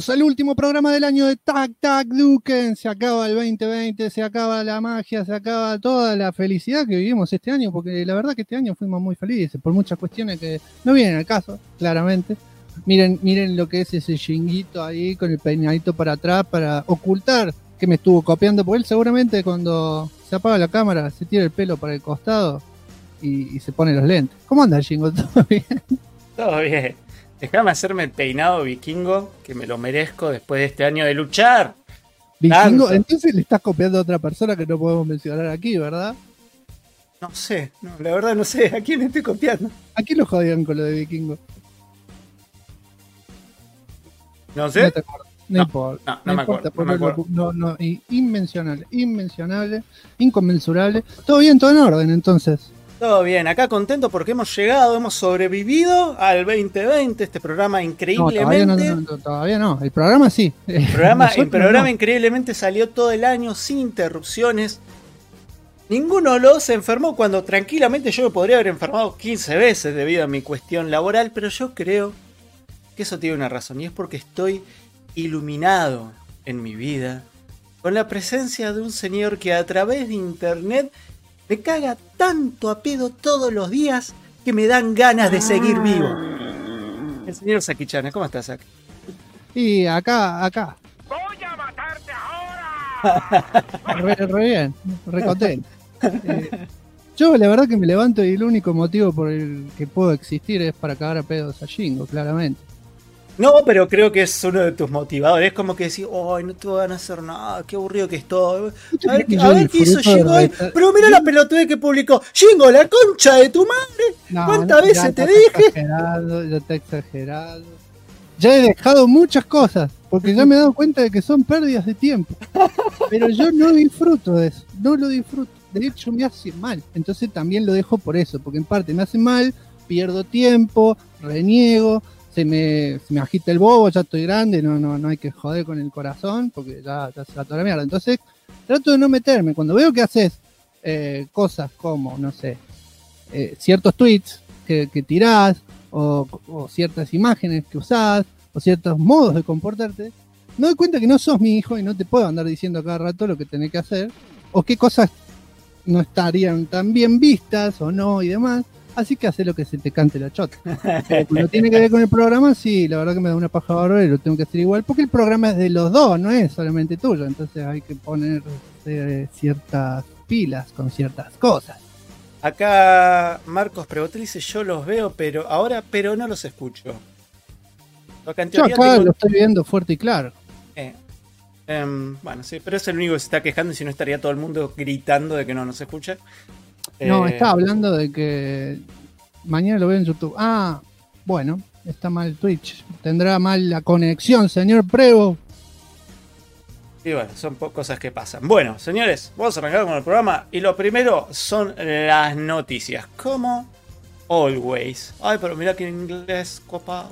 Bienvenidos al último programa del año de Tac Tac Duken. Se acaba el 2020, se acaba la magia, se acaba toda la felicidad que vivimos este año, porque la verdad que este año fuimos muy felices por muchas cuestiones que no vienen al caso, claramente. Miren lo que es ese chinguito ahí con el peinadito para atrás para ocultar que me estuvo copiando, porque él seguramente cuando se apaga la cámara se tira el pelo para el costado y se pone los lentes. ¿Cómo anda el chingo? ¿Todo bien? Todo bien. Déjame hacerme el peinado vikingo, que me lo merezco después de este año de luchar. ¿Vikingo? Tanto. Entonces le estás copiando a otra persona que no podemos mencionar aquí, ¿verdad? No sé, no, la verdad no sé a quién le estoy copiando. ¿A quién lo jodían con lo de vikingo? No sé. No te acuerdas. No importa. No me acuerdo. No me acuerdo. No, inmencionable, inconmensurable. Todo bien, todo en orden, entonces. Todo bien, acá contento porque hemos llegado, hemos sobrevivido al 2020, este programa increíblemente. No, todavía no. El programa sí. El programa increíblemente salió todo el año sin interrupciones. Ninguno se enfermó cuando tranquilamente yo me podría haber enfermado 15 veces debido a mi cuestión laboral, pero yo creo que eso tiene una razón y es porque estoy iluminado en mi vida con la presencia de un señor que a través de internet me caga tanto a pedo todos los días que me dan ganas de seguir vivo. El señor Saki-chan, ¿cómo estás, Saki? Y acá. ¡Voy a matarte ahora! Re bien, re contento. Yo la verdad que me levanto y el único motivo por el que puedo existir es para cagar a pedos a Shingo, claramente. No, pero creo que es uno de tus motivadores. Es como que decís, ¡ay, no te van a hacer nada! ¡Qué aburrido que estoy! A ver qué hizo Shingo hoy. Pero mira la pelotudez que publicó. ¡Shingo, la concha de tu madre! ¿Cuántas veces te dije? Ya está exagerado. Ya he dejado muchas cosas, porque ya me he dado cuenta de que son pérdidas de tiempo. Pero yo no disfruto de eso, no lo disfruto. De hecho, me hace mal. Entonces también lo dejo por eso, porque en parte me hace mal, pierdo tiempo, reniego. Se me agita el bobo, ya estoy grande, no hay que joder con el corazón, porque ya se va toda la mierda. Entonces, trato de no meterme. Cuando veo que haces cosas como, no sé, ciertos tweets que tirás, o ciertas imágenes que usás, o ciertos modos de comportarte, me doy cuenta que no sos mi hijo y no te puedo andar diciendo a cada rato lo que tenés que hacer, o qué cosas no estarían tan bien vistas, o no, y demás. Así que hace lo que se te cante la chota. Cuando tiene que ver con el programa, sí, la verdad que me da una paja bárbara y lo tengo que hacer igual, porque el programa es de los dos, no es solamente tuyo. Entonces hay que poner ciertas pilas con ciertas cosas. Acá Marcos Prebotel dice, yo los veo pero no los escucho. Yo acá lo estoy viendo fuerte y claro. Bueno, sí, pero es el único que se está quejando y si no estaría todo el mundo gritando de que no nos escucha. No, está hablando de que mañana lo veo en YouTube. Ah, bueno, está mal Twitch. Tendrá mal la conexión, señor Prevo. Y bueno, son cosas que pasan. Bueno, señores, vamos a arrancar con el programa. Y lo primero son las noticias. Como always. Ay, pero mira que en inglés copado.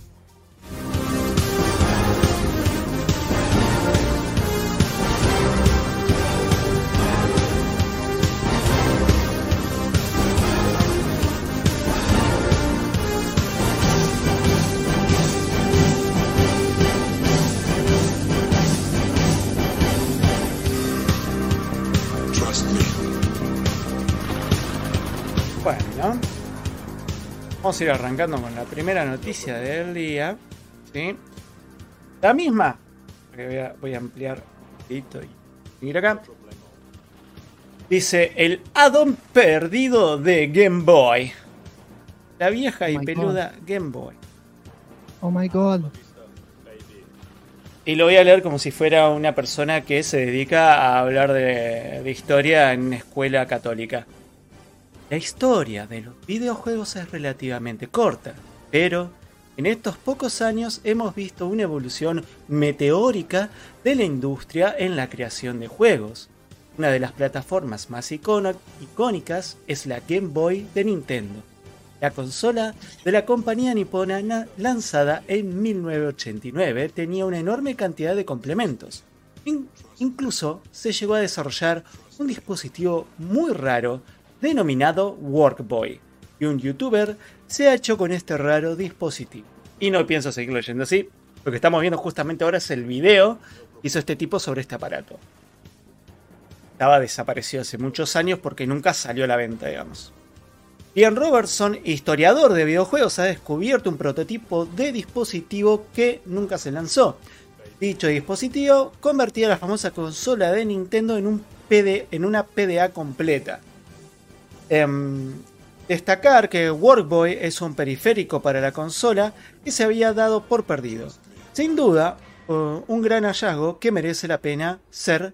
Bueno, vamos a ir arrancando con la primera noticia del día, ¿sí? La misma, voy a ampliar un poquito y mira acá. Dice, el add-on perdido de Game Boy. La vieja y peluda Game Boy. Oh my god. Y lo voy a leer como si fuera una persona que se dedica a hablar de historia en una escuela católica. La historia de los videojuegos es relativamente corta, pero en estos pocos años hemos visto una evolución meteórica de la industria en la creación de juegos. Una de las plataformas más icónicas es la Game Boy de Nintendo, la consola de la compañía nipona lanzada en 1989 tenía una enorme cantidad de complementos. Incluso se llegó a desarrollar un dispositivo muy raro denominado Workboy, y un youtuber se ha hecho con este raro dispositivo. Y no pienso seguir leyendo así, Lo que estamos viendo justamente ahora es el video que hizo este tipo sobre este aparato. Estaba desaparecido hace muchos años porque nunca salió a la venta, digamos. Ian Robertson, historiador de videojuegos, ha descubierto un prototipo de dispositivo que nunca se lanzó. Dicho dispositivo convertía la famosa consola de Nintendo en una PDA completa. Destacar que Workboy es un periférico para la consola que se había dado por perdido. Sin duda, un gran hallazgo que merece la pena ser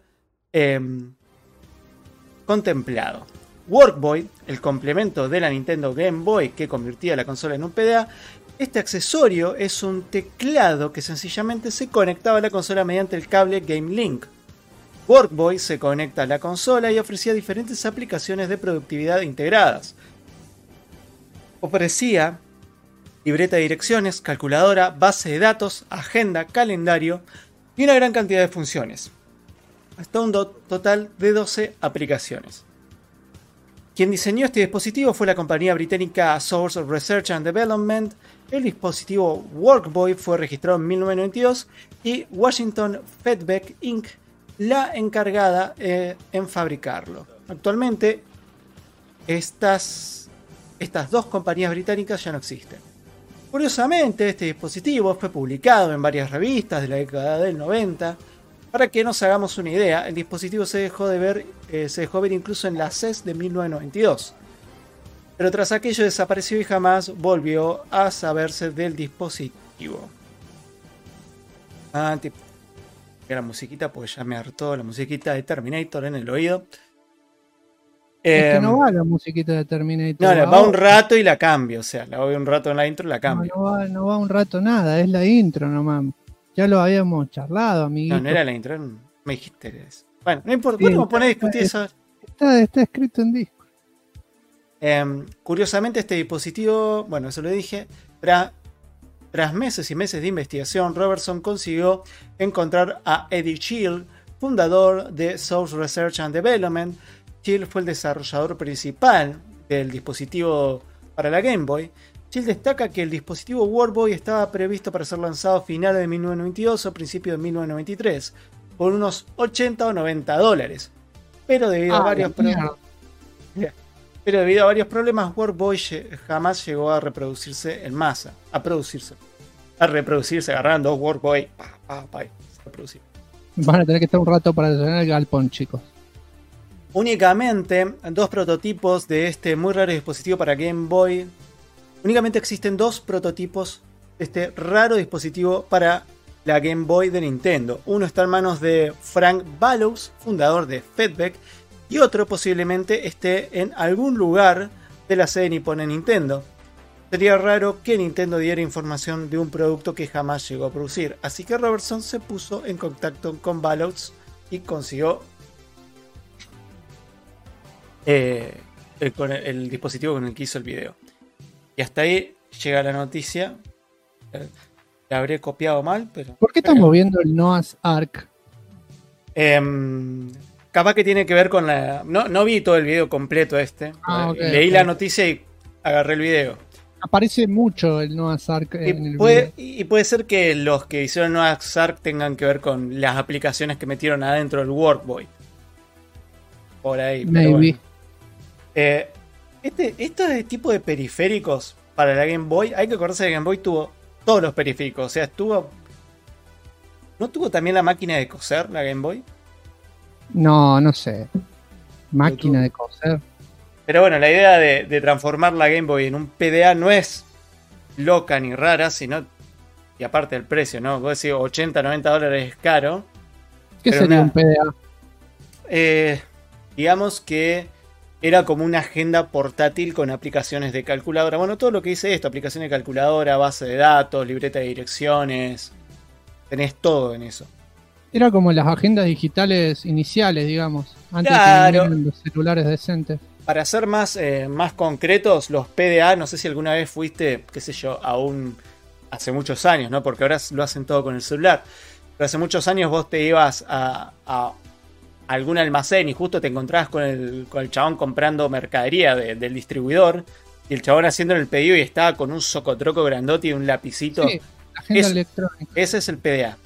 contemplado. Workboy, el complemento de la Nintendo Game Boy que convertía la consola en un PDA, este accesorio es un teclado que sencillamente se conectaba a la consola mediante el cable Game Link. Workboy se conecta a la consola y ofrecía diferentes aplicaciones de productividad integradas. Ofrecía libreta de direcciones, calculadora, base de datos, agenda, calendario y una gran cantidad de funciones. Hasta un total de 12 aplicaciones. Quien diseñó este dispositivo fue la compañía británica Source Research and Development. El dispositivo Workboy fue registrado en 1992 y Washington Fedbeck Inc. la encargada en fabricarlo. Actualmente estas dos compañías británicas ya no existen. Curiosamente, este dispositivo fue publicado en varias revistas de la década del 90. Para que nos hagamos una idea, el dispositivo se dejó ver incluso en la CES de 1992. Pero tras aquello desapareció y jamás volvió a saberse del dispositivo. La musiquita, porque ya me hartó la musiquita de Terminator en el oído. Es que no va la musiquita de Terminator. No, va un rato y la cambio. O sea, la voy un rato en la intro y la cambio. No va un rato nada, es la intro nomás. Ya lo habíamos charlado, amiguito. No era la intro, me dijiste eso. Bueno, no importa, podemos poner a discutir eso. Está escrito en disco. Curiosamente, este dispositivo, bueno, eso lo dije, tras meses y meses de investigación, Robertson consiguió encontrar a Eddie Chill, fundador de Source Research and Development. Chill fue el desarrollador principal del dispositivo para la Game Boy. Chill destaca que el dispositivo Workboy estaba previsto para ser lanzado a finales de 1992 o principios de 1993 por unos $80 o $90. Pero debido a varios problemas, Workboy jamás llegó a reproducirse en masa. A reproducirse agarrando Workboy. Van a tener que estar un rato para llenar el galpón, chicos. Únicamente dos prototipos de este muy raro dispositivo para Game Boy. Únicamente existen dos prototipos de este raro dispositivo para la Game Boy de Nintendo. Uno está en manos de Frank Ballows, fundador de Fedbeck, y otro posiblemente esté en algún lugar de la sede nipona de Nintendo. Sería raro que Nintendo diera información de un producto que jamás llegó a producir, así que Robertson se puso en contacto con Ballows y consiguió el dispositivo con el que hizo el video. Y hasta ahí llega la noticia. La habré copiado mal, pero... ¿Por qué estamos viendo el Noah's Ark? Capaz que tiene que ver con la... No vi todo el video completo okay, leí la noticia y agarré el video. Aparece mucho el Noah's Ark en el video. Y puede ser que los que hicieron Noah's Ark tengan que ver con las aplicaciones que metieron adentro del Workboy. Por ahí. Maybe. Bueno. Este tipo de periféricos para la Game Boy, hay que acordarse que la Game Boy tuvo todos los periféricos. O sea, ¿no tuvo también la máquina de coser la Game Boy? No sé. Máquina de coser. Pero bueno, la idea de transformar la Game Boy en un PDA no es loca ni rara, sino... Y aparte del precio, ¿no? Vos decís $80-90 es caro. ¿Qué sería un PDA? Digamos que... era como una agenda portátil con aplicaciones de calculadora. Bueno, todo lo que dice esto, aplicaciones de calculadora, base de datos, libreta de direcciones. Tenés todo en eso. Era como las agendas digitales iniciales, digamos. Antes claro. Que los celulares decentes. Para ser más concretos, los PDA, no sé si alguna vez fuiste, qué sé yo, hace muchos años, ¿no? Porque ahora lo hacen todo con el celular. Pero hace muchos años vos te ibas a algún almacén y justo te encontrabas con el chabón comprando mercadería del distribuidor y el chabón haciendo el pedido y estaba con un socotroco grandote y un lapicito. Sí, Agenda electrónica. Ese es el PDA.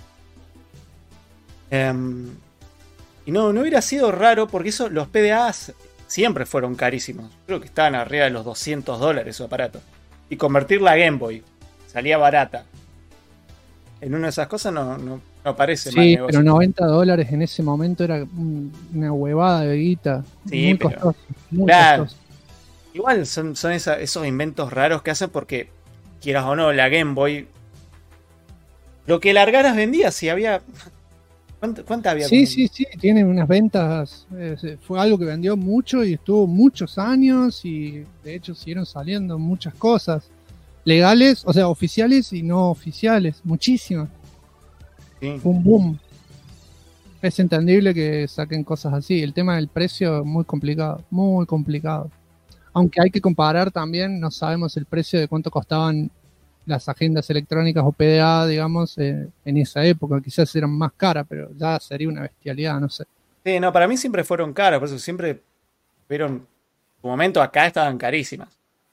Y no hubiera sido raro porque los PDAs siempre fueron carísimos. Creo que estaban arriba de los $200 su aparato. Y convertirla a Game Boy salía barata. En una de esas cosas no parece mal negocio. Pero $90 en ese momento era una huevada de guita. Sí, muy pero, costoso. Muy claro. costoso. Igual son esos inventos raros que hacen porque, quieras o no, la Game Boy. Lo que largaras vendía, si había. ¿Cuánta había? Sí, tiene unas ventas. Fue algo que vendió mucho y estuvo muchos años. Y de hecho siguieron saliendo muchas cosas legales, o sea, oficiales y no oficiales. Muchísimas. Sí. Fue un boom. Es entendible que saquen cosas así. El tema del precio es muy complicado. Muy complicado. Aunque hay que comparar también, no sabemos el precio de cuánto costaban las agendas electrónicas o PDA, digamos, en esa época. Quizás eran más caras, pero ya sería una bestialidad, no sé. Sí, no, para mí siempre fueron caras, por eso siempre fueron, en su momento acá estaban carísimas.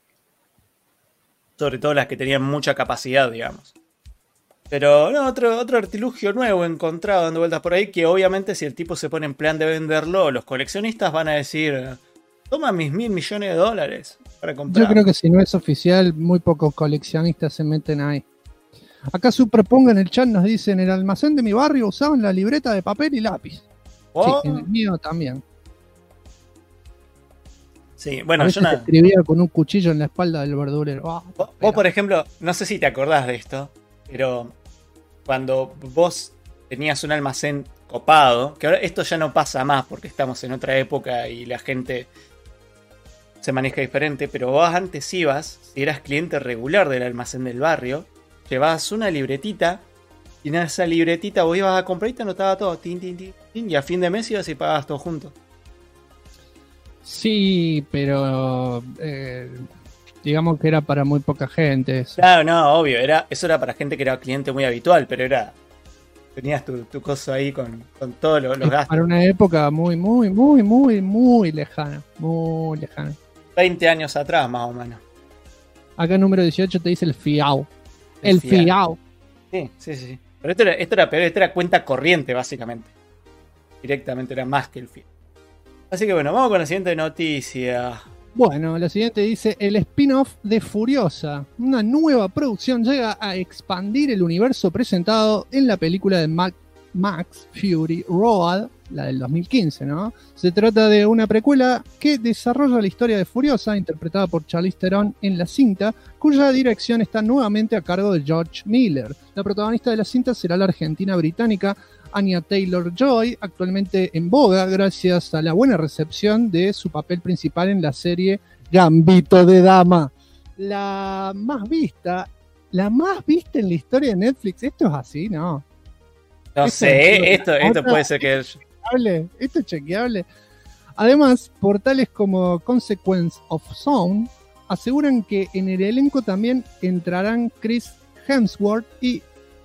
Sobre todo las que tenían mucha capacidad, digamos. Pero no, otro artilugio nuevo encontrado dando vueltas por ahí, que obviamente si el tipo se pone en plan de venderlo, los coleccionistas van a decir, toma mis $1.000 millones para comprar. Yo creo que si no es oficial, muy pocos coleccionistas se meten ahí. Acá Superponga en el chat nos dice, en el almacén de mi barrio usaban la libreta de papel y lápiz. Oh. Sí, en el mío también. Sí, bueno, a veces yo escribía con un cuchillo en la espalda del verdulero. Vos, por ejemplo, no sé si te acordás de esto, pero cuando vos tenías un almacén copado, que ahora esto ya no pasa más porque estamos en otra época y la gente se maneja diferente, pero vos antes ibas, si eras cliente regular del almacén del barrio, llevabas una libretita y en esa libretita vos ibas a comprar y te anotaba todo, tin, tin, tin, tin, y a fin de mes ibas y pagabas todo junto. Sí, pero digamos que era para muy poca gente eso. Claro, no, obvio, eso era para gente que era cliente muy habitual, pero tenías tu cosa ahí con todos los gastos. Para una época muy lejana. Muy lejana. 20 años atrás, más o menos. Acá número 18 te dice el fiao. El fiao. Sí. Pero esto era peor, esto era cuenta corriente, básicamente. Directamente era más que el fiao. Así que bueno, vamos con la siguiente noticia. Bueno, la siguiente dice, el spin-off de Furiosa. Una nueva producción llega a expandir el universo presentado en la película de Max Fury Road, la del 2015, ¿no? Se trata de una precuela que desarrolla la historia de Furiosa, interpretada por Charlize Theron en la cinta, cuya dirección está nuevamente a cargo de George Miller. La protagonista de la cinta será la argentina-británica Anya Taylor-Joy, actualmente en boga gracias a la buena recepción de su papel principal en la serie Gambito de Dama. La más vista en la historia de Netflix. ¿Esto es así? No. No sé, esto puede ser que... Esto es chequeable. Además, portales como Consequence of Sound aseguran que en el elenco también entrarán Chris Hemsworth y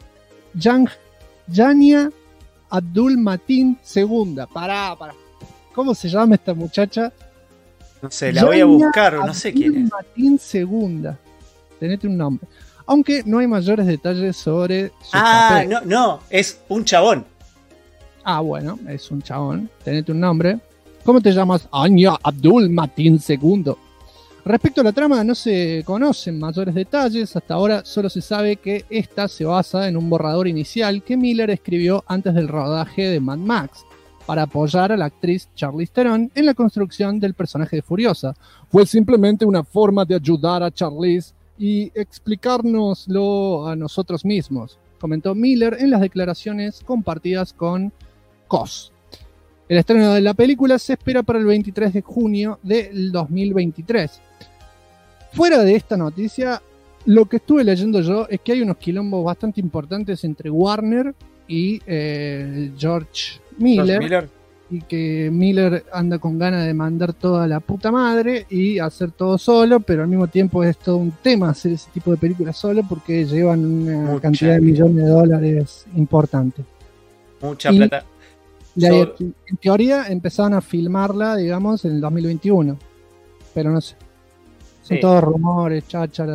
Jania Abdul-Mateen II. Pará. ¿Cómo se llama esta muchacha? No sé, la voy a buscar, no sé quién es. Abdul-Mateen II. Tenete un nombre. Aunque no hay mayores detalles sobre su papel. No, es un chabón. Bueno, es un chabón. Tenete un nombre. ¿Cómo te llamas? Anya Abdul-Mateen II. Respecto a la trama, no se conocen mayores detalles. Hasta ahora solo se sabe que esta se basa en un borrador inicial que Miller escribió antes del rodaje de Mad Max, para apoyar a la actriz Charlize Theron en la construcción del personaje de Furiosa. Fue simplemente una forma de ayudar a Charlize y explicárnoslo a nosotros mismos, comentó Miller en las declaraciones compartidas con COS. El estreno de la película se espera para el 23 de junio del 2023. Fuera de esta noticia, lo que estuve leyendo yo es que hay unos quilombos bastante importantes entre Warner y George Miller, y que Miller anda con ganas de mandar toda la puta madre y hacer todo solo, pero al mismo tiempo es todo un tema hacer ese tipo de películas solo porque llevan una cantidad de millones de dólares importante. Mucha plata. En teoría empezaban a filmarla, digamos, en el 2021, pero no sé. Son todos rumores, chácharas.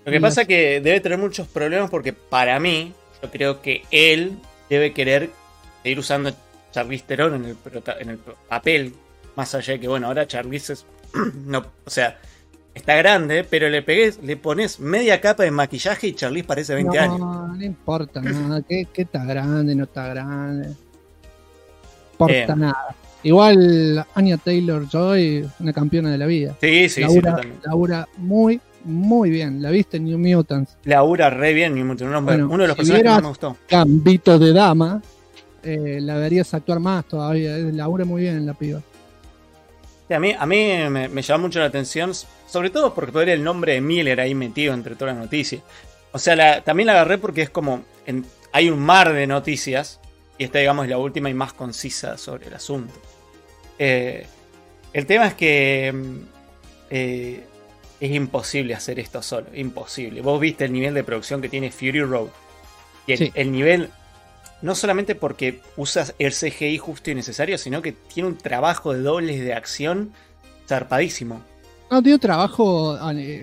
Lo que pasa es que debe tener muchos problemas porque para mí, yo creo que él debe querer seguir usando a Charlize Theron en el papel. Más allá de que, bueno, ahora Charlize es... no, o sea, está grande, pero le pones media capa de maquillaje y Charlize parece 20 años. No importa nada. ¿Qué está grande? No está grande. No importa nada. Igual Anya Taylor-Joy, una campeona de la vida. Sí, totalmente. Labura muy, muy bien. ¿La viste en New Mutants? Labura re bien New Mutants. Bueno, uno de los si personajes que más me gustó. Gambito de Dama, la verías actuar más todavía. Labura muy bien la piba. Sí, a mí me llama mucho la atención, sobre todo porque poder el nombre de Miller ahí metido entre todas las noticias. O sea, también la agarré porque es como... hay un mar de noticias y esta, digamos, es la última y más concisa sobre el asunto. El tema es que es imposible hacer esto solo, imposible. Vos viste el nivel de producción que tiene Fury Road. Y el nivel, no solamente porque usas el CGI justo y necesario, sino que tiene un trabajo de dobles de acción zarpadísimo. No, tiene trabajo,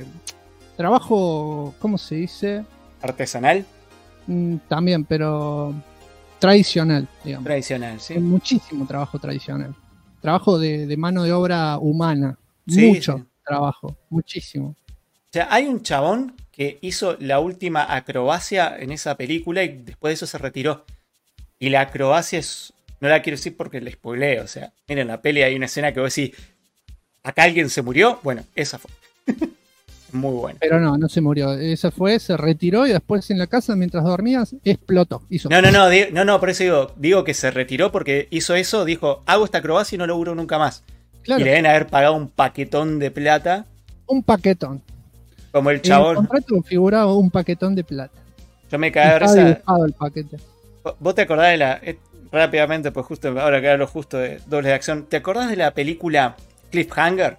¿cómo se dice? Artesanal. También, pero tradicional, digamos. Tradicional, sí. Muchísimo trabajo tradicional. Trabajo de mano de obra humana. Sí, Mucho sí. trabajo, muchísimo. O sea, hay un chabón que hizo la última acrobacia en esa película y después de eso se retiró. Y la acrobacia es... No la quiero decir porque le spoileo. O sea, miren, en la peli hay una escena que vos decís, ¿acá alguien se murió? Bueno, esa fue. Muy buena. Pero no se murió. Esa fue, se retiró y después en la casa, mientras dormías, explotó. No, por eso digo que se retiró porque hizo eso, dijo, hago esta acrobacia y no lo logro nunca más. Claro. Y le deben haber pagado un paquetón de plata. Un paquetón. Como el chabón. El contrato figuraba un paquetón de plata. Yo me caí de risa. El paquete. ¿Vos te acordás de la... rápidamente, pues justo ahora que hablo justo de dobles de acción. ¿Te acordás de la película Cliffhanger?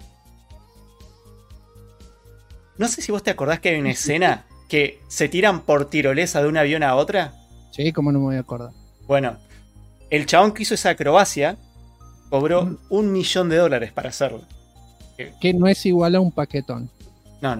No sé si vos te acordás que hay una escena que se tiran por tirolesa de un avión a otra. Sí, cómo no me voy a acordar. Bueno, el chabón que hizo esa acrobacia cobró $1 millón para hacerlo. Que no es igual a un paquetón. No.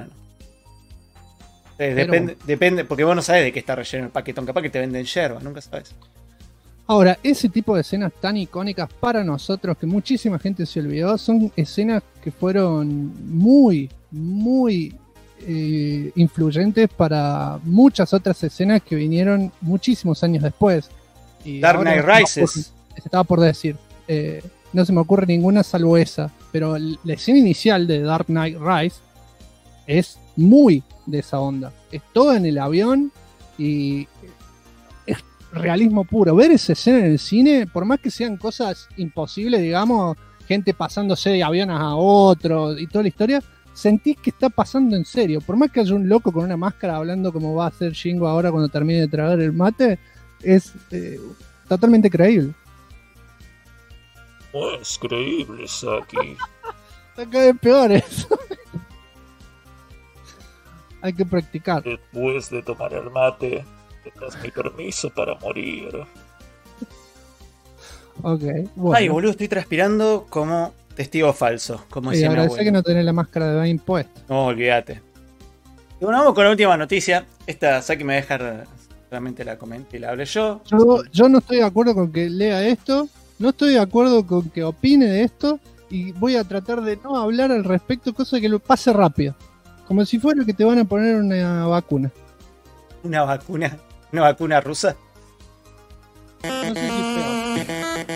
Depende, porque vos no sabés de qué está relleno el paquetón. Capaz que te venden yerba, nunca sabes. Ahora, ese tipo de escenas tan icónicas para nosotros, que muchísima gente se olvidó, son escenas que fueron muy, muy influyentes para muchas otras escenas que vinieron muchísimos años después. Y Dark Knight Rises. Estaba por decir, no se me ocurre ninguna salvo esa, pero la escena inicial de Dark Knight Rises es muy de esa onda. Es todo en el avión y es realismo puro. Ver esa escena en el cine, por más que sean cosas imposibles, digamos, gente pasándose de aviones a otro y toda la historia, sentís que está pasando en serio. Por más que haya un loco con una máscara hablando como va a hacer Shingo ahora cuando termine de tragar el mate, es totalmente creíble. No es creíble, Saki. Acá es peor eso. Hay que practicar. Después de tomar el mate, tendrás mi permiso para morir. Ok, bueno. Ay, boludo, estoy transpirando como testigo falso. Como decía mi abuelo. Que no tenés la máscara de Bane puesta. No, olvídate. Y bueno, vamos con la última noticia. Esta, Saki me deja solamente la comenté y la hablé yo. Yo no estoy de acuerdo con que lea esto. No estoy de acuerdo con que opine de esto. Y voy a tratar de no hablar al respecto, cosa que lo pase rápido. Como si fuera que te van a poner una vacuna. ¿Una vacuna? ¿Una vacuna rusa? No sé si es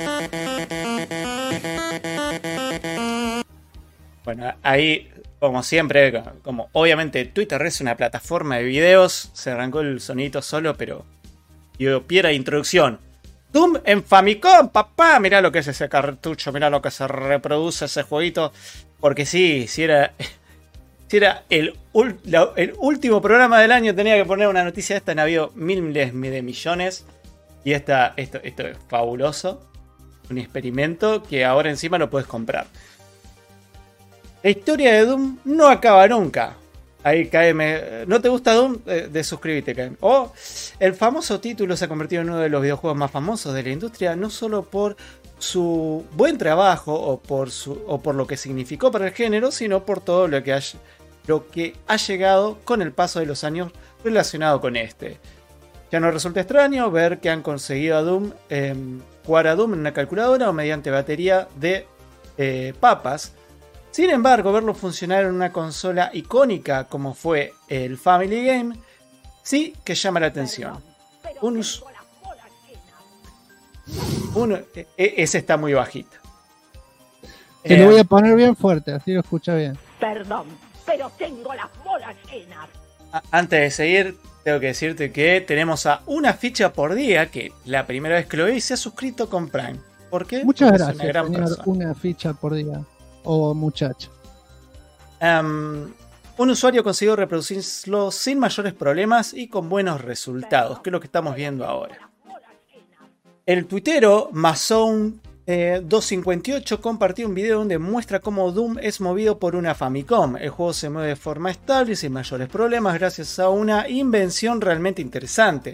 peor. Bueno, ahí, como siempre, como obviamente Twitter es una plataforma de videos, se arrancó el sonidito solo, pero yo piedra de introducción. Doom en Famicom, papá. Mirá lo que es ese cartucho, mirá lo que se reproduce ese jueguito. Porque sí, si era el último programa del año, tenía que poner una noticia de esta. Han habido miles de millones. Y esto es fabuloso. Un experimento que ahora encima lo puedes comprar. La historia de Doom no acaba nunca. Ahí, KM. ¿No te gusta Doom? Desuscríbete, KM. O el famoso título se ha convertido en uno de los videojuegos más famosos de la industria. No solo por su buen trabajo o por lo que significó para el género, sino por todo lo que lo que ha llegado con el paso de los años relacionado con este. Ya no resulta extraño ver que han conseguido a Doom, jugar a Doom en una calculadora o mediante batería de papas. Sin embargo, verlo funcionar en una consola icónica como fue el Family Game, sí que llama la atención. Ese está muy bajito. Te lo voy a poner bien fuerte, así lo escucha bien. Perdón, pero tengo las bolas llenas. Antes de seguir, tengo que decirte que tenemos a Una Ficha por Día, que la primera vez que lo vi se ha suscrito con Prime. ¿Por qué? Muchas Porque gracias, es una gran señor, persona. Una Ficha por Día. O muchacho. Un usuario consiguió reproducirlo sin mayores problemas y con buenos resultados, que es lo que estamos viendo ahora. El tuitero Mason258 compartió un video donde muestra cómo Doom es movido por una Famicom. El juego se mueve de forma estable y sin mayores problemas gracias a una invención realmente interesante.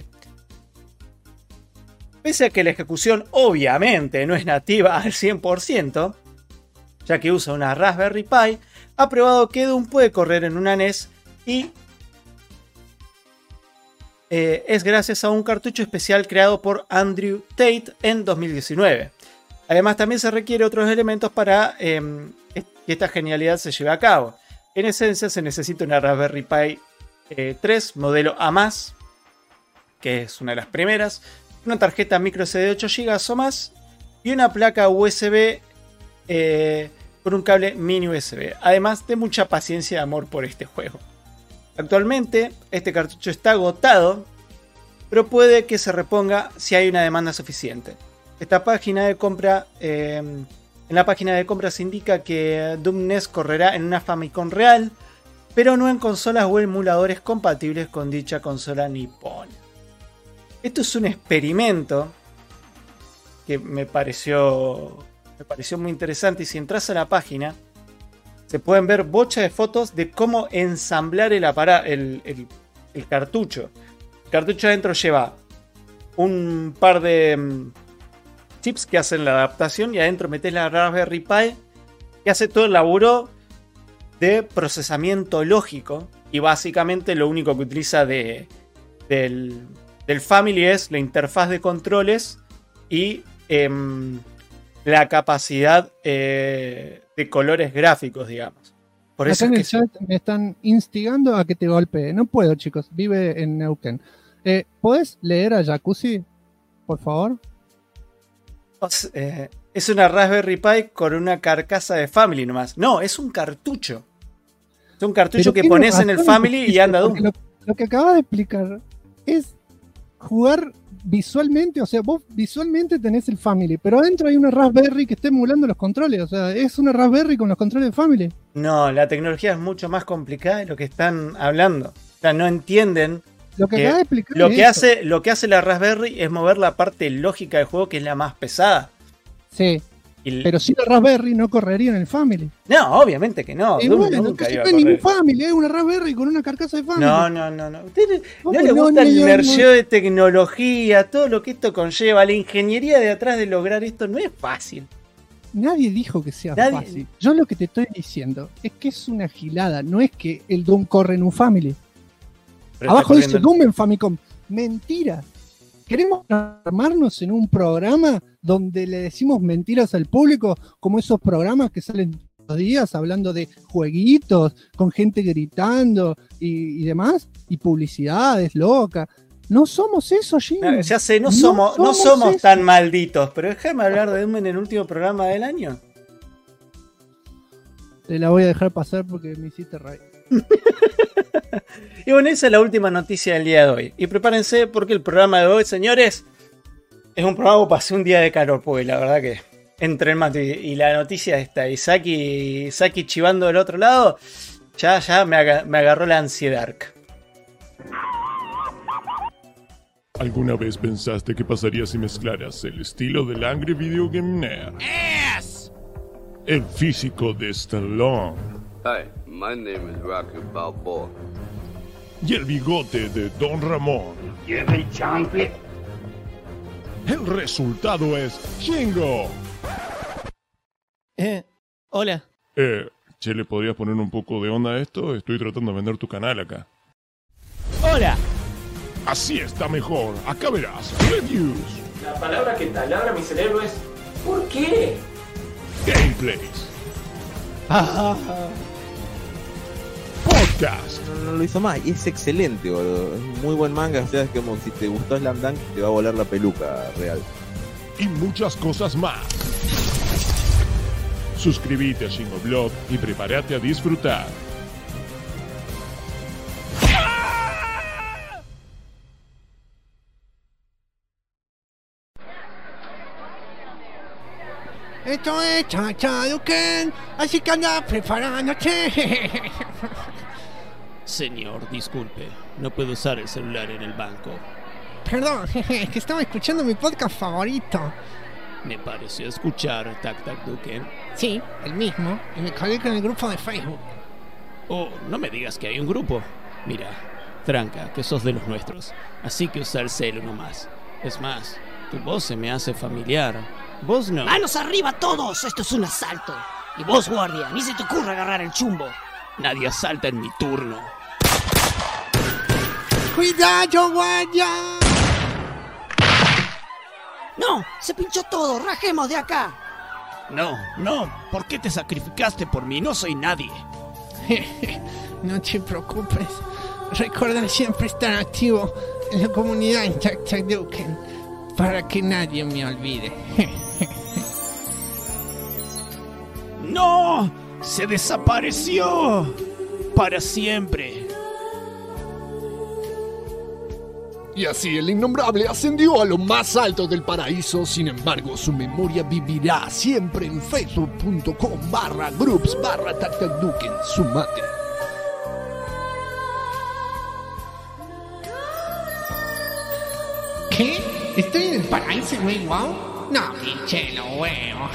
Pese a que la ejecución obviamente no es nativa al 100%, ya que usa una Raspberry Pi, ha probado que Doom puede correr en una NES y es gracias a un cartucho especial creado por Andrew Tate en 2019. Además, también se requiere otros elementos para que esta genialidad se lleve a cabo. En esencia, se necesita una Raspberry Pi 3 modelo A+, que es una de las primeras, una tarjeta microSD de 8 GB o más y una placa USB con un cable mini USB, además de mucha paciencia y amor por este juego. Actualmente este cartucho está agotado, pero puede que se reponga si hay una demanda suficiente. Esta página de compra, en la página de compra se indica que Doom NES correrá en una Famicom real, pero no en consolas o emuladores compatibles con dicha consola nipona. Esto es un experimento que me pareció muy interesante, y si entras a la página se pueden ver bocha de fotos de cómo ensamblar el cartucho. El cartucho adentro lleva un par de chips que hacen la adaptación y adentro metes la Raspberry Pi que hace todo el laburo de procesamiento lógico, y básicamente lo único que utiliza del Family es la interfaz de controles y la capacidad de colores gráficos, digamos. Por eso Acá en es el chat me están instigando a que te golpee. No puedo, chicos. Vive en Neuquén. ¿Podés leer a Jacuzzi, por favor? es una Raspberry Pi con una carcasa de Family nomás. No, es un cartucho. Es un cartucho que pones en el Family y anda Doom. Lo que acabas de explicar es jugar visualmente, o sea, vos visualmente tenés el Family, pero adentro hay una Raspberry que está emulando los controles, o sea, es una Raspberry con los controles de Family. No, la tecnología es mucho más complicada de lo que están hablando. O sea, no entienden. Lo que acabas de explicar lo que hace la Raspberry es mover la parte lógica del juego, que es la más pesada. Sí. Pero si la Raspberry no correría en el Family. No, obviamente que no. Bueno, nunca iba a correr. Ningún Family, es una Raspberry con una carcasa de Family. No. ¿Usted no le gusta el mergeo de tecnología, todo lo que esto conlleva? La ingeniería de atrás de lograr esto no es fácil. Nadie dijo que sea fácil. Yo lo que te estoy diciendo es que es una gilada. No es que el Doom corre en un Family. Pero abajo dice Doom en Famicom. Mentira. Queremos armarnos en un programa donde le decimos mentiras al público, como esos programas que salen todos los días hablando de jueguitos, con gente gritando y demás, y publicidades locas. No somos eso, Gino. Ya sé, no somos tan malditos, pero déjame hablar de Doom en el último programa del año. Te la voy a dejar pasar porque me hiciste reír. Y bueno, esa es la última noticia del día de hoy. Y prepárense porque el programa de hoy, señores, es un programa que pasé un día de calor, porque la verdad que entre el mate y la noticia esta, y Saki chivando del otro lado, ya me agarró la ansiedad. ¿Alguna vez pensaste qué pasaría si mezclaras el estilo del Angry Video Game Nerd, el físico de Stallone, Hi, my name is Rocky Balboa, y el bigote de Don Ramón? El resultado es Chingo. Hola. Che, ¿le podrías poner un poco de onda a esto? Estoy tratando de vender tu canal acá. ¡Hola! Así está mejor. Acá verás. Reviews. La palabra que taladra mi cerebro es ¿por qué? Gameplays. Podcast. No lo hizo más y es excelente, boludo. Es un muy buen manga. O sea, es como si te gustó Slam Dunk, te va a volar la peluca real. Y muchas cosas más. Suscríbete a Shingoblog y prepárate a disfrutar. Esto es Chachaduken, así que anda preparándote. Señor, disculpe, no puedo usar el celular en el banco. Perdón, es que estaba escuchando mi podcast favorito. Me pareció escuchar Tac Tac Duken. Sí, el mismo, y me colgué con el grupo de Facebook. Oh, no me digas que hay un grupo. Mira, tranca, que sos de los nuestros, así que usa el celu nomás. Es más, tu voz se me hace familiar. Vos no. ¡Manos arriba todos! Esto es un asalto. Y vos, guardia, ni se te ocurra agarrar el chumbo. Nadie asalta en mi turno. ¡Cuidado, guardia! ¡No! ¡Se pinchó todo! ¡Rajemos de acá! No, ¿por qué te sacrificaste por mí? No soy nadie. No te preocupes. Recuerda siempre estar activo en la comunidad en Chachaduken para que nadie me olvide. ¡No! ¡Se desapareció! ¡Para siempre! Y así el innombrable ascendió a lo más alto del paraíso. Sin embargo, su memoria vivirá siempre en facebook.com/groups/Tac-Tac-Duken. Sumate. ¿Qué? ¿Estoy en el paraíso, güey? ¿Wow? No, pinche lo huevo.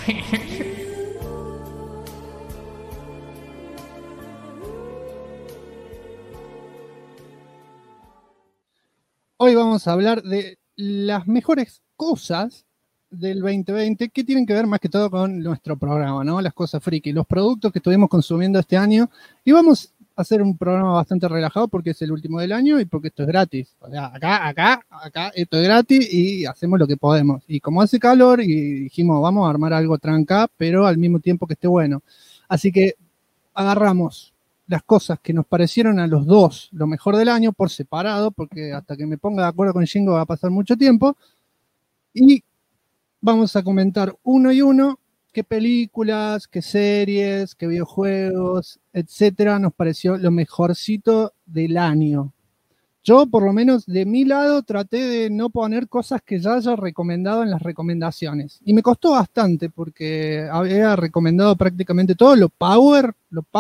Hoy vamos a hablar de las mejores cosas del 2020 que tienen que ver más que todo con nuestro programa, ¿no? Las cosas friki, los productos que estuvimos consumiendo este año. Y vamos a hacer un programa bastante relajado porque es el último del año y porque esto es gratis. O sea, acá, esto es gratis y hacemos lo que podemos. Y como hace calor y dijimos, vamos a armar algo tranca, pero al mismo tiempo que esté bueno. Así que agarramos las cosas que nos parecieron a los dos lo mejor del año por separado, porque hasta que me ponga de acuerdo con Shingo va a pasar mucho tiempo, y vamos a comentar uno y uno qué películas, qué series, qué videojuegos, etcétera, nos pareció lo mejorcito del año. Yo, por lo menos, de mi lado, traté de no poner cosas que ya haya recomendado en las recomendaciones. Y me costó bastante porque había recomendado prácticamente todo. Lo power,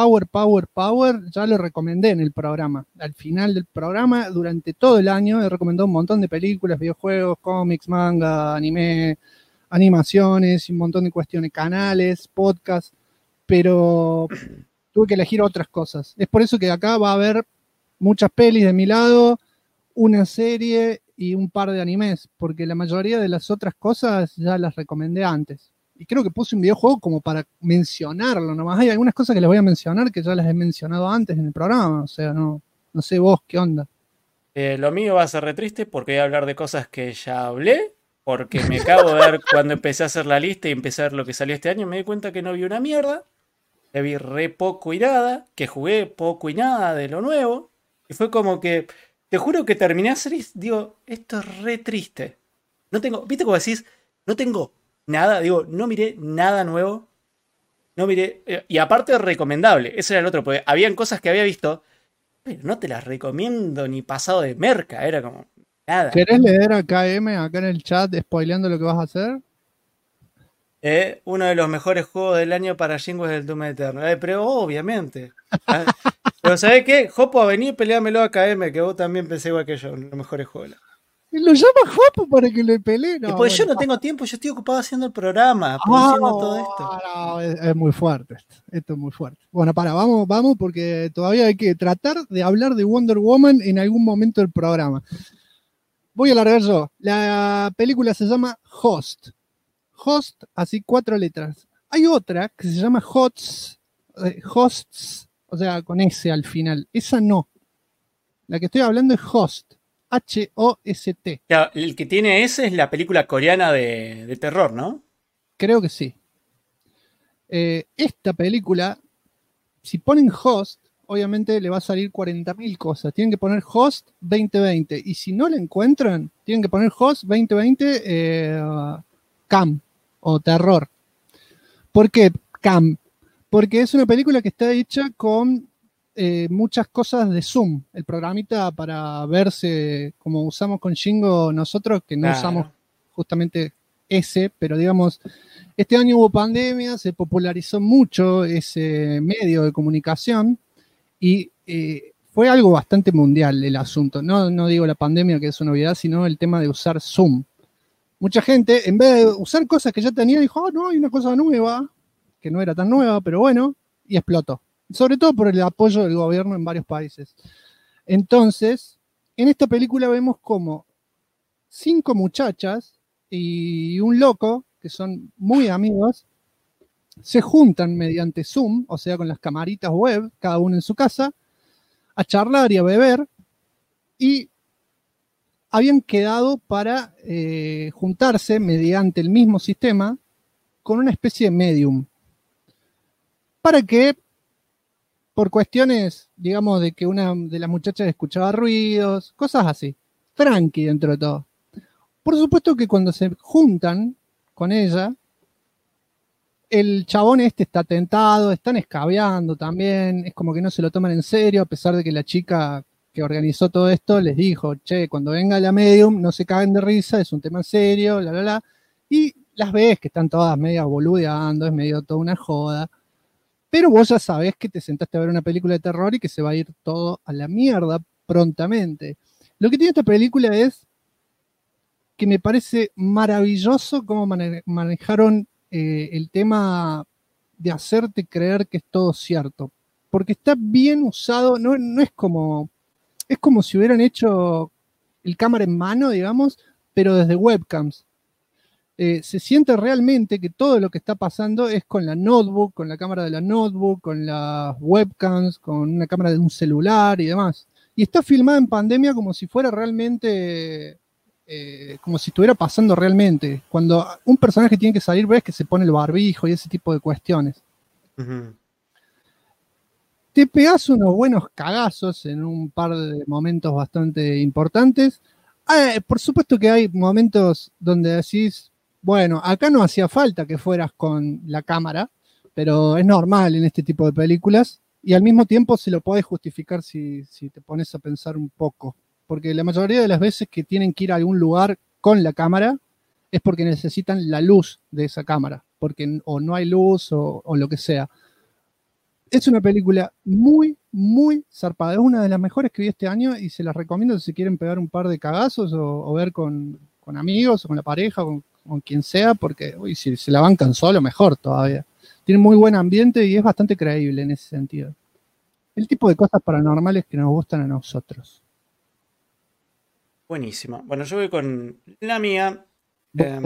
ya lo recomendé en el programa. Al final del programa, durante todo el año, he recomendado un montón de películas, videojuegos, cómics, manga, anime, animaciones, un montón de cuestiones, canales, podcasts, pero tuve que elegir otras cosas. Es por eso que acá va a haber muchas pelis de mi lado, una serie y un par de animes, porque la mayoría de las otras cosas ya las recomendé antes. Y creo que puse un videojuego como para mencionarlo, nomás hay algunas cosas que les voy a mencionar que ya las he mencionado antes en el programa, o sea, no sé vos qué onda. Lo mío va a ser re triste porque voy a hablar de cosas que ya hablé, porque me acabo de ver cuando empecé a hacer la lista y empecé a ver lo que salió este año, me di cuenta que no vi una mierda, que vi re poco y nada, que jugué poco y nada de lo nuevo. Y fue como que, te juro que terminé a hacer y digo, esto es re triste. No tengo, ¿viste cómo decís? No tengo nada, digo, no miré nada nuevo. No miré, y aparte recomendable, ese era el otro, porque habían cosas que había visto, pero no te las recomiendo ni pasado de merca, era como, nada. ¿Querés leer a KM acá en el chat spoileando lo que vas a hacer? Uno de los mejores juegos del año para Jingo es el Doom Eternal. Pero obviamente. Pero ¿sabés qué? Jopo, vení y peleámelo a KM, que vos también pensé igual que yo, en los mejores juegos. Y lo llama Jopo para que le pelee. No, pues yo no tengo tiempo, yo estoy ocupado haciendo el programa, produciendo todo esto. No, es muy fuerte esto es muy fuerte. Bueno, vamos porque todavía hay que tratar de hablar de Wonder Woman en algún momento del programa. Voy a largar yo. La película se llama Host, así 4 letras. Hay otra que se llama Hots, Hosts, o sea, con S al final. Esa no. La que estoy hablando es Host. H-O-S-T. Claro, el que tiene ese es la película coreana de terror, ¿no? Creo que sí. Esta película, si ponen Host, obviamente le va a salir 40.000 cosas. Tienen que poner Host 2020. Y si no la encuentran, tienen que poner Host 2020 Cam o Terror. ¿Por qué Cam? Porque es una película que está hecha con muchas cosas de Zoom. El programita para verse, como usamos con Shingo nosotros, que no usamos justamente ese, pero digamos, este año hubo pandemia, se popularizó mucho ese medio de comunicación y fue algo bastante mundial el asunto. No digo la pandemia, que es una novedad, sino el tema de usar Zoom. Mucha gente, en vez de usar cosas que ya tenía, dijo, oh, no, hay una cosa nueva, que no era tan nueva, pero bueno, y explotó. Sobre todo por el apoyo del gobierno en varios países. Entonces, en esta película vemos como 5 muchachas y un loco, que son muy amigos, se juntan mediante Zoom, o sea, con las camaritas web, cada uno en su casa, a charlar y a beber, y habían quedado para juntarse mediante el mismo sistema con una especie de medium. Para que, por cuestiones, digamos, de que una de las muchachas escuchaba ruidos, cosas así, tranqui dentro de todo. Por supuesto que cuando se juntan con ella, el chabón este está tentado, están escabeando también, es como que no se lo toman en serio, a pesar de que la chica que organizó todo esto les dijo, che, cuando venga la medium, no se caguen de risa, es un tema serio, y las ves que están todas medias boludeando, es medio toda una joda, pero vos ya sabés que te sentaste a ver una película de terror y que se va a ir todo a la mierda prontamente. Lo que tiene esta película es que me parece maravilloso cómo manejaron el tema de hacerte creer que es todo cierto, porque está bien usado, no es como si hubieran hecho el cámara en mano, digamos, pero desde webcams. Se siente realmente que todo lo que está pasando es con la notebook, con la cámara de la notebook, con las webcams, con una cámara de un celular y demás. Y está filmada en pandemia como si fuera realmente, como si estuviera pasando realmente. Cuando un personaje tiene que salir, ves que se pone el barbijo y ese tipo de cuestiones. Uh-huh. Te pegás unos buenos cagazos en un par de momentos bastante importantes. Por supuesto que hay momentos donde decís, bueno, acá no hacía falta que fueras con la cámara, pero es normal en este tipo de películas y al mismo tiempo se lo podés justificar si te pones a pensar un poco, porque la mayoría de las veces que tienen que ir a algún lugar con la cámara es porque necesitan la luz de esa cámara, porque o no hay luz o lo que sea. Es una película muy, muy zarpada, es una de las mejores que vi este año y se las recomiendo si quieren pegar un par de cagazos o ver con amigos o con la pareja o con quien sea, porque si se la bancan solo, mejor todavía. Tiene muy buen ambiente y es bastante creíble en ese sentido. El tipo de cosas paranormales que nos gustan a nosotros. Buenísimo. Bueno, yo voy con la mía. La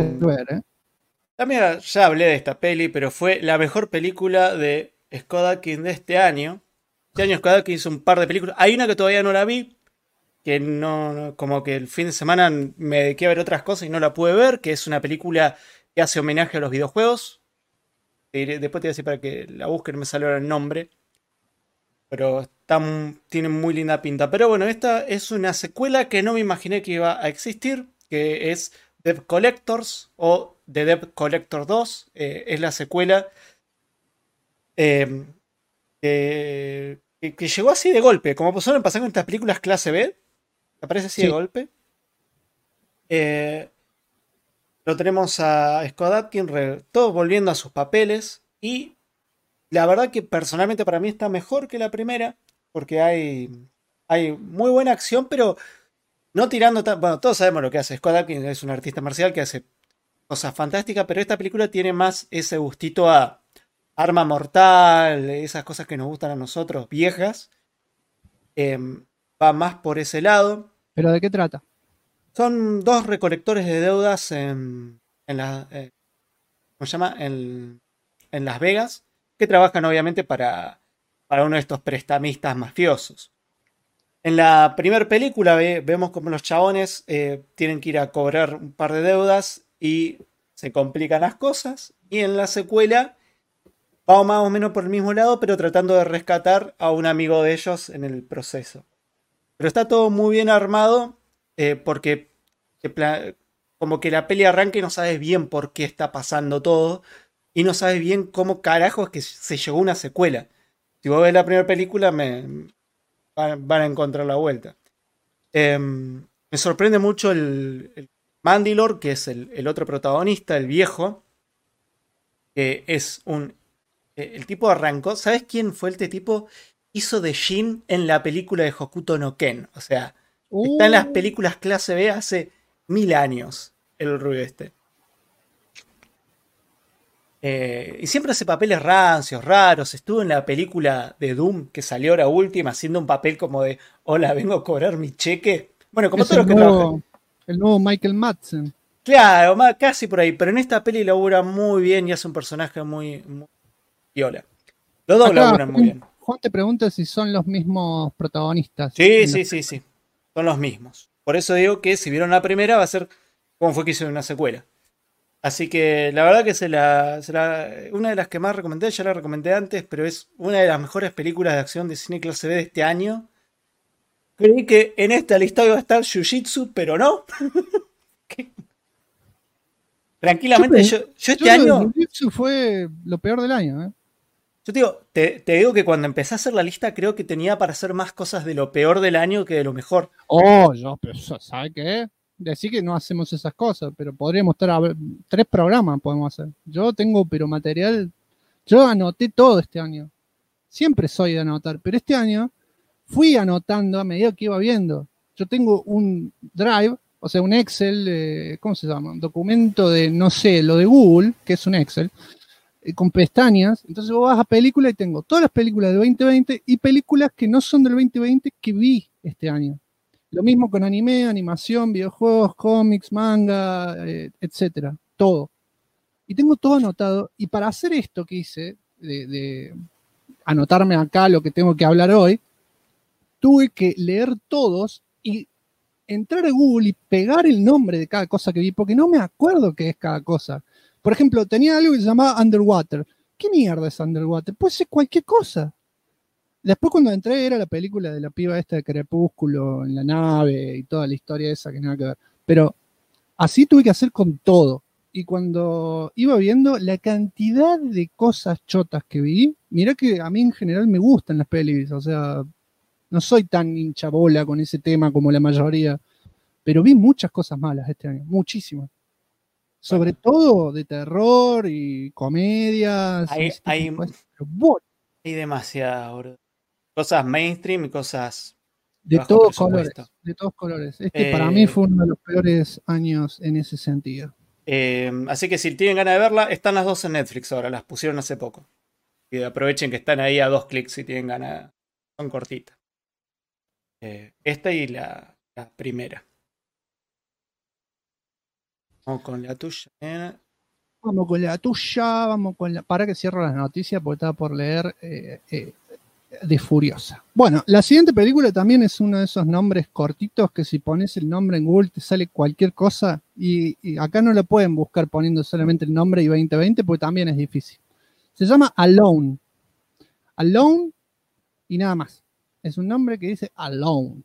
mía, ya hablé de esta peli, pero fue la mejor película de Scott Adkins de este año. Este año Scott Adkins hizo un par de películas. Hay una que todavía no la vi, que no, como que el fin de semana me dediqué a ver otras cosas y no la pude ver, que es una película que hace homenaje a los videojuegos. Después te voy a decir para que la busquen, me salió el nombre. Pero tiene muy linda pinta. Pero bueno, esta es una secuela que no me imaginé que iba a existir, que es Debt Collectors o The Debt Collector 2. Es la secuela que llegó así de golpe, como suelen pasar con estas películas clase B. Aparece así de golpe. Lo tenemos a Scott Adkins todo volviendo a sus papeles. Y la verdad que personalmente para mí está mejor que la primera. Porque hay muy buena acción, pero no tirando bueno, todos sabemos lo que hace Scott Adkins, es un artista marcial que hace cosas fantásticas, pero esta película tiene más ese gustito a arma mortal, esas cosas que nos gustan a nosotros, viejas. Va más por ese lado. ¿Pero de qué trata? Son 2 recolectores de deudas ¿cómo se llama? En Las Vegas, que trabajan obviamente para uno de estos prestamistas mafiosos. En la primera película vemos como los chabones tienen que ir a cobrar un par de deudas y se complican las cosas. Y en la secuela vamos más o menos por el mismo lado, pero tratando de rescatar a un amigo de ellos en el proceso. Pero está todo muy bien armado porque como que la peli arranca y no sabes bien por qué está pasando todo. Y no sabes bien cómo carajo es que se llegó a una secuela. Si vos ves la primera película van a encontrar la vuelta. Me sorprende mucho el Mandylor, que es el otro protagonista, el viejo. Que es el tipo arrancó. ¿Sabes quién fue este tipo? Hizo de Shin en la película de Hokuto no Ken. O sea, está en las películas clase B hace 1000 años. El rubio este. Y siempre hace papeles rancios, raros. Estuvo en la película de Doom que salió ahora última, haciendo un papel como de hola, vengo a cobrar mi cheque. Bueno, como todos los que trabajan. El nuevo Michael Madsen. Claro, casi por ahí. Pero en esta peli labura muy bien y hace un personaje muy viola. Los dos laburan muy bien. Juan te pregunta si son los mismos protagonistas. Sí. Son los mismos. Por eso digo que si vieron la primera va a ser como fue que hicieron una secuela. Así que la verdad que una de las que más recomendé, ya la recomendé antes, pero es una de las mejores películas de acción de cine clase B de este año. Creí que en esta lista iba a estar Jiu-Jitsu, pero no. Tranquilamente, yo este año... Jiu-Jitsu fue lo peor del año, ¿eh? Yo te digo que cuando empecé a hacer la lista creo que tenía para hacer más cosas de lo peor del año que de lo mejor. Pero ¿sabes qué? Decir que no hacemos esas cosas, pero podríamos estar 3 programas podemos hacer. Yo tengo material, yo anoté todo este año. Siempre soy de anotar, pero este año fui anotando a medida que iba viendo. Yo tengo un Drive, o sea, un Excel, ¿cómo se llama? Un documento de, no sé, lo de Google, que es un Excel, con pestañas. Entonces vos vas a películas y tengo todas las películas del 2020 y películas que no son del 2020 que vi este año. Lo mismo con anime, animación, videojuegos, cómics, manga, etcétera. Todo. Y tengo todo anotado. Y para hacer esto que hice, de anotarme acá lo que tengo que hablar hoy, tuve que leer todos y entrar a Google y pegar el nombre de cada cosa que vi, porque no me acuerdo qué es cada cosa. Por ejemplo, tenía algo que se llamaba Underwater. ¿Qué mierda es Underwater? Puede ser cualquier cosa. Después cuando entré era la película de la piba esta de Crepúsculo en la nave y toda la historia esa que nada que ver. Pero así tuve que hacer con todo. Y cuando iba viendo la cantidad de cosas chotas que vi, mirá que a mí en general me gustan las pelis, o sea, no soy tan hinchabola con ese tema como la mayoría, pero vi muchas cosas malas este año, muchísimas. Sobre todo de terror y comedias. Hay demasiadas, bro. Cosas mainstream y cosas de todos colores. De todos colores. Para mí fue uno de los peores años en ese sentido. Así que si tienen ganas de verla, están las dos en Netflix ahora, las pusieron hace poco. Y aprovechen que están ahí a 2 clics si tienen ganas. Son cortitas. Esta y la primera. Vamos con la tuya, nena. Vamos con la tuya, Para que cierro las noticias porque estaba por leer de Furiosa. Bueno, la siguiente película también es uno de esos nombres cortitos que si pones el nombre en Google te sale cualquier cosa y acá no lo pueden buscar poniendo solamente el nombre y 2020 porque también es difícil. Se llama Alone. Alone y nada más. Es un nombre que dice Alone.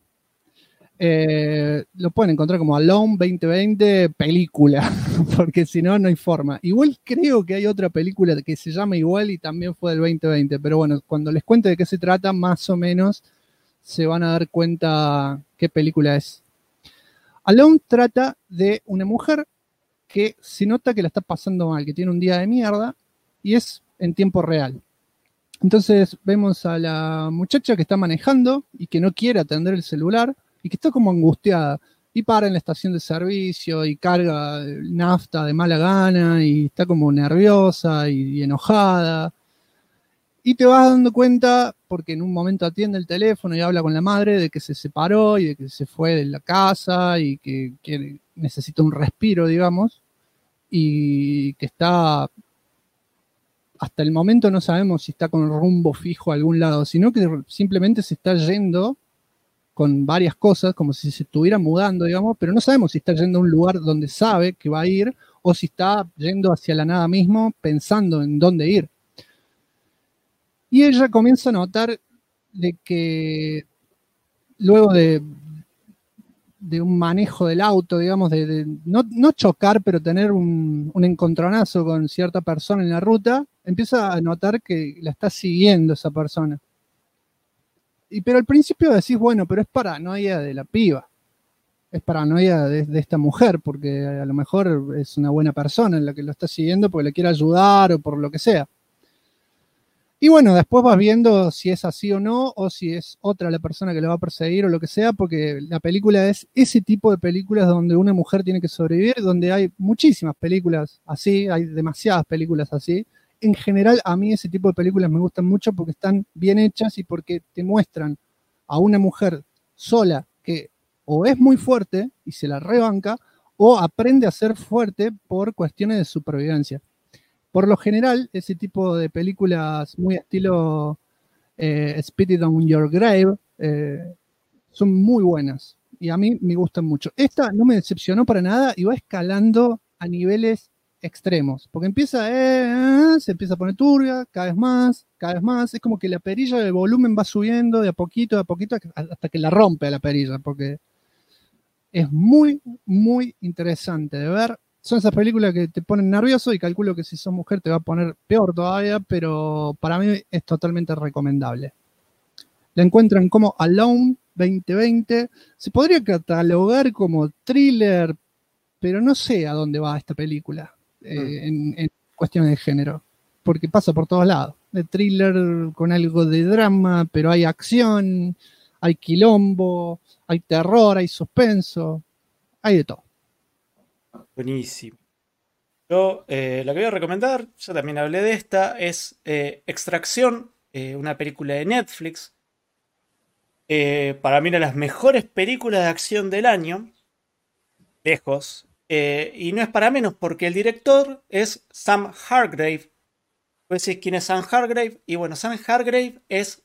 Lo pueden encontrar como Alone 2020 película, porque si no, no hay forma. Igual creo que hay otra película que se llama igual y también fue del 2020, pero bueno, cuando les cuente de qué se trata, más o menos se van a dar cuenta qué película es. Alone trata de una mujer que se nota que la está pasando mal, que tiene un día de mierda y es en tiempo real. Entonces vemos a la muchacha que está manejando y que no quiere atender el celular y que está como angustiada y para en la estación de servicio y carga nafta de mala gana y está como nerviosa y enojada y te vas dando cuenta porque en un momento atiende el teléfono y habla con la madre de que se separó y de que se fue de la casa y que necesita un respiro, digamos, y que está hasta el momento no sabemos si está con rumbo fijo a algún lado, sino que simplemente se está yendo con varias cosas, como si se estuviera mudando, digamos, pero no sabemos si está yendo a un lugar donde sabe que va a ir o si está yendo hacia la nada mismo pensando en dónde ir. Y ella comienza a notar de que luego de un manejo del auto, digamos, de no chocar, pero tener un encontronazo con cierta persona en la ruta, empieza a notar que la está siguiendo esa persona. Pero al principio decís, bueno, pero es paranoia de la piba, es paranoia de esta mujer, porque a lo mejor es una buena persona en la que lo está siguiendo porque le quiere ayudar o por lo que sea. Y bueno, después vas viendo si es así o no, o si es otra la persona que lo va a perseguir o lo que sea, porque la película es ese tipo de películas donde una mujer tiene que sobrevivir, donde hay muchísimas películas así, hay demasiadas películas así. En general, a mí ese tipo de películas me gustan mucho porque están bien hechas y porque te muestran a una mujer sola que o es muy fuerte y se la rebanca, o aprende a ser fuerte por cuestiones de supervivencia. Por lo general, ese tipo de películas muy estilo Spit It on Your Grave son muy buenas y a mí me gustan mucho. Esta no me decepcionó para nada y va escalando a niveles extremos, porque se empieza a poner turbia, cada vez más, es como que la perilla del volumen va subiendo de a poquito, hasta que la rompe a la perilla, porque es muy, muy interesante de ver. Son esas películas que te ponen nervioso y calculo que si sos mujer te va a poner peor todavía, pero para mí es totalmente recomendable. La encuentran como Alone 2020. Se podría catalogar como thriller, pero no sé a dónde va esta película en cuestiones de género, porque pasa por todos lados. De thriller con algo de drama, pero hay acción, hay quilombo, hay terror, hay suspenso, hay de todo. Buenísimo. Yo la que voy a recomendar, yo también hablé de esta, es Extracción, una película de Netflix. Para mí una de las mejores películas de acción del año, lejos. Y no es para menos porque el director es Sam Hargrave. ¿Puedes decir quién es Sam Hargrave? Y bueno, Sam Hargrave es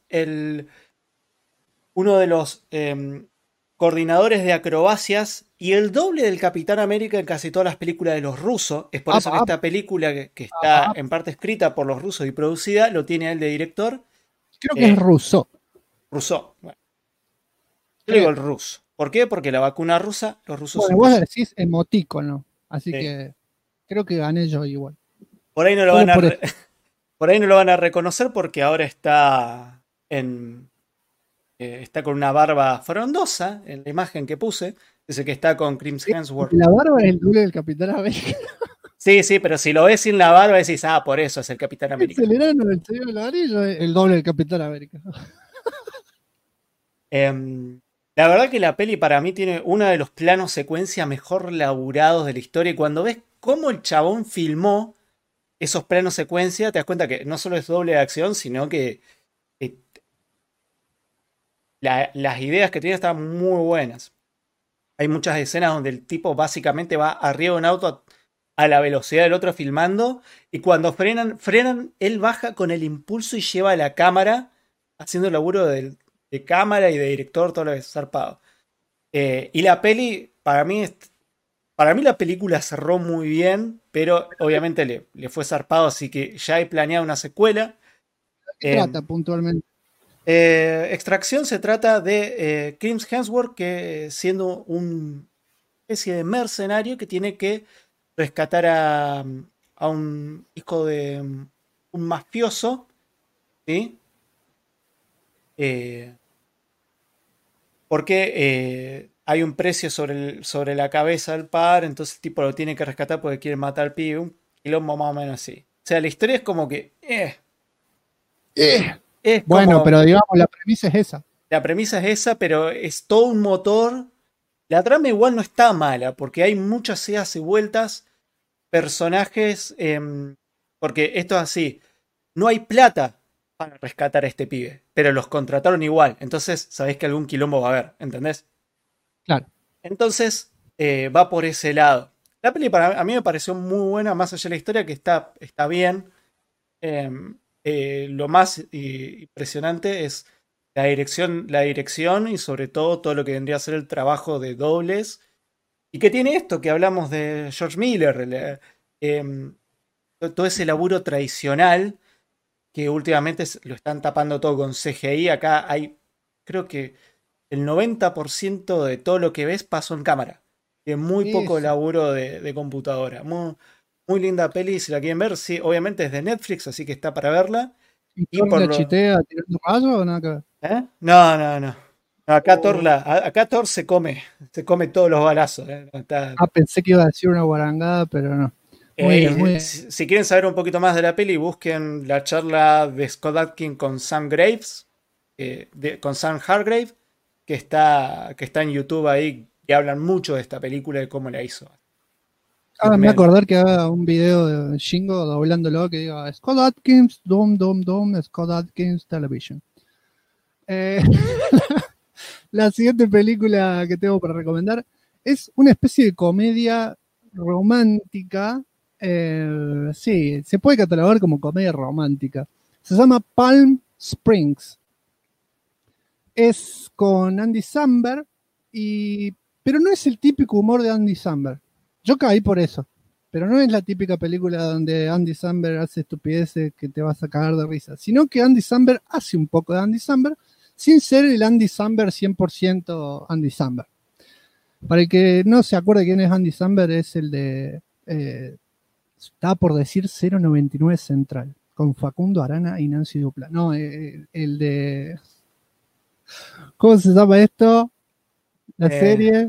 uno de los coordinadores de acrobacias y el doble del Capitán América en casi todas las películas de los rusos. Es por eso que esta película, que está en parte escrita por los rusos y producida, lo tiene él de director. Creo que es ruso. Ruso. Bueno. Yo digo el ruso. ¿Por qué? Porque la vacuna rusa, los rusos son rusos. Vos decís emotícono, así que creo que gané yo igual. Por ahí no lo por ahí no lo van a reconocer porque ahora está está con una barba frondosa en la imagen que puse. Dice que está con Chris Hemsworth. La barba es el doble del Capitán América. Sí, pero si lo ves sin la barba decís, por eso es el Capitán América. El enano del Señor del Anillo es el doble del Capitán América. La verdad que la peli para mí tiene uno de los planos secuencia mejor laburados de la historia. Y cuando ves cómo el chabón filmó esos planos secuencia, te das cuenta que no solo es doble de acción, sino que las ideas que tiene están muy buenas. Hay muchas escenas donde el tipo básicamente va arriba de un auto a la velocidad del otro filmando. Y cuando frenan, él baja con el impulso y lleva la cámara haciendo el laburo de cámara y de director, todo lo que es zarpado. Y la peli, para mí la película cerró muy bien, pero obviamente le fue zarpado, así que ya hay planeada una secuela. ¿Qué trata puntualmente? Extracción se trata de Chris Hemsworth, que siendo una especie de mercenario que tiene que rescatar a un hijo de un mafioso, ¿sí? Porque hay un precio sobre la cabeza del padre, entonces el tipo lo tiene que rescatar porque quiere matar al pibe, un quilombo más o menos así. O sea, la historia es como que bueno, pero digamos, la premisa es esa. La premisa es esa, pero es todo un motor. La trama igual no está mala, porque hay muchas idas y vueltas, personajes, porque esto es así, no hay plata para rescatar a este pibe, pero los contrataron igual, entonces sabés que algún quilombo va a haber, ¿entendés? Claro. Entonces va por ese lado. La peli a mí me pareció muy buena, más allá de la historia, que está bien. lo más impresionante es la dirección y sobre todo lo que vendría a ser el trabajo de dobles. Y que tiene esto que hablamos de George Miller, todo ese laburo tradicional que últimamente lo están tapando todo con CGI. Acá hay, creo que el 90% de todo lo que ves pasó en cámara. Tiene muy poco laburo de computadora. Muy linda peli, si la quieren ver. Sí, obviamente es de Netflix, así que está para verla. ¿Y por la chitea tirando rayos o nada que ver? No. Acá Thor se come todos los balazos. Pensé que iba a decir una guarangada, pero no. Muy bien. Si quieren saber un poquito más de la peli, busquen la charla de Scott Adkins con Sam Graves, con Sam Hargrave, que está en YouTube ahí, que hablan mucho de esta película y cómo la hizo. Me acordar que haga un video de Shingo doblándolo que diga Scott Adkins, Dom, Scott Adkins Television. La siguiente película que tengo para recomendar es una especie de comedia romántica. Sí, se puede catalogar como comedia romántica. Se llama Palm Springs. Es con Andy Samberg, pero no es el típico humor de Andy Samberg. Yo caí por eso, pero no es la típica película donde Andy Samberg hace estupideces que te vas a cagar de risa, sino que Andy Samberg hace un poco de Andy Samberg sin ser el Andy Samberg 100% Andy Samberg. Para el que no se acuerde quién es Andy Samberg, es el de... estaba por decir 099 Central, con Facundo Arana y Nancy Dupla. No, el de... ¿Cómo se llama esto? La serie...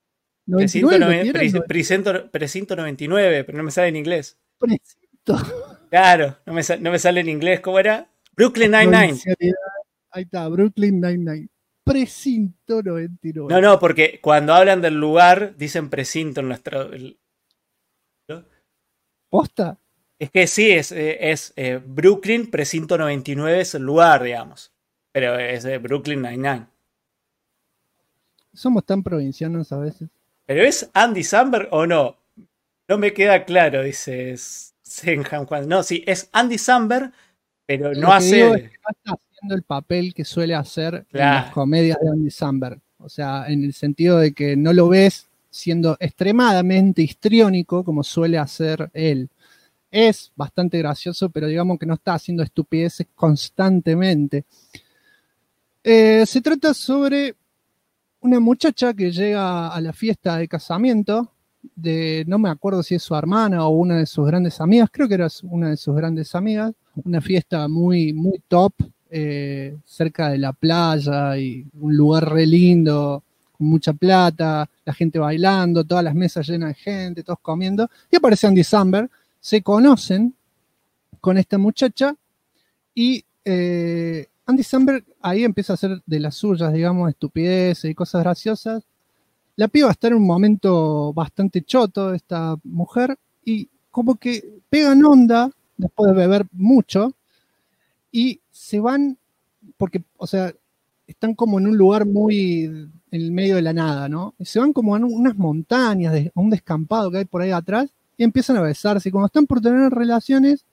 Precinto 99, pero no me sale en inglés. Precinto. Claro, no me sale en inglés. ¿Cómo era? Brooklyn Nine-Nine. Ahí está, Brooklyn Nine-Nine. Precinto 99. No, porque cuando hablan del lugar dicen precinto en nuestro... ¿no? ¿Posta? Es que sí, es Brooklyn, precinto 99 es el lugar, digamos. Pero es de Brooklyn Nine-Nine. Somos tan provincianos a veces. ¿Pero es Andy Samberg o no? No me queda claro, dice Senhan Juan. No, sí, es Andy Samberg, pero no hace... Digo es que no está haciendo el papel que suele hacer en las comedias de Andy Samberg. O sea, en el sentido de que no lo ves siendo extremadamente histriónico como suele hacer él. Es bastante gracioso, pero digamos que no está haciendo estupideces constantemente. Se trata sobre una muchacha que llega a la fiesta de casamiento de, no me acuerdo si es su hermana o una de sus grandes amigas, creo que era una de sus grandes amigas, una fiesta muy, muy top, cerca de la playa y un lugar re lindo, con mucha plata, la gente bailando, todas las mesas llenas de gente, todos comiendo, y aparece Andy Samberg, se conocen con esta muchacha y Andy Samberg ahí empieza a hacer de las suyas, digamos, estupideces y cosas graciosas. La piba está en un momento bastante choto, esta mujer, y como que pegan onda después de beber mucho y se van, porque, o sea, están como en un lugar muy en el medio de la nada, ¿no? Y se van como a unas montañas, a un descampado que hay por ahí atrás, y empiezan a besarse. Y cuando están por tener relaciones,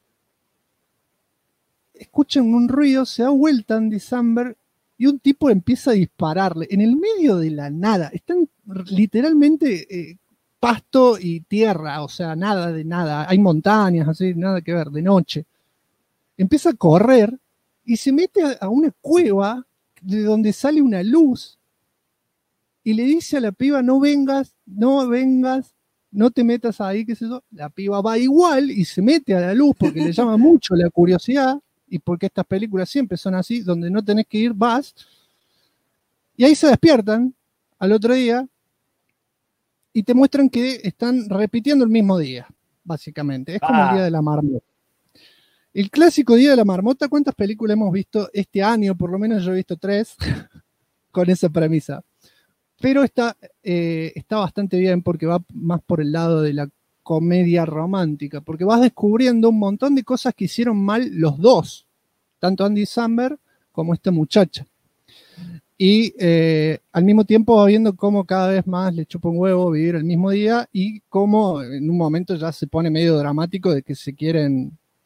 escuchan un ruido, se da vuelta Andy Samberg y un tipo empieza a dispararle en el medio de la nada. Están literalmente pasto y tierra, o sea, nada de nada. Hay montañas, así, nada que ver, de noche. Empieza a correr y se mete a una cueva de donde sale una luz y le dice a la piba, no vengas, no te metas ahí, qué sé yo. La piba va igual y se mete a la luz porque le llama mucho la curiosidad. Y porque estas películas siempre son así, donde no tenés que ir, vas. Y ahí se despiertan al otro día y te muestran que están repitiendo el mismo día, básicamente. Es como el Día de la Marmota. El clásico Día de la Marmota, ¿cuántas películas hemos visto este año? Por lo menos yo he visto 3 con esa premisa. Pero está bastante bien porque va más por el lado de la comedia romántica, porque vas descubriendo un montón de cosas que hicieron mal los dos, tanto Andy Samberg como esta muchacha. Y al mismo tiempo va viendo cómo cada vez más le chupa un huevo vivir el mismo día y cómo en un momento ya se pone medio dramático de que se quieren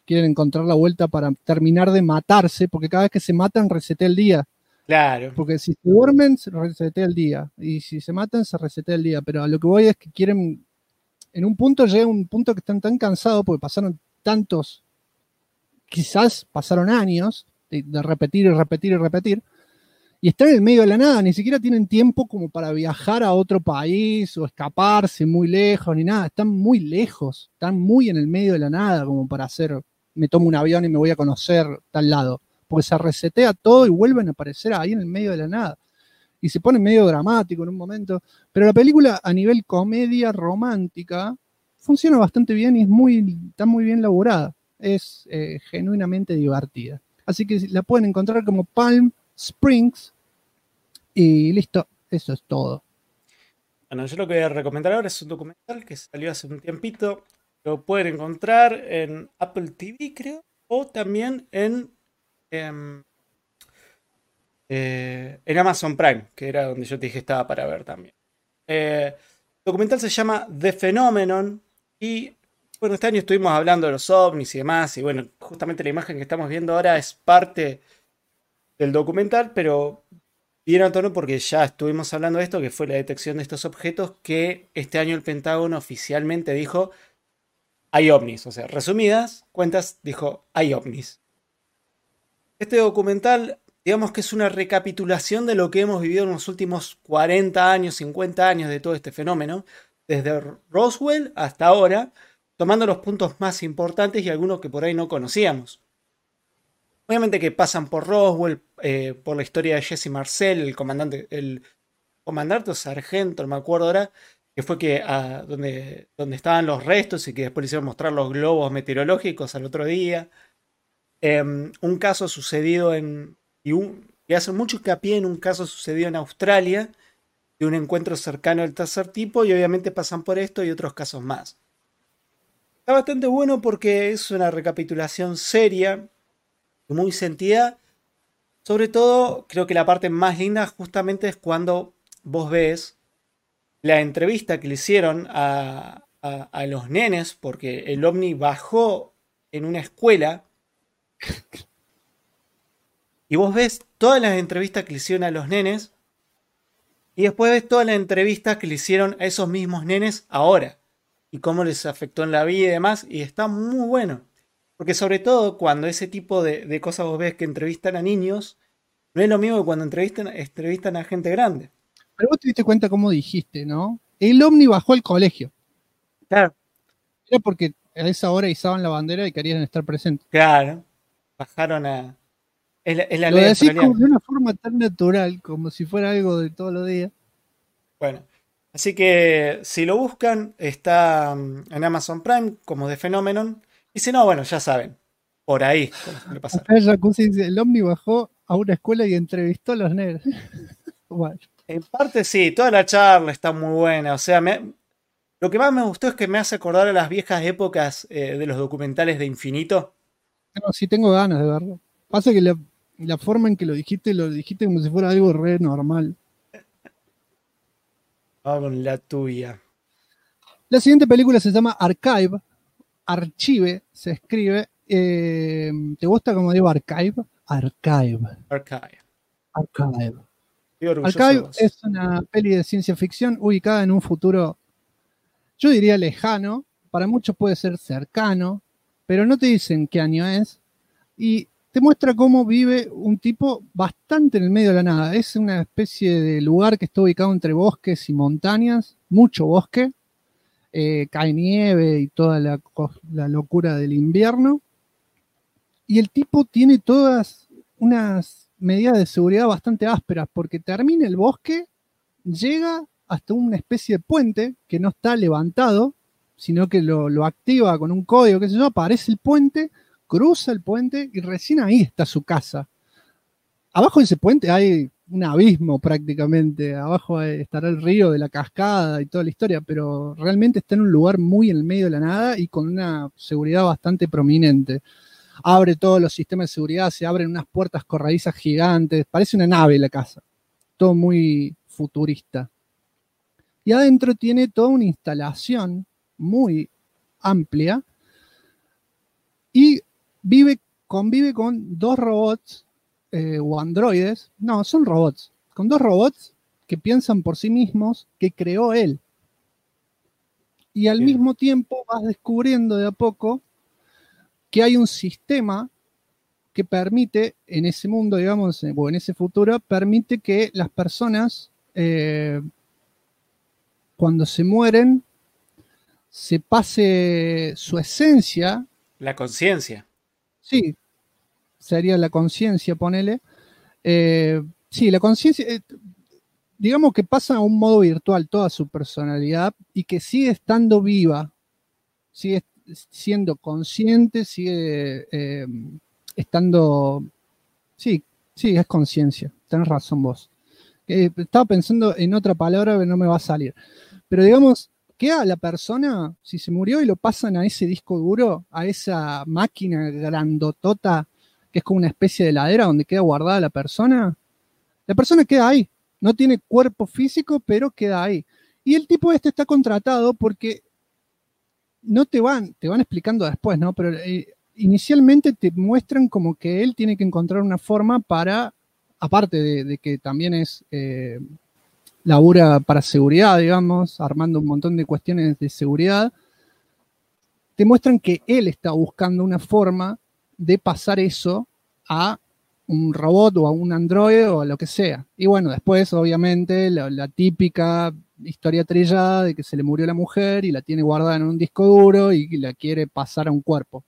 quieren encontrar la vuelta para terminar de matarse, porque cada vez que se matan resetea el día. Claro. Porque si se duermen, se resetea el día. Y si se matan, se resetea el día. Pero a lo que voy es que quieren... En un punto llega un punto que están tan cansados porque pasaron tantos... Quizás pasaron años de repetir y repetir y repetir. Y están en el medio de la nada. Ni siquiera tienen tiempo como para viajar a otro país o escaparse muy lejos ni nada. Están muy lejos. Están muy en el medio de la nada como para hacer... Me tomo un avión y me voy a conocer tal lado. Porque se resetea todo y vuelven a aparecer ahí en el medio de la nada. Y se pone medio dramático en un momento. Pero la película, a nivel comedia romántica, funciona bastante bien y está muy bien elaborada. Es genuinamente divertida. Así que la pueden encontrar como Palm Springs. Y listo, eso es todo. Bueno, yo lo que voy a recomendar ahora es un documental que salió hace un tiempito. Lo pueden encontrar en Apple TV, creo. O también en Amazon Prime, que era donde yo te dije estaba para ver también. El documental se llama The Phenomenon y bueno, este año estuvimos hablando de los ovnis y demás y bueno, justamente la imagen que estamos viendo ahora es parte del documental, pero bien a tono porque ya estuvimos hablando de esto, que fue la detección de estos objetos que este año el Pentágono oficialmente dijo hay ovnis, o sea, resumidas cuentas dijo hay ovnis. Este documental, digamos que es una recapitulación de lo que hemos vivido en los últimos 40 años, 50 años de todo este fenómeno, desde Roswell hasta ahora, tomando los puntos más importantes y algunos que por ahí no conocíamos. Obviamente que pasan por Roswell, por la historia de Jesse Marcel, el comandante o sargento, no me acuerdo ahora, que fue donde estaban los restos y que después le hicieron mostrar los globos meteorológicos al otro día. Un caso sucedido y hace mucho hincapié en un caso sucedido en Australia de un encuentro cercano del tercer tipo y obviamente pasan por esto y otros casos más. Está bastante bueno porque es una recapitulación seria, muy sentida. Sobre todo, creo que la parte más linda justamente es cuando vos ves la entrevista que le hicieron a los nenes, porque el ovni bajó en una escuela. Y vos ves todas las entrevistas que le hicieron a los nenes y después ves todas las entrevistas que le hicieron a esos mismos nenes ahora y cómo les afectó en la vida y demás, y está muy bueno porque sobre todo cuando ese tipo de cosas vos ves que entrevistan a niños, no es lo mismo que cuando entrevistan a gente grande. Pero vos te diste cuenta cómo dijiste, ¿no? El ovni bajó al colegio. Claro. Era porque a esa hora izaban la bandera y querían estar presentes. Claro. Bajaron a... Es la Lo ley decís australiana. como de una forma tan natural, como si fuera algo de todos los días. Bueno, así que si lo buscan, está en Amazon Prime como The Phenomenon. Y si no, bueno, ya saben, por ahí le pasaron. Acá el Jacuzzi dice, el ovni bajó a una escuela y entrevistó a los negros. Bueno. En parte sí, toda la charla está muy buena. O sea, lo que más me gustó es que me hace acordar a las viejas épocas de los documentales de Infinito. No, sí tengo ganas de verlo. Pasa que la forma en que lo dijiste como si fuera algo re normal. Vamos con la tuya. La siguiente película se llama Archive. Archive se escribe. ¿Te gusta como digo Archive? Archive. Archive es una peli de ciencia ficción ubicada en un futuro, yo diría lejano, para muchos puede ser cercano, pero no te dicen qué año es, y te muestra cómo vive un tipo bastante en el medio de la nada. Es una especie de lugar que está ubicado entre bosques y montañas, mucho bosque, cae nieve y toda la locura del invierno, y el tipo tiene todas unas medidas de seguridad bastante ásperas, porque termina el bosque, llega hasta una especie de puente que no está levantado, sino que lo activa con un código, qué sé yo, aparece el puente, cruza el puente y recién ahí está su casa. Abajo de ese puente hay un abismo prácticamente, abajo estará el río de la cascada y toda la historia, pero realmente está en un lugar muy en el medio de la nada y con una seguridad bastante prominente. Abre todos los sistemas de seguridad, se abren unas puertas corredizas gigantes, parece una nave la casa, todo muy futurista. Y adentro tiene toda una instalación muy amplia y convive con dos robots o androides. No, son robots. Con dos robots que piensan por sí mismos, que creó él. Y al mismo tiempo vas descubriendo de a poco que hay un sistema que permite, en ese mundo, digamos, o en ese futuro, permite que las personas, cuando se mueren, se pase su esencia. La conciencia. Sí, sería la conciencia, ponele. Sí, la conciencia, digamos que pasa a un modo virtual toda su personalidad y que sigue estando viva, sigue siendo consciente, sigue estando... Sí, es conciencia, tenés razón vos. Estaba pensando en otra palabra que no me va a salir. Pero digamos, queda la persona, si se murió y lo pasan a ese disco duro, a esa máquina grandotota, que es como una especie de heladera donde queda guardada la persona queda ahí. No tiene cuerpo físico, pero queda ahí. Y el tipo este está contratado porque no te van explicando después, ¿no? Pero inicialmente te muestran como que él tiene que encontrar una forma para, aparte de que también es labura para seguridad, digamos, armando un montón de cuestiones de seguridad, te muestran que él está buscando una forma de pasar eso a un robot o a un androide o a lo que sea. Y bueno, después obviamente la típica historia trillada de que se le murió la mujer y la tiene guardada en un disco duro y la quiere pasar a un cuerpo.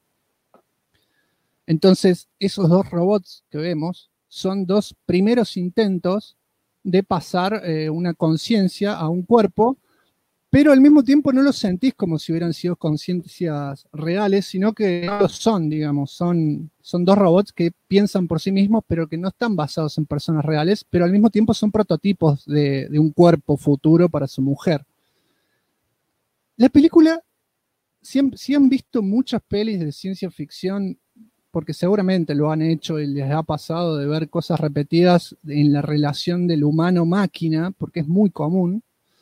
Entonces, esos dos robots que vemos son dos primeros intentos de pasar una conciencia a un cuerpo, pero al mismo tiempo no los sentís como si hubieran sido conciencias reales, sino que no lo son, digamos, son dos robots que piensan por sí mismos, pero que no están basados en personas reales, pero al mismo tiempo son prototipos de un cuerpo futuro para su mujer. La película, si han visto muchas pelis de ciencia ficción, porque seguramente lo han hecho y les ha pasado de ver cosas repetidas en la relación del humano-máquina, porque es muy común.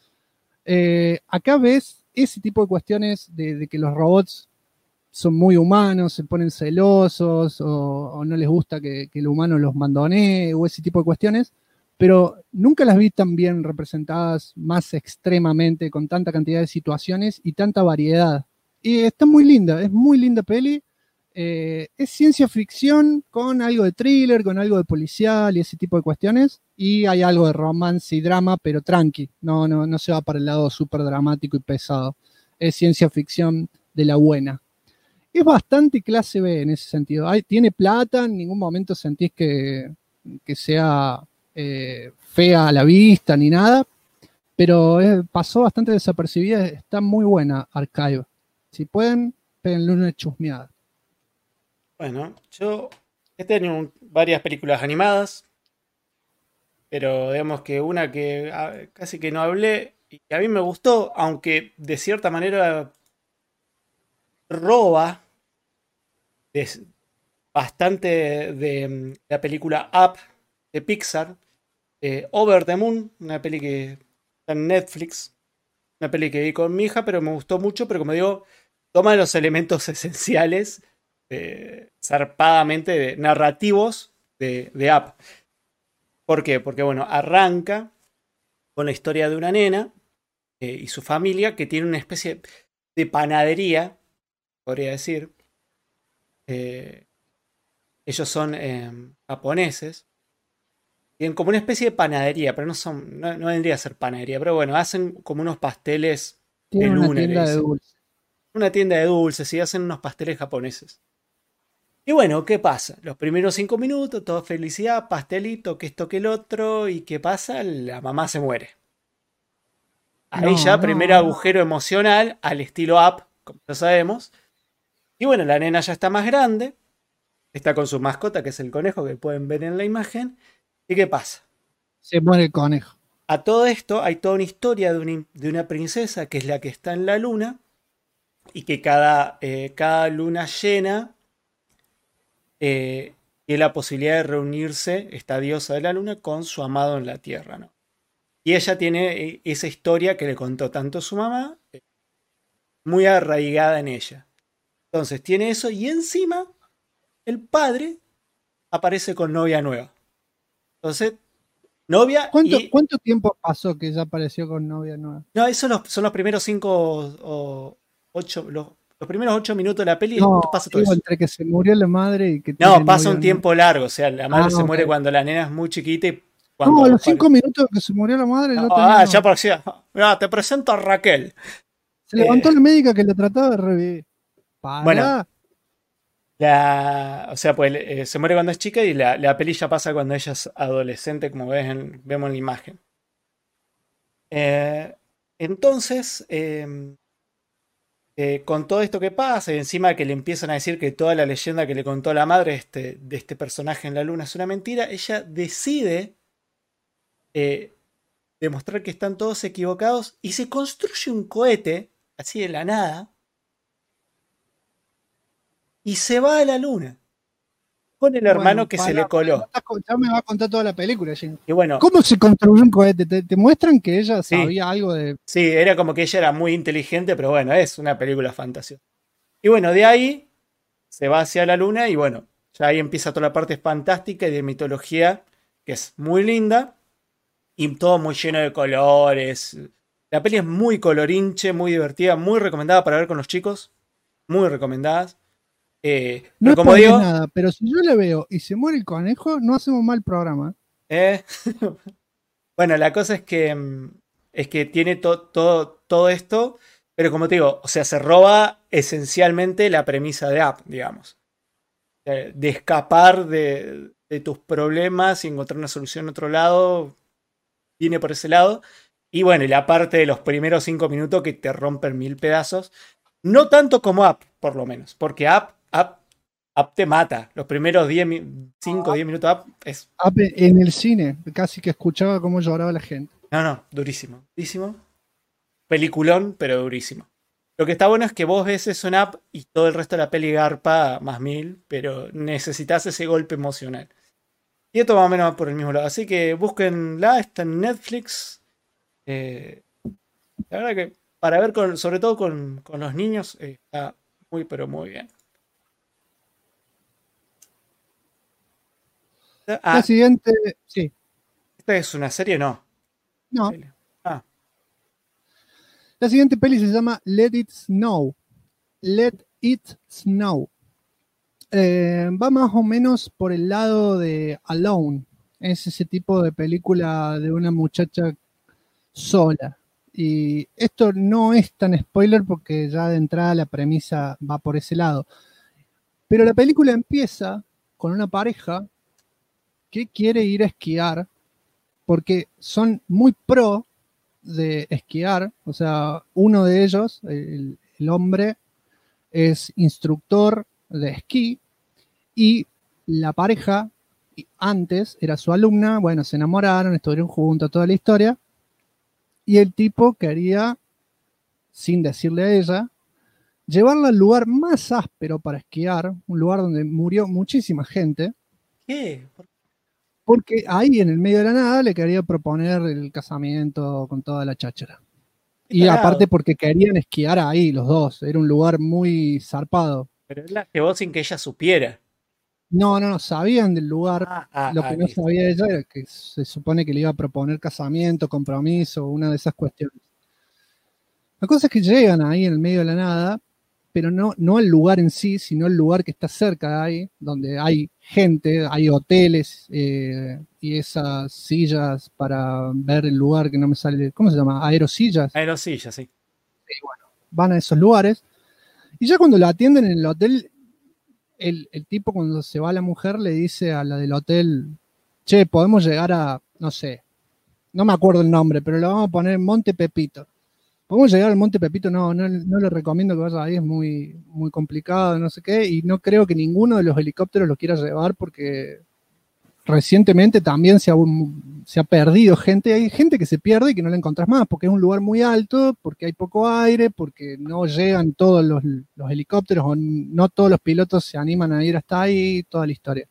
Acá ves ese tipo de cuestiones de que los robots son muy humanos, se ponen celosos o no les gusta que el humano los mandonee o ese tipo de cuestiones, pero nunca las vi tan bien representadas más extremamente con tanta cantidad de situaciones y tanta variedad. Y está muy linda, es muy linda peli. Es ciencia ficción con algo de thriller, con algo de policial y ese tipo de cuestiones, y hay algo de romance y drama, pero tranqui, no se va para el lado súper dramático y pesado. Es ciencia ficción de la buena. Es bastante clase B en ese sentido. Tiene plata, en ningún momento sentís que sea fea a la vista ni nada, pero pasó bastante desapercibida, está muy buena Archive. Si pueden, péguenle una chusmeada. Bueno, yo he tenido varias películas animadas, pero digamos que una que casi que no hablé y que a mí me gustó, aunque de cierta manera roba bastante de la película Up de Pixar, Over the Moon, una peli que está en Netflix, una peli que vi con mi hija, pero me gustó mucho, pero como digo, toma los elementos esenciales zarpadamente narrativos de Up. ¿Por qué? Porque bueno, arranca con la historia de una nena y su familia que tiene una especie de panadería, podría decir. Ellos son japoneses. Tienen como una especie de panadería, pero no vendría a ser panadería, pero bueno, hacen como unos pasteles de luna. Una tienda de dulces. Una tienda de dulces y hacen unos pasteles japoneses. Y bueno, ¿qué pasa? Los primeros 5 minutos, todo felicidad, pastelito, que esto, que el otro. ¿Y qué pasa? La mamá se muere. Ahí ya, primer agujero emocional al estilo Up, como ya sabemos. Y bueno, la nena ya está más grande. Está con su mascota, que es el conejo, que pueden ver en la imagen. ¿Y qué pasa? Se muere el conejo. A todo esto hay toda una historia de una princesa, que es la que está en la luna. Y que cada luna llena tiene la posibilidad de reunirse esta diosa de la luna con su amado en la tierra, ¿no? Y ella tiene esa historia que le contó tanto su mamá, muy arraigada en ella. Entonces tiene eso y encima el padre aparece con novia nueva. Entonces, novia y... ¿Cuánto tiempo pasó que ya apareció con novia nueva? No, esos son los primeros 5 o 8, los primeros 8 minutos de la peli. No, Pasa todo eso. entre que se murió la madre y que... No, pasa un tiempo largo. O sea, la madre se muere ok. cuando la nena es muy chiquita y cuando... No, a los 5 minutos que se murió la madre... No, tenía... ya parecía. Mira, te presento a Raquel. Se levantó la médica que le trataba de revivir. Bueno, o sea, pues se muere cuando es chica y la peli ya pasa cuando ella es adolescente, como vemos en la imagen. Entonces, con todo esto que pasa, y encima que le empiezan a decir que toda la leyenda que le contó la madre de este personaje en la luna es una mentira, ella decide demostrar que están todos equivocados y se construye un cohete, así de la nada, y se va a la luna con el hermano que se le coló. Ya me va a contar toda la película, Jim. Y bueno, ¿cómo se construyó un cohete? ¿Te muestran que ella sabía algo de...? Sí, era como que ella era muy inteligente, pero bueno, es una película fantasiosa. Y bueno, de ahí se va hacia la luna y bueno, ya ahí empieza toda la parte fantástica y de mitología, que es muy linda y todo muy lleno de colores. La peli es muy colorinche, muy divertida, muy recomendada para ver con los chicos, muy recomendadas. No pero como digo, nada, pero si yo le veo y se muere el conejo, no hacemos mal programa. Bueno, la cosa es que tiene todo esto, pero como te digo, o sea, se roba esencialmente la premisa de Up, digamos. De escapar de tus problemas y encontrar una solución en otro lado, viene por ese lado. Y bueno, y la parte de los primeros 5 minutos que te rompen 1000 pedazos. No tanto como Up, por lo menos, porque Up te mata. Los primeros 5 o 10 minutos Up es... Up en el cine, casi que escuchaba cómo lloraba la gente. No, durísimo. Durísimo. Peliculón, pero durísimo. Lo que está bueno es que vos ves eso en Up y todo el resto de la peli garpa más 1000, pero necesitas ese golpe emocional. Y esto más o menos va por el mismo lado. Así que búsquenla, está en Netflix. La verdad que para ver, sobre todo con los niños, está muy, pero muy bien. La siguiente, sí. ¿Esta es una serie? No. La siguiente peli se llama Let It Snow. Let It Snow. Va más o menos por el lado de Alone. Es ese tipo de película de una muchacha sola. Y esto no es tan spoiler porque ya de entrada la premisa va por ese lado. Pero la película empieza con una pareja que quiere ir a esquiar porque son muy pro de esquiar. O sea, uno de ellos, el hombre, es instructor de esquí y la pareja antes era su alumna. Bueno, se enamoraron, estuvieron juntos, toda la historia. Y el tipo quería, sin decirle a ella, llevarla al lugar más áspero para esquiar, un lugar donde murió muchísima gente. ¿Qué? Porque ahí en el medio de la nada le quería proponer el casamiento con toda la cháchara. Y aparte porque querían esquiar ahí los dos, era un lugar muy zarpado. Pero él la llevó sin que ella supiera. No, sabían del lugar. Lo que no sabía ella era que se supone que le iba a proponer casamiento, compromiso, una de esas cuestiones. La cosa es que llegan ahí en el medio de la nada, pero no el lugar en sí, sino el lugar que está cerca de ahí, donde hay gente, hay hoteles y esas sillas para ver el lugar que no me sale. ¿Cómo se llama? Aerosillas. Aerosillas, sí. Y bueno, van a esos lugares. Y ya cuando la atienden en el hotel, el tipo cuando se va la mujer le dice a la del hotel, che, podemos llegar a, no sé, no me acuerdo el nombre, pero lo vamos a poner Monte Pepito. ¿Podemos llegar al Monte Pepito? No le recomiendo que vaya ahí, es muy, muy complicado, no sé qué, y no creo que ninguno de los helicópteros lo quiera llevar porque recientemente también se ha perdido gente. Hay gente que se pierde y que no la encontrás más porque es un lugar muy alto, porque hay poco aire, porque no llegan todos los helicópteros o no todos los pilotos se animan a ir hasta ahí, toda la historia.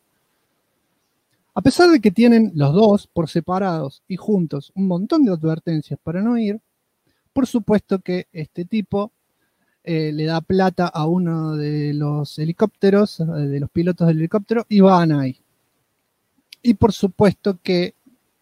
A pesar de que tienen los dos por separados y juntos un montón de advertencias para no ir, por supuesto que este tipo le da plata a uno de los helicópteros, de los pilotos del helicóptero, y van ahí. Y por supuesto que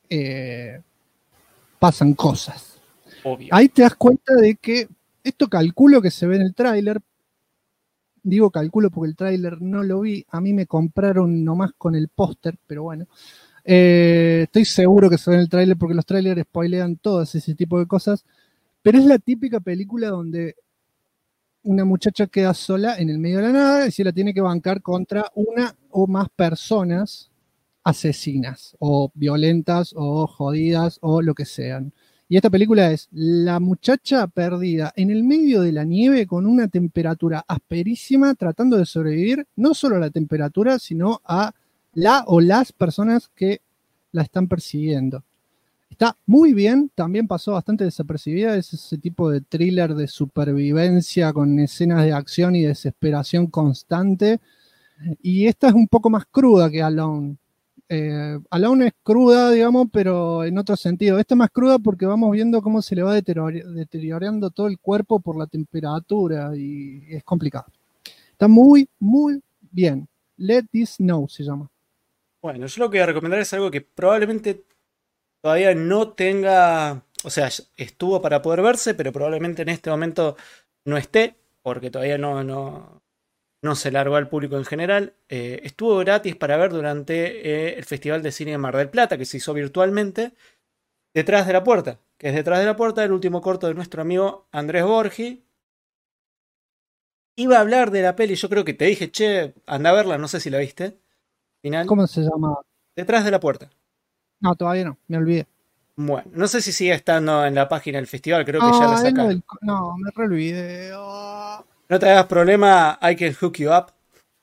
pasan cosas. Obvio. Ahí te das cuenta de que esto calculo que se ve en el tráiler. Digo calculo porque el tráiler no lo vi. A mí me compraron nomás con el póster, pero bueno. Estoy seguro que se ve en el tráiler porque los tráilers spoilean todas ese tipo de cosas. Pero es la típica película donde una muchacha queda sola en el medio de la nada y se la tiene que bancar contra una o más personas asesinas o violentas o jodidas o lo que sean. Y esta película es la muchacha perdida en el medio de la nieve con una temperatura asperísima tratando de sobrevivir no solo a la temperatura sino a la o las personas que la están persiguiendo. Está muy bien, también pasó bastante desapercibida, es ese tipo de thriller de supervivencia con escenas de acción y desesperación constante. Y esta es un poco más cruda que Alone. Alone es cruda, digamos, pero en otro sentido. Esta es más cruda porque vamos viendo cómo se le va deteriorando todo el cuerpo por la temperatura y es complicado. Está muy, muy bien. Let This Know se llama. Bueno, yo lo que voy a recomendar es algo que probablemente todavía no tenga, o sea, estuvo para poder verse, pero probablemente en este momento no esté, porque todavía no se largó al público en general. Estuvo gratis para ver durante el Festival de Cine de Mar del Plata, que se hizo virtualmente, Detrás de la Puerta, que es Detrás de la Puerta, el último corto de nuestro amigo Andrés Borgi. Iba a hablar de la peli, yo creo que te dije, che, anda a verla, no sé si la viste. Final. ¿Cómo se llama? Detrás de la Puerta. No, todavía no, me olvidé. Bueno, no sé si sigue estando en la página del festival, creo que ya la sacaron. No, me re olvidé. Oh. No te hagas problema, I can hook you up.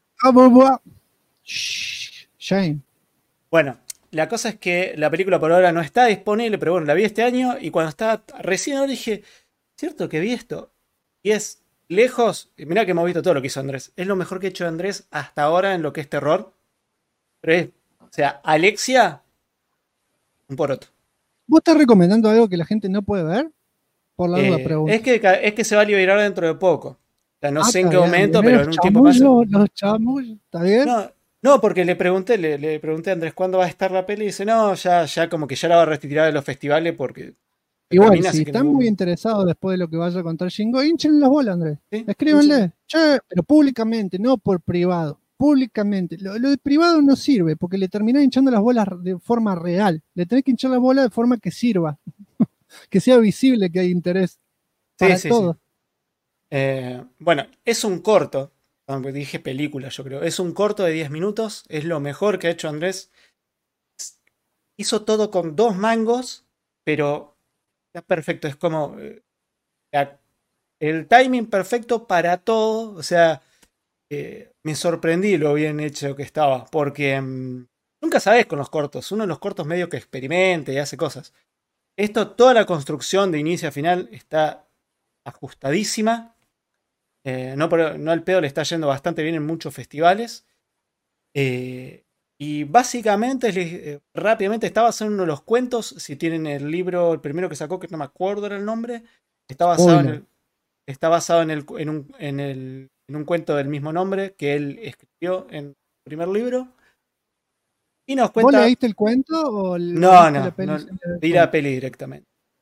Shame. Bueno, la cosa es que la película por ahora no está disponible, pero bueno, la vi este año y cuando estaba recién ahora dije, cierto que vi esto. Y es lejos, mirá que hemos visto todo lo que hizo Andrés. Es lo mejor que ha hecho Andrés hasta ahora en lo que es terror. Pero es, o sea, Alexia, un poroto. ¿Vos estás recomendando algo que la gente no puede ver? Por la duda pregunto. Es que se va a liberar dentro de poco. O sea, no sé en qué bien. momento, pero en un tiempo más. Los chamullos, ¿está bien? No, porque le pregunté a Andrés cuándo va a estar la peli y dice, no, ya como que ya la va a retirar de los festivales porque... Igual, si están muy interesados después de lo que vaya a contar Shingo, hinchen las bolas, Andrés. ¿Sí? Escríbanle. Che, pero públicamente, no por privado. Públicamente. Lo de privado no sirve porque le terminás hinchando las bolas de forma real. Le tenés que hinchar las bolas de forma que sirva. Que sea visible que hay interés para todo. Sí. Bueno, es un corto. Dije película, yo creo. Es un corto de 10 minutos. Es lo mejor que ha hecho Andrés. Hizo todo con 2 mangos, pero está perfecto. Es como el timing perfecto para todo. O sea, me sorprendí lo bien hecho que estaba. Porque nunca sabes con los cortos. Uno de los cortos medio que experimenta y hace cosas. Esto, toda la construcción de inicio a final está ajustadísima. No al pedo le está yendo bastante bien en muchos festivales. Y básicamente, rápidamente, está basado en uno de los cuentos. Si tienen el libro, el primero que sacó, que no me acuerdo era el nombre, está basado en un cuento del mismo nombre que él escribió en el primer libro. Y nos cuenta... ¿Vos leíste el cuento o no, vi la peli directamente.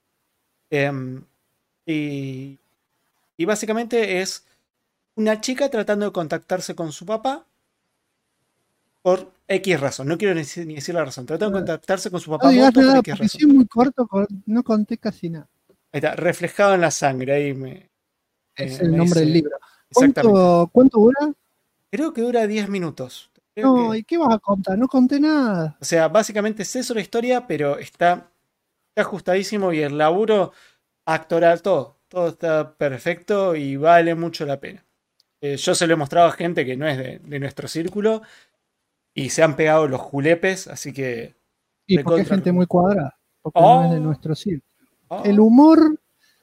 Y básicamente es una chica tratando de contactarse con su papá por X razón. No quiero ni decir la razón. Tratando de contactarse con su papá por X razón. Es muy corto, no conté casi nada. Ahí está, reflejado en la sangre. Ahí es el nombre del libro. Exactamente. ¿Cuánto dura? Creo que dura 10 minutos. ¿Y qué vas a contar? No conté nada. O sea, básicamente es eso la historia, pero está ajustadísimo y el laburo actoral, todo está perfecto y vale mucho la pena. Yo se lo he mostrado a gente que no es de nuestro círculo y se han pegado los julepes, así que... Y porque es gente muy cuadrada, porque no es de nuestro círculo. El humor...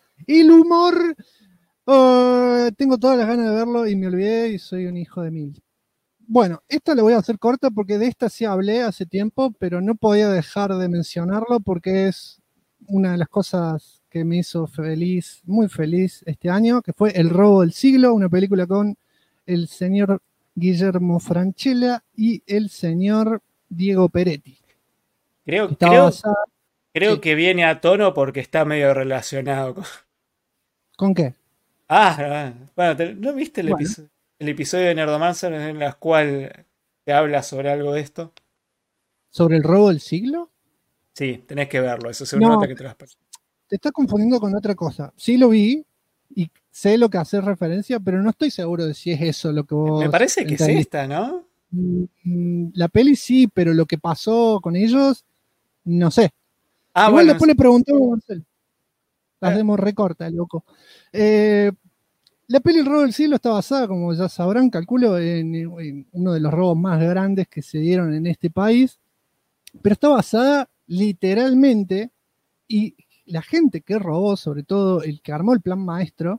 tengo todas las ganas de verlo y me olvidé y soy un hijo de mil. Bueno, esta le voy a hacer corta porque de esta sí hablé hace tiempo, pero no podía dejar de mencionarlo porque es una de las cosas que me hizo feliz, muy feliz este año, que fue El robo del siglo, una película con el señor Guillermo Francella y el señor Diego Peretti. Creo Sí. que viene a tono porque está medio relacionado con... ¿Con qué? Bueno, ¿no viste el episodio de Nerdomancer en el cual te habla sobre algo de esto? ¿Sobre el robo del siglo? Sí, tenés que verlo, eso es una nota que te las paso. Te estás confundiendo con otra cosa. Sí lo vi y sé lo que hace referencia, pero no estoy seguro de si es eso lo que vos... Me parece que es entendiste. esta, ¿no? La peli sí, pero lo que pasó con ellos, no sé. Igual Bueno, después le preguntamos a Marcel. La hacemos recorta, loco. La peli El robo del siglo está basada, como ya sabrán, calculo, en uno de los robos más grandes que se dieron en este país, pero está basada literalmente, y la gente que robó, sobre todo el que armó el plan maestro,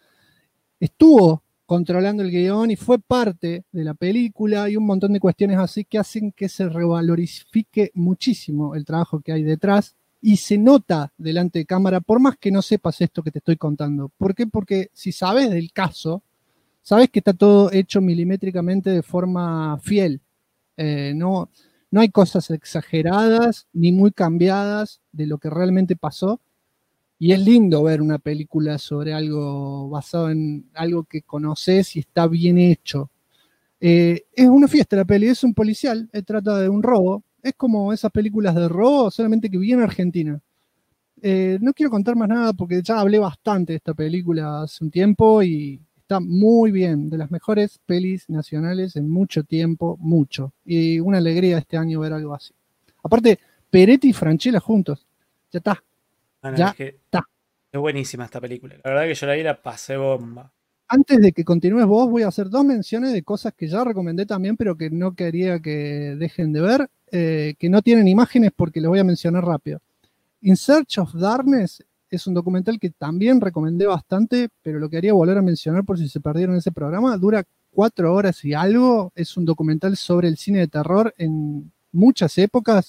estuvo controlando el guión y fue parte de la película y un montón de cuestiones así que hacen que se revalorifique muchísimo el trabajo que hay detrás y se nota delante de cámara, por más que no sepas esto que te estoy contando. ¿Por qué? Porque si sabes del caso, sabes que está todo hecho milimétricamente de forma fiel. No hay cosas exageradas ni muy cambiadas de lo que realmente pasó. Y es lindo ver una película sobre algo basado en algo que conoces y está bien hecho. Es una fiesta la peli, es un policial, trata de un robo. Es como esas películas de robo, solamente que bien argentina. No quiero contar más nada porque ya hablé bastante de esta película hace un tiempo y está muy bien, de las mejores pelis nacionales en mucho tiempo, mucho. Y una alegría este año ver algo así. Aparte, Peretti y Francella juntos. Ya está. Ya está. Es buenísima esta película. La verdad que yo la vi y la pasé bomba. Antes de que continúes vos, voy a hacer 2 menciones de cosas que ya recomendé también, pero que no quería que dejen de ver, que no tienen imágenes porque los voy a mencionar rápido. In Search of Darkness es un documental que también recomendé bastante, pero lo quería volver a mencionar por si se perdieron ese programa. Dura 4 horas y algo. Es un documental sobre el cine de terror en muchas épocas,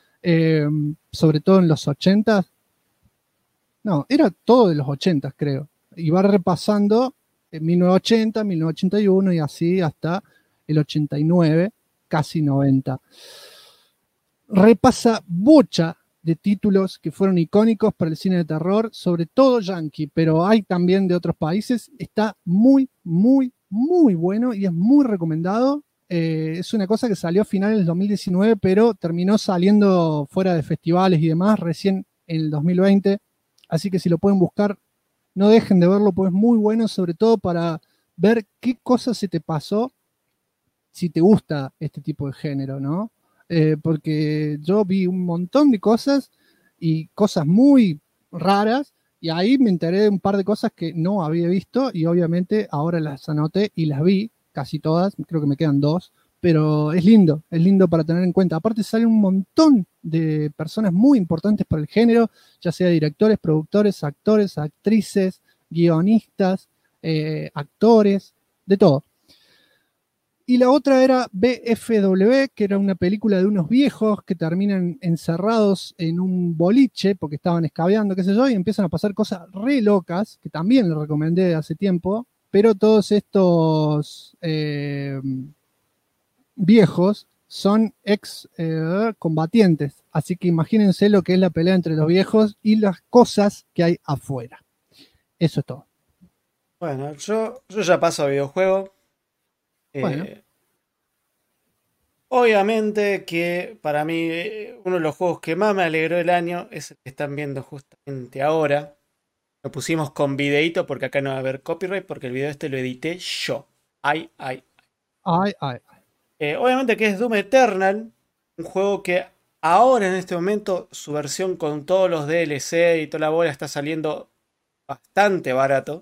sobre todo en los 80. No, era todo de los 80, creo. Y va repasando en 1980, 1981 y así hasta el 89, casi 90. Repasa bocha de títulos que fueron icónicos para el cine de terror, sobre todo yankee, pero hay también de otros países. Está muy, muy, muy bueno y es muy recomendado. Es una cosa que salió a finales del 2019, pero terminó saliendo fuera de festivales y demás recién en el 2020. Así que si lo pueden buscar, no dejen de verlo, pues es muy bueno, sobre todo para ver qué cosas se te pasó si te gusta este tipo de género, ¿no? Porque yo vi un montón de cosas y cosas muy raras y ahí me enteré de un par de cosas que no había visto y obviamente ahora las anoté y las vi, casi todas, creo que me quedan 2, pero es lindo para tener en cuenta. Aparte sale un montón de personas muy importantes para el género, ya sea directores, productores, actores, actrices, guionistas, actores, de todo. Y la otra era BFW, que era una película de unos viejos que terminan encerrados en un boliche porque estaban escabeando, qué sé yo, y empiezan a pasar cosas re locas, que también le recomendé hace tiempo, pero todos estos viejos son ex combatientes, así que imagínense lo que es la pelea entre los viejos y las cosas que hay afuera. Eso es todo. Bueno, yo ya paso a videojuego. Bueno. Obviamente que para mí uno de los juegos que más me alegró el año es el que están viendo justamente ahora. Lo pusimos con videíto porque acá no va a haber copyright porque el video este lo edité yo. Obviamente que es Doom Eternal, un juego que ahora en este momento su versión con todos los DLC y toda la bola está saliendo bastante barato.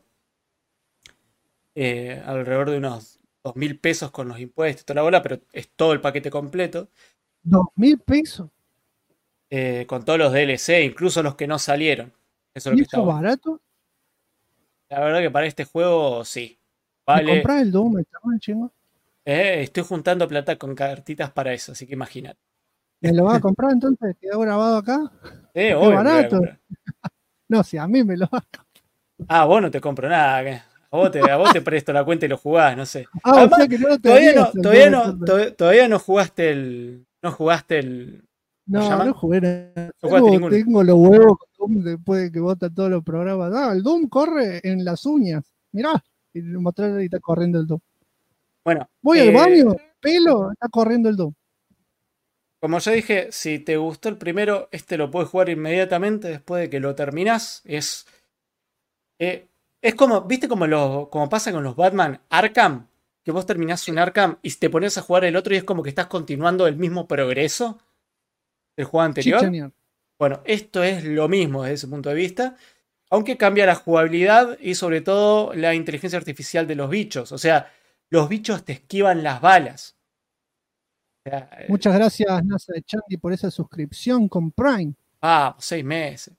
Alrededor de unos 2.000 pesos con los impuestos y toda la bola, pero es todo el paquete completo. ¿2.000 pesos? Con todos los DLC, incluso los que no salieron. Eso es lo ¿Y que está eso bueno. barato? La verdad que para este juego sí. ¿Me Vale. compras el Doom Eternal, chingo? Estoy juntando plata con cartitas para eso, así que imagínate. ¿Me lo vas a comprar entonces? ¿Quedó grabado acá? Qué barato. No, si a mí me lo... Ah, vos no te compro nada. A vos te presto la cuenta y lo jugás, no sé. Ah, o Además, sea que no lo todavía tenías, todavía no jugaste el. No jugaste el. ¿Cómo se No, llama? no jugué nada. No jugaste ninguno. Tengo los huevos con Doom después de que vota todos los programas. Ah, el Doom corre en las uñas. Mirá, y mostrar ahí está corriendo el Doom. Bueno. Voy al baño, pelo, está corriendo el Doom. Como ya dije, si te gustó el primero, este lo puedes jugar inmediatamente después de que lo terminás. Es como, ¿viste como pasa con los Batman Arkham? Que vos terminás un Arkham y te pones a jugar el otro y es como que estás continuando el mismo progreso del juego anterior. Chichanear. Bueno, esto es lo mismo desde ese punto de vista, aunque cambia la jugabilidad y sobre todo la inteligencia artificial de los bichos. O sea, los bichos te esquivan las balas. O sea, Muchas gracias, NASA de Chandy, por esa suscripción con Prime. 6 meses.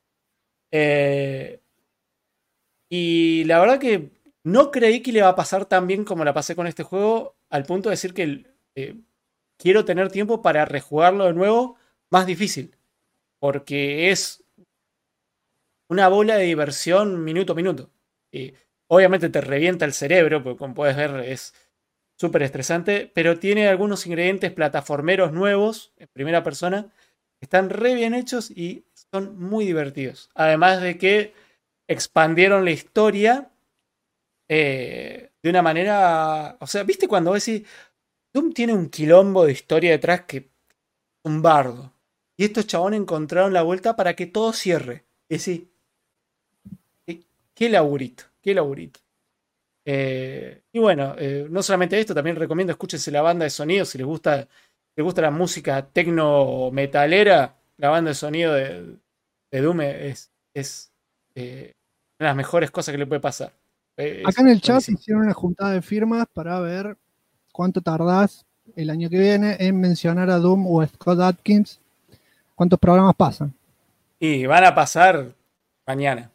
Y la verdad que no creí que le va a pasar tan bien como la pasé con este juego, al punto de decir que quiero tener tiempo para rejugarlo de nuevo más difícil. Porque es una bola de diversión minuto a minuto. Obviamente te revienta el cerebro, porque como puedes ver es súper estresante, pero tiene algunos ingredientes plataformeros nuevos en primera persona que están re bien hechos y son muy divertidos. Además de que expandieron la historia de una manera... O sea, ¿viste cuando vos decís Doom tiene un quilombo de historia detrás que es un bardo? Y estos chabones encontraron la vuelta para que todo cierre. Y sí, qué laburito, qué laburito. Y bueno, no solamente esto, también recomiendo escúchense la banda de sonido si les gusta la música tecno metalera. La banda de sonido de Doom es una de las mejores cosas que le puede pasar. Acá en el chat hicieron una juntada de firmas para ver cuánto tardás el año que viene en mencionar a Doom o a Scott Adkins. ¿Cuántos programas pasan? Y van a pasar mañana.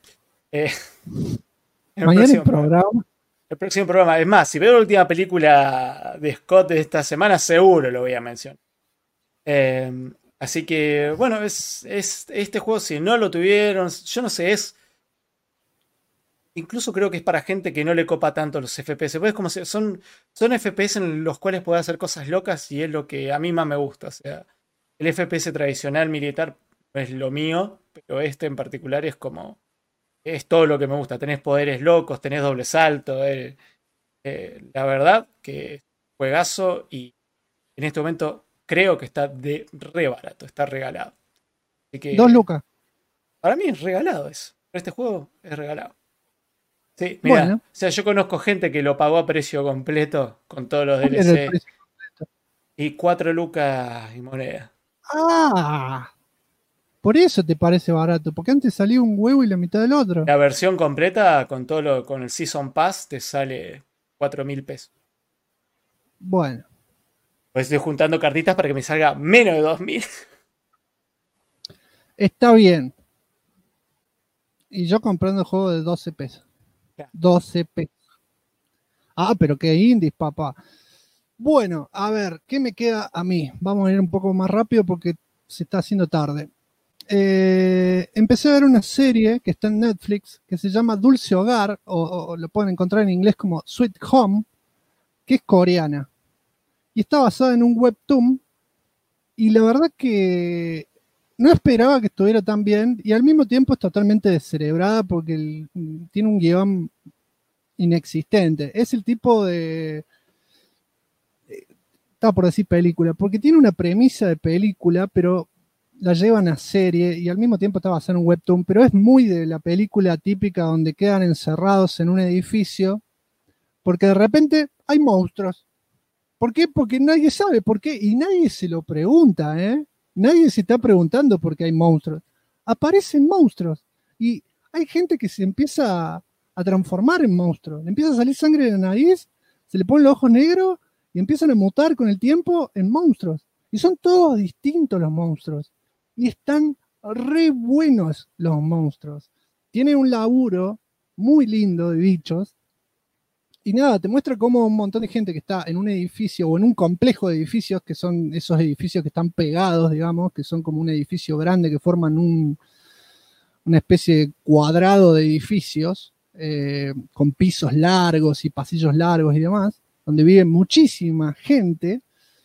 Mañana el programa. El próximo programa. Es más, si veo la última película de Scott de esta semana, seguro lo voy a mencionar. Así que, bueno, es este juego, si no lo tuvieron, yo no sé, incluso creo que es para gente que no le copa tanto los FPS. Pues como son FPS en los cuales puedes hacer cosas locas y es lo que a mí más me gusta. O sea, el FPS tradicional militar no es lo mío, pero este en particular es todo lo que me gusta. Tenés poderes locos, tenés doble salto. La verdad que es un juegazo y en este momento creo que está de re barato, está regalado. Así que, 2 lucas. Para mí es regalado eso. Para este juego es regalado. Sí, mira, bueno. O sea, yo conozco gente que lo pagó a precio completo con todos los DLC. Y 4 lucas y moneda. Ah, por eso te parece barato, porque antes salía un huevo y la mitad del otro. La versión completa con con el Season Pass te sale 4.000 pesos. Bueno. Pues estoy juntando cartitas para que me salga menos de 2.000. Está bien. Y yo comprando el juego de 12 pesos. 12 pesos. Ah, pero qué indies, papá. Bueno, a ver, ¿qué me queda a mí? Vamos a ir un poco más rápido porque se está haciendo tarde. Empecé a ver una serie que está en Netflix que se llama Dulce Hogar, o lo pueden encontrar en inglés como Sweet Home, que es coreana. Y está basada en un webtoon. Y la verdad que no esperaba que estuviera tan bien y al mismo tiempo es totalmente descerebrada porque tiene un guión inexistente. Es el tipo de... Estaba por decir película, porque tiene una premisa de película, pero la llevan a serie y al mismo tiempo está basada en un webtoon, pero es muy de la película típica donde quedan encerrados en un edificio porque de repente hay monstruos. ¿Por qué? Porque nadie sabe por qué y nadie se lo pregunta, ¿eh? Nadie se está preguntando por qué hay monstruos. Aparecen monstruos y hay gente que se empieza a transformar en monstruos. Le empieza a salir sangre de la nariz, se le ponen los ojos negros y empiezan a mutar con el tiempo en monstruos. Y son todos distintos los monstruos. Y están re buenos los monstruos. Tienen un laburo muy lindo de bichos. Y nada, te muestra cómo un montón de gente que está en un edificio o en un complejo de edificios, que son esos edificios que están pegados, digamos, que son como un edificio grande que forman una una especie de cuadrado de edificios con pisos largos y pasillos largos y demás, donde vive muchísima gente.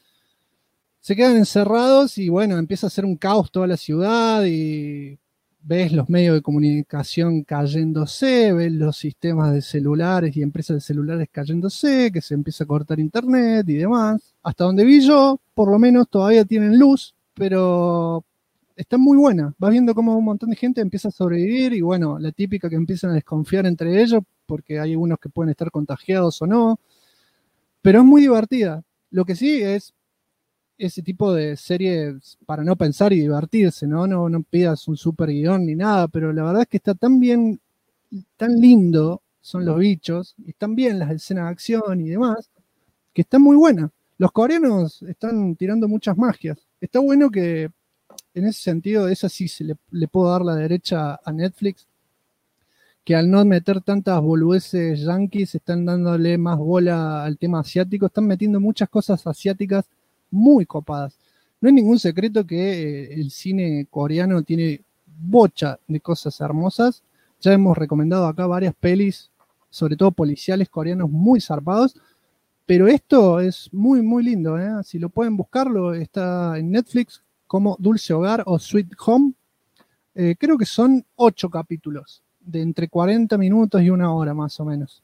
Se quedan encerrados y bueno, empieza a ser un caos toda la ciudad y ves los medios de comunicación cayéndose, ves los sistemas de celulares y empresas de celulares cayéndose, que se empieza a cortar internet y demás. Hasta donde vi yo, por lo menos todavía tienen luz, pero está muy buena. Vas viendo cómo un montón de gente empieza a sobrevivir y bueno, la típica que empiezan a desconfiar entre ellos porque hay algunos que pueden estar contagiados o no, pero es muy divertida. Lo que sí es ese tipo de series para no pensar y divertirse, ¿no? No pidas un super guión ni nada, pero la verdad es que está tan bien, tan lindo son los bichos, y están bien las escenas de acción y demás, que está muy buena. Los coreanos están tirando muchas magias. Está bueno que en ese sentido, esa sí le puedo dar la derecha a Netflix, que al no meter tantas boludeces yankees, están dándole más bola al tema asiático, están metiendo muchas cosas asiáticas muy copadas. No es ningún secreto que el cine coreano tiene bocha de cosas hermosas. Ya hemos recomendado acá varias pelis, sobre todo policiales coreanos muy zarpados, pero esto es muy, muy lindo, ¿eh? Si lo pueden buscarlo, está en Netflix como Dulce Hogar o Sweet Home. Creo que son 8 capítulos, de entre 40 minutos y 1 hora más o menos.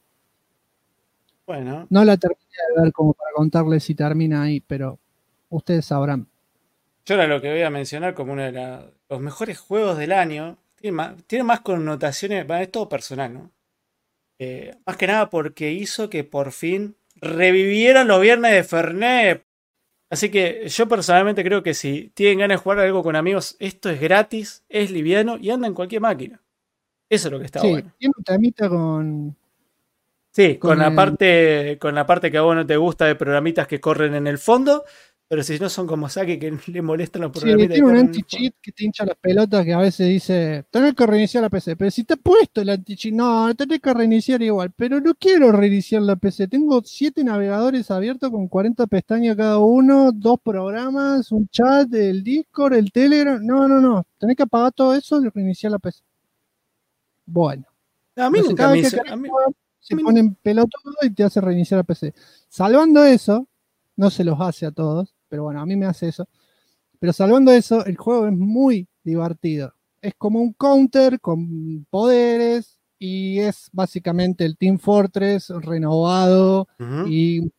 Bueno. No la terminé de ver como para contarles si termina ahí, pero ustedes sabrán. Yo era lo que voy a mencionar como uno de los mejores juegos del año. Tiene más connotaciones, bueno, es todo personal, ¿no? Más que nada porque hizo que por fin revivieran los viernes de Fernet. Así que yo personalmente creo que si tienen ganas de jugar algo con amigos, esto es gratis, es liviano y anda en cualquier máquina. Eso es lo que está bueno. Tiene un temita con... Sí, con la parte que a vos no te gusta de programitas que corren en el fondo, pero si no son como Saki que le molestan los programitas. Sí, tiene un anti-cheat que te hincha las pelotas que a veces dice, tenés que reiniciar la PC, pero si te ha puesto el anti-cheat, no, tenés que reiniciar igual, pero no quiero reiniciar la PC, tengo 7 navegadores abiertos con 40 pestañas cada uno, 2 programas, un chat, el Discord, el Telegram, no, tenés que apagar todo eso y reiniciar la PC. Bueno. A mí nunca me hizo... Se ponen pelotudo y te hace reiniciar la PC. Salvando eso, no se los hace a todos, pero bueno, a mí me hace eso. Pero salvando eso, el juego es muy divertido. Es como un counter con poderes y es básicamente el Team Fortress renovado y un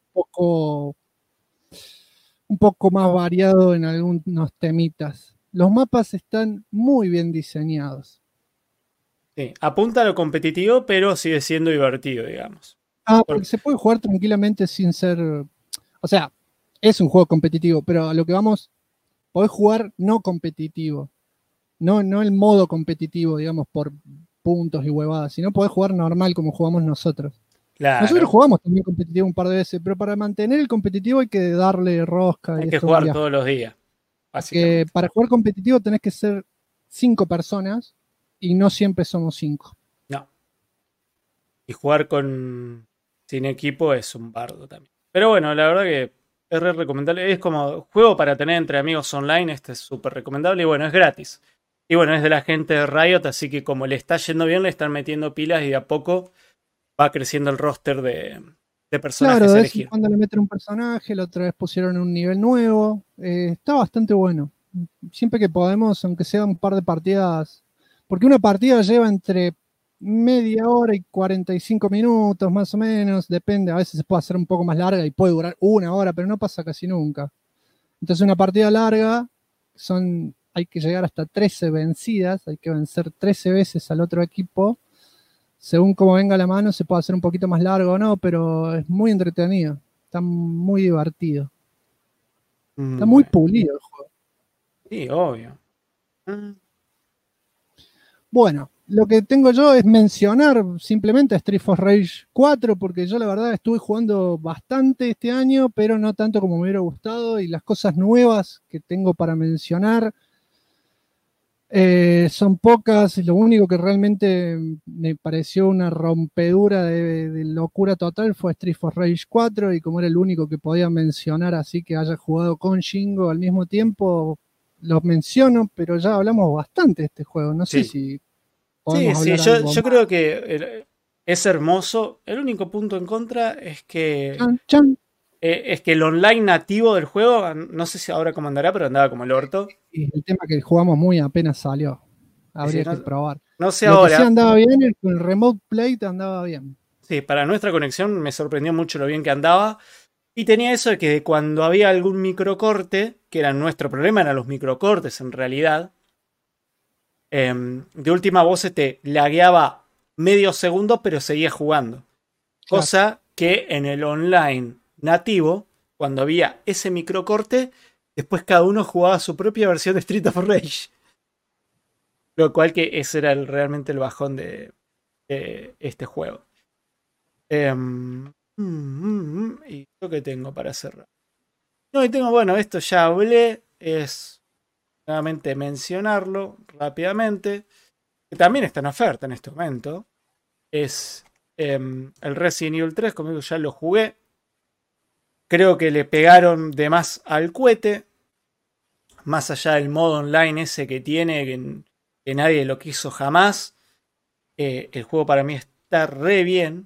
poco más variado en algunos temitas. Los mapas están muy bien diseñados. Sí, apunta a lo competitivo, pero sigue siendo divertido, digamos. Porque se puede jugar tranquilamente sin ser... O sea, es un juego competitivo, pero a lo que vamos, podés jugar no competitivo. No el modo competitivo, digamos, por puntos y huevadas, sino podés jugar normal como jugamos nosotros. Claro. Nosotros jugamos también competitivo un par de veces, pero para mantener el competitivo hay que darle rosca. Hay que jugar todos los días. Porque para jugar competitivo tenés que ser 5 personas y no siempre somos 5. No. Y jugar sin equipo es un bardo también. Pero bueno, la verdad que es re recomendable. Es como juego para tener entre amigos online. Este es súper recomendable y bueno, es gratis. Y bueno, es de la gente de Riot, así que como le está yendo bien, le están metiendo pilas y de a poco va creciendo el roster de personajes claro, a de elegir. cuando le meten un personaje, la otra vez pusieron un nivel nuevo. Está bastante bueno. Siempre que podemos, aunque sea un par de partidas, porque una partida lleva entre media hora y 45 minutos más o menos, depende, a veces se puede hacer un poco más larga y puede durar 1 hora, pero no pasa casi nunca. Entonces una partida larga hay que llegar hasta 13 vencidas, hay que vencer 13 veces al otro equipo. Según cómo venga la mano se puede hacer un poquito más largo o no, pero es muy entretenido, está muy divertido. Está muy pulido el juego. Sí, obvio. Bueno, lo que tengo yo es mencionar simplemente a Street of Rage 4, porque yo la verdad estuve jugando bastante este año, pero no tanto como me hubiera gustado, y las cosas nuevas que tengo para mencionar son pocas, y lo único que realmente me pareció una rompedura de locura total fue Street of Rage 4, y como era el único que podía mencionar así que haya jugado con Shingo al mismo tiempo, lo menciono, pero ya hablamos bastante de este juego, no sé si podemos Sí, hablar yo algo creo que es hermoso. El único punto en contra es que más. Chan. el online nativo del juego, no sé si ahora cómo andará, pero andaba como el orto. Y el tema que jugamos muy apenas salió. Habría Sí, que probar. No sé Lo que sí ahora. andaba bien es con el Remote Play andaba bien. Sí, para nuestra conexión me sorprendió mucho lo bien que andaba. Y tenía eso de que cuando había algún microcorte, que era nuestro problema, eran los microcortes en realidad. De última voz te lagueaba medio segundo, pero seguía jugando. Cosa que en el online nativo, cuando había ese microcorte, después cada uno jugaba su propia versión de Street of Rage. Lo cual que ese era realmente el bajón de este juego. ¿Y yo qué tengo para cerrar? No, y tengo, bueno, esto ya hablé. Es nuevamente mencionarlo rápidamente. Que también está en oferta en este momento. Es el Resident Evil 3. Conmigo ya lo jugué. Creo que le pegaron de más al cohete. Más allá del modo online ese que tiene, que nadie lo quiso jamás. El juego para mí está re bien.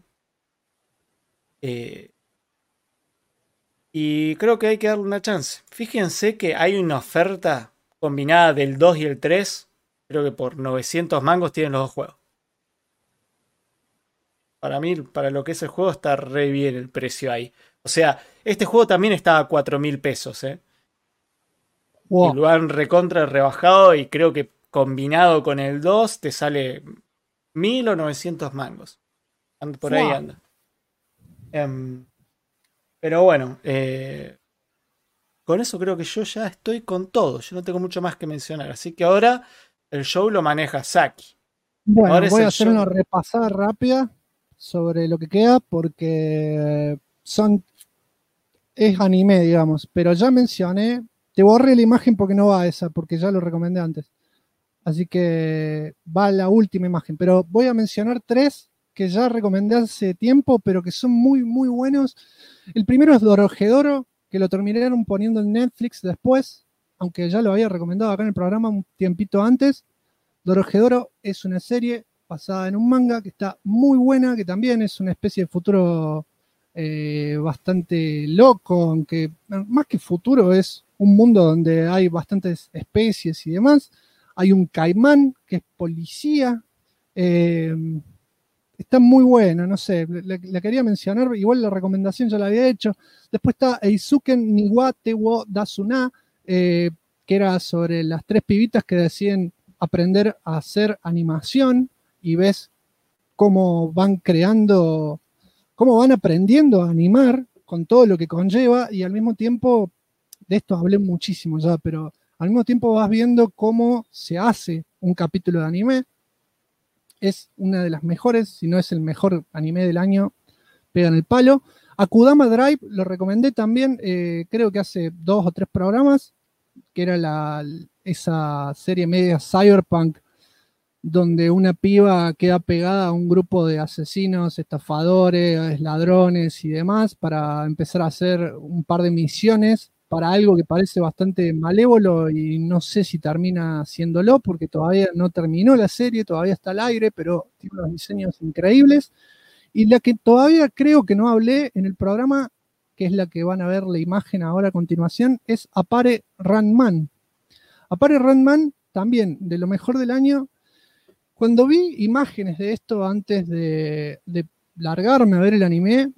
Y creo que hay que darle una chance. Fíjense que hay una oferta combinada del 2 y el 3. Creo que por 900 mangos tienen los dos juegos. Para mí, para lo que es el juego, está re bien el precio ahí. O sea, este juego también está a 4.000 pesos. Wow. Y lo han recontra rebajado y creo que combinado con el 2 te sale 1.000 o 900 mangos. Por ahí anda. Pero bueno, con eso creo que yo ya estoy con todo. Yo no tengo mucho más que mencionar. Así que ahora el show lo maneja Saki. Bueno, ahora voy a hacer una repasada rápida sobre lo que queda porque es anime, digamos. Pero ya mencioné, te borré la imagen porque no va esa, porque ya lo recomendé antes. Así que va la última imagen. Pero voy a mencionar 3 que ya recomendé hace tiempo, pero que son muy, muy buenos. El primero es Dorohedoro, que lo terminaron poniendo en Netflix después, aunque ya lo había recomendado acá en el programa un tiempito antes. Dorohedoro es una serie basada en un manga que está muy buena, que también es una especie de futuro bastante loco, aunque más que futuro es un mundo donde hay bastantes especies y demás. Hay un caimán que es policía. Está muy buena, no sé, la quería mencionar, igual la recomendación ya la había hecho. Después está Eisuken Niwa Tewo Dasuna, que era sobre las 3 pibitas que deciden aprender a hacer animación y ves cómo van creando, cómo van aprendiendo a animar con todo lo que conlleva y al mismo tiempo, de esto hablé muchísimo ya, pero al mismo tiempo vas viendo cómo se hace un capítulo de anime. Es una de las mejores, si no es el mejor anime del año, pegan el palo. Akudama Drive lo recomendé también, creo que hace 2 o 3 programas, que era esa serie media cyberpunk, donde una piba queda pegada a un grupo de asesinos, estafadores, ladrones y demás, para empezar a hacer un par de misiones para algo que parece bastante malévolo y no sé si termina haciéndolo porque todavía no terminó la serie, todavía está al aire, pero tiene unos diseños increíbles. Y la que todavía creo que no hablé en el programa, que es la que van a ver la imagen ahora a continuación, es Appare Ranman. Appare Ranman, también de lo mejor del año. Cuando vi imágenes de esto antes de largarme a ver el anime,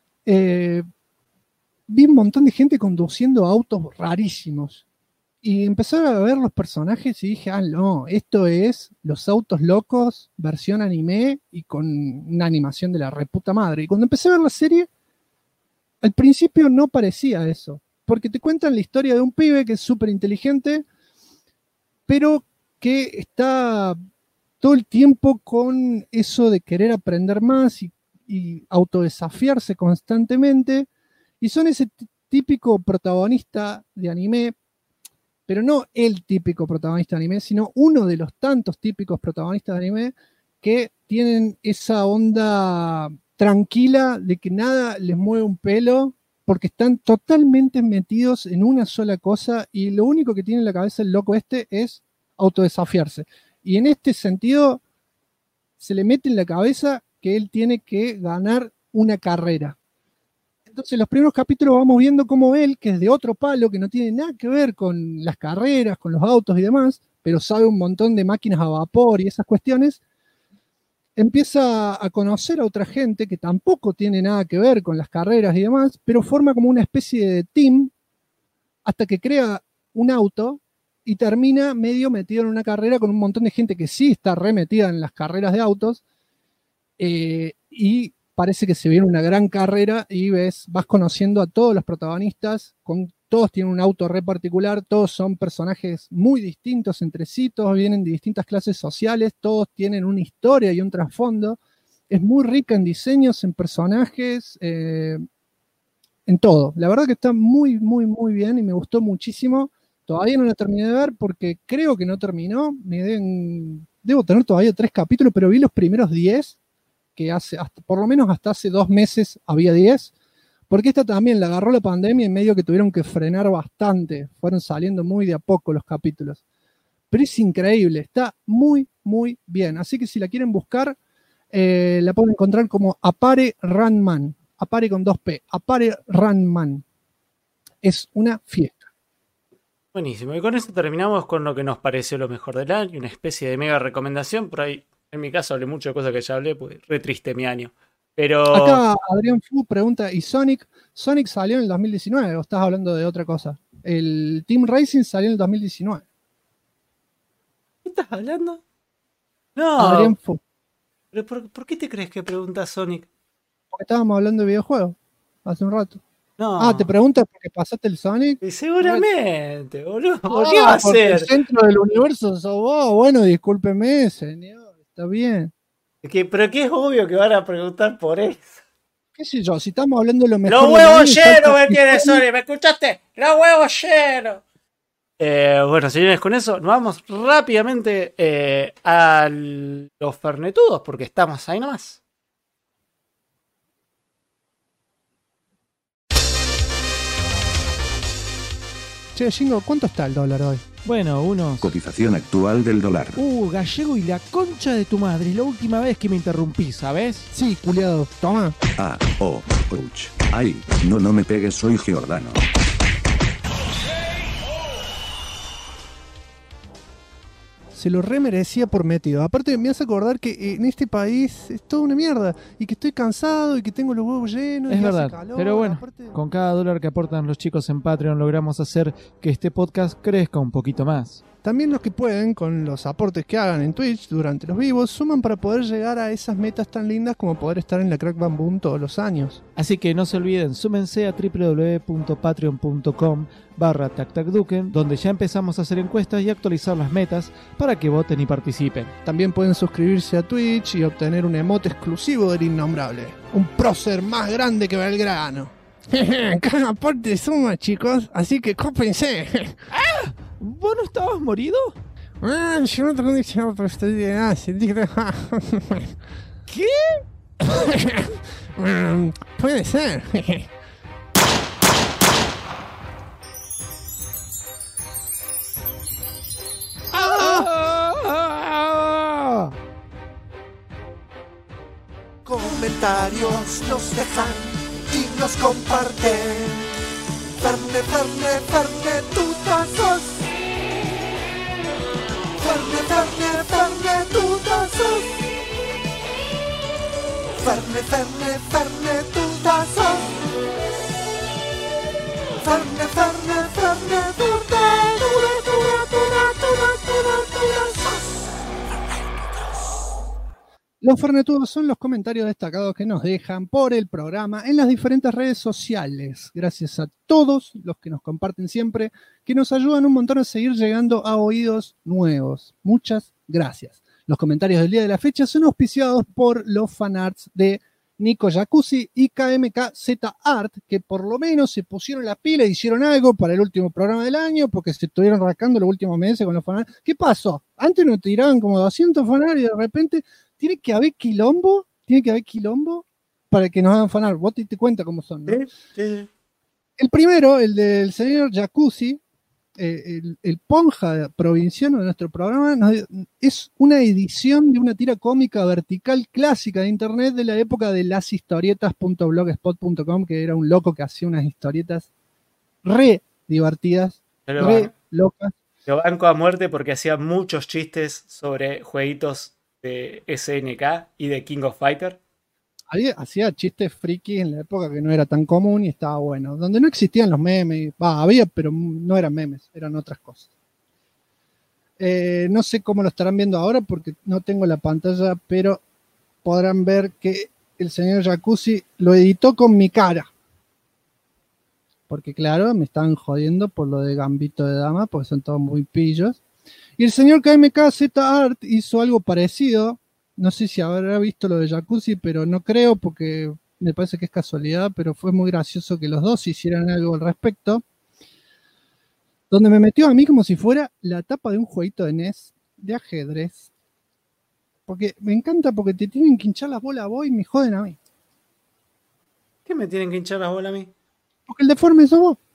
vi un montón de gente conduciendo autos rarísimos. Y empecé a ver los personajes y dije, no, esto es los autos locos, versión anime y con una animación de la reputa madre. Y cuando empecé a ver la serie, al principio no parecía eso. Porque te cuentan la historia de un pibe que es súper inteligente, pero que está todo el tiempo con eso de querer aprender más y autodesafiarse constantemente. Y son ese típico protagonista de anime, pero no el típico protagonista de anime, sino uno de los tantos típicos protagonistas de anime que tienen esa onda tranquila de que nada les mueve un pelo porque están totalmente metidos en una sola cosa y lo único que tiene en la cabeza el loco este es autodesafiarse. Y en este sentido se le mete en la cabeza que él tiene que ganar una carrera. Entonces, los primeros capítulos vamos viendo cómo él, que es de otro palo, que no tiene nada que ver con las carreras, con los autos y demás, pero sabe un montón de máquinas a vapor y esas cuestiones, empieza a conocer a otra gente que tampoco tiene nada que ver con las carreras y demás, pero forma como una especie de team hasta que crea un auto y termina medio metido en una carrera con un montón de gente que sí está remetida en las carreras de autos, y parece que se viene una gran carrera y vas conociendo a todos los protagonistas, todos tienen un auto re particular, todos son personajes muy distintos entre sí, todos vienen de distintas clases sociales, todos tienen una historia y un trasfondo. Es muy rica en diseños, en personajes, en todo. La verdad que está muy, muy, muy bien y me gustó muchísimo. Todavía no la terminé de ver porque creo que no terminó. Debo tener todavía 3 capítulos, pero vi los primeros 10, que por lo menos hasta hace 2 meses había 10, porque esta también la agarró la pandemia y medio que tuvieron que frenar bastante, fueron saliendo muy de a poco los capítulos, pero es increíble, está muy, muy bien, así que si la quieren buscar, la pueden encontrar como Appare Ranman, Appare con 2P, Appare Ranman, es una fiesta. Buenísimo, y con eso terminamos con lo que nos pareció lo mejor del año, una especie de mega recomendación. Por ahí, en mi caso, hablé mucho de cosas que ya hablé, pues re triste mi año. Pero acá Adrián Fu pregunta, ¿y Sonic? ¿Sonic salió en el 2019 o estás hablando de otra cosa? El Team Racing salió en el 2019. ¿Qué estás hablando? No. Adrián Fu. ¿Pero por qué te crees que pregunta Sonic? Porque estábamos hablando de videojuegos hace un rato. No. ¿te preguntas por qué pasaste el Sonic? Y seguramente, boludo. ¿Por qué va a ser? El centro del universo sos vos. Bueno, discúlpeme, señor. Está bien. Pero que es obvio que van a preguntar por eso. ¿Qué sé yo? Si estamos hablando de lo mejor. ¡Los huevos llenos me tiene Sonic! ¿Me escuchaste? ¡Los huevos llenos! Bueno, señores, con eso nos vamos rápidamente a los fernetudos, porque estamos ahí nomás. Che, Jingo, ¿cuánto está el dólar hoy? Bueno, unos... Cotización actual del dólar. Gallego y la concha de tu madre. Es la última vez que me interrumpí, ¿sabes? Sí, culiado. Toma. Ouch. Ay, no me pegues, soy Giordano. Se lo remerecía por metido. Aparte me hace acordar que en este país es toda una mierda. Y que estoy cansado y que tengo los huevos llenos. Es y verdad, hace calor, pero bueno, aparte... con cada dólar que aportan los chicos en Patreon logramos hacer que este podcast crezca un poquito más. También los que pueden, con los aportes que hagan en Twitch durante los vivos, suman para poder llegar a esas metas tan lindas como poder estar en la Crack Bam Boom todos los años. Así que no se olviden, súmense a www.patreon.com/tactacduken, donde ya empezamos a hacer encuestas y actualizar las metas para que voten y participen. También pueden suscribirse a Twitch y obtener un emote exclusivo del Innombrable. Un prócer más grande que Belgrano. Cada aporte suma, chicos, así que cópense. ¡Ah! ¿Vos no estabas morido? Yo no tengo diccionario, pero estoy bien. ¿Qué? Puede ser. Comentarios nos dejan y nos comparten. Ferne, tutazos. Ferne, tutazos. Ferne, tutazos. Ferne, Los fernetudos son los comentarios destacados que nos dejan por el programa en las diferentes redes sociales. Gracias a todos los que nos comparten siempre, que nos ayudan un montón a seguir llegando a oídos nuevos. Muchas gracias. Los comentarios del día de la fecha son auspiciados por los fanarts de Nico Jacuzzi y KMKZ Art, que por lo menos se pusieron la pila e hicieron algo para el último programa del año, porque se estuvieron rascando los últimos meses con los fanarts. ¿Qué pasó? Antes nos tiraban como 200 fanarts y de repente... Tiene que haber quilombo para que nos hagan fanart. Vos te diste cuenta cómo son, ¿no? Sí. El primero, el del señor Jacuzzi, el Ponja provinciano de nuestro programa es una edición de una tira cómica vertical clásica de internet de la época de lashistorietas.blogspot.com, que era un loco que hacía unas historietas re divertidas, re locas. Lo banco a muerte porque hacía muchos chistes sobre jueguitos de SNK y de King of Fighter. Hacía chistes friki en la época que no era tan común y estaba bueno. Donde no existían los memes, había, pero no eran memes, eran otras cosas. No sé cómo lo estarán viendo ahora porque no tengo la pantalla, pero podrán ver que el señor Jacuzzi lo editó con mi cara. Porque claro, me estaban jodiendo por lo de Gambito de Dama, porque son todos muy pillos. Y el señor KMKZ Art hizo algo parecido. No sé si habrá visto lo de Jacuzzi, pero no creo porque me parece que es casualidad, pero fue muy gracioso que los dos hicieran algo al respecto. Donde me metió a mí como si fuera la tapa de un jueguito de NES de ajedrez. Porque me encanta porque te tienen que hinchar las bolas a vos y me joden a mí. ¿Qué me tienen que hinchar las bolas a mí? Porque el deforme sos vos.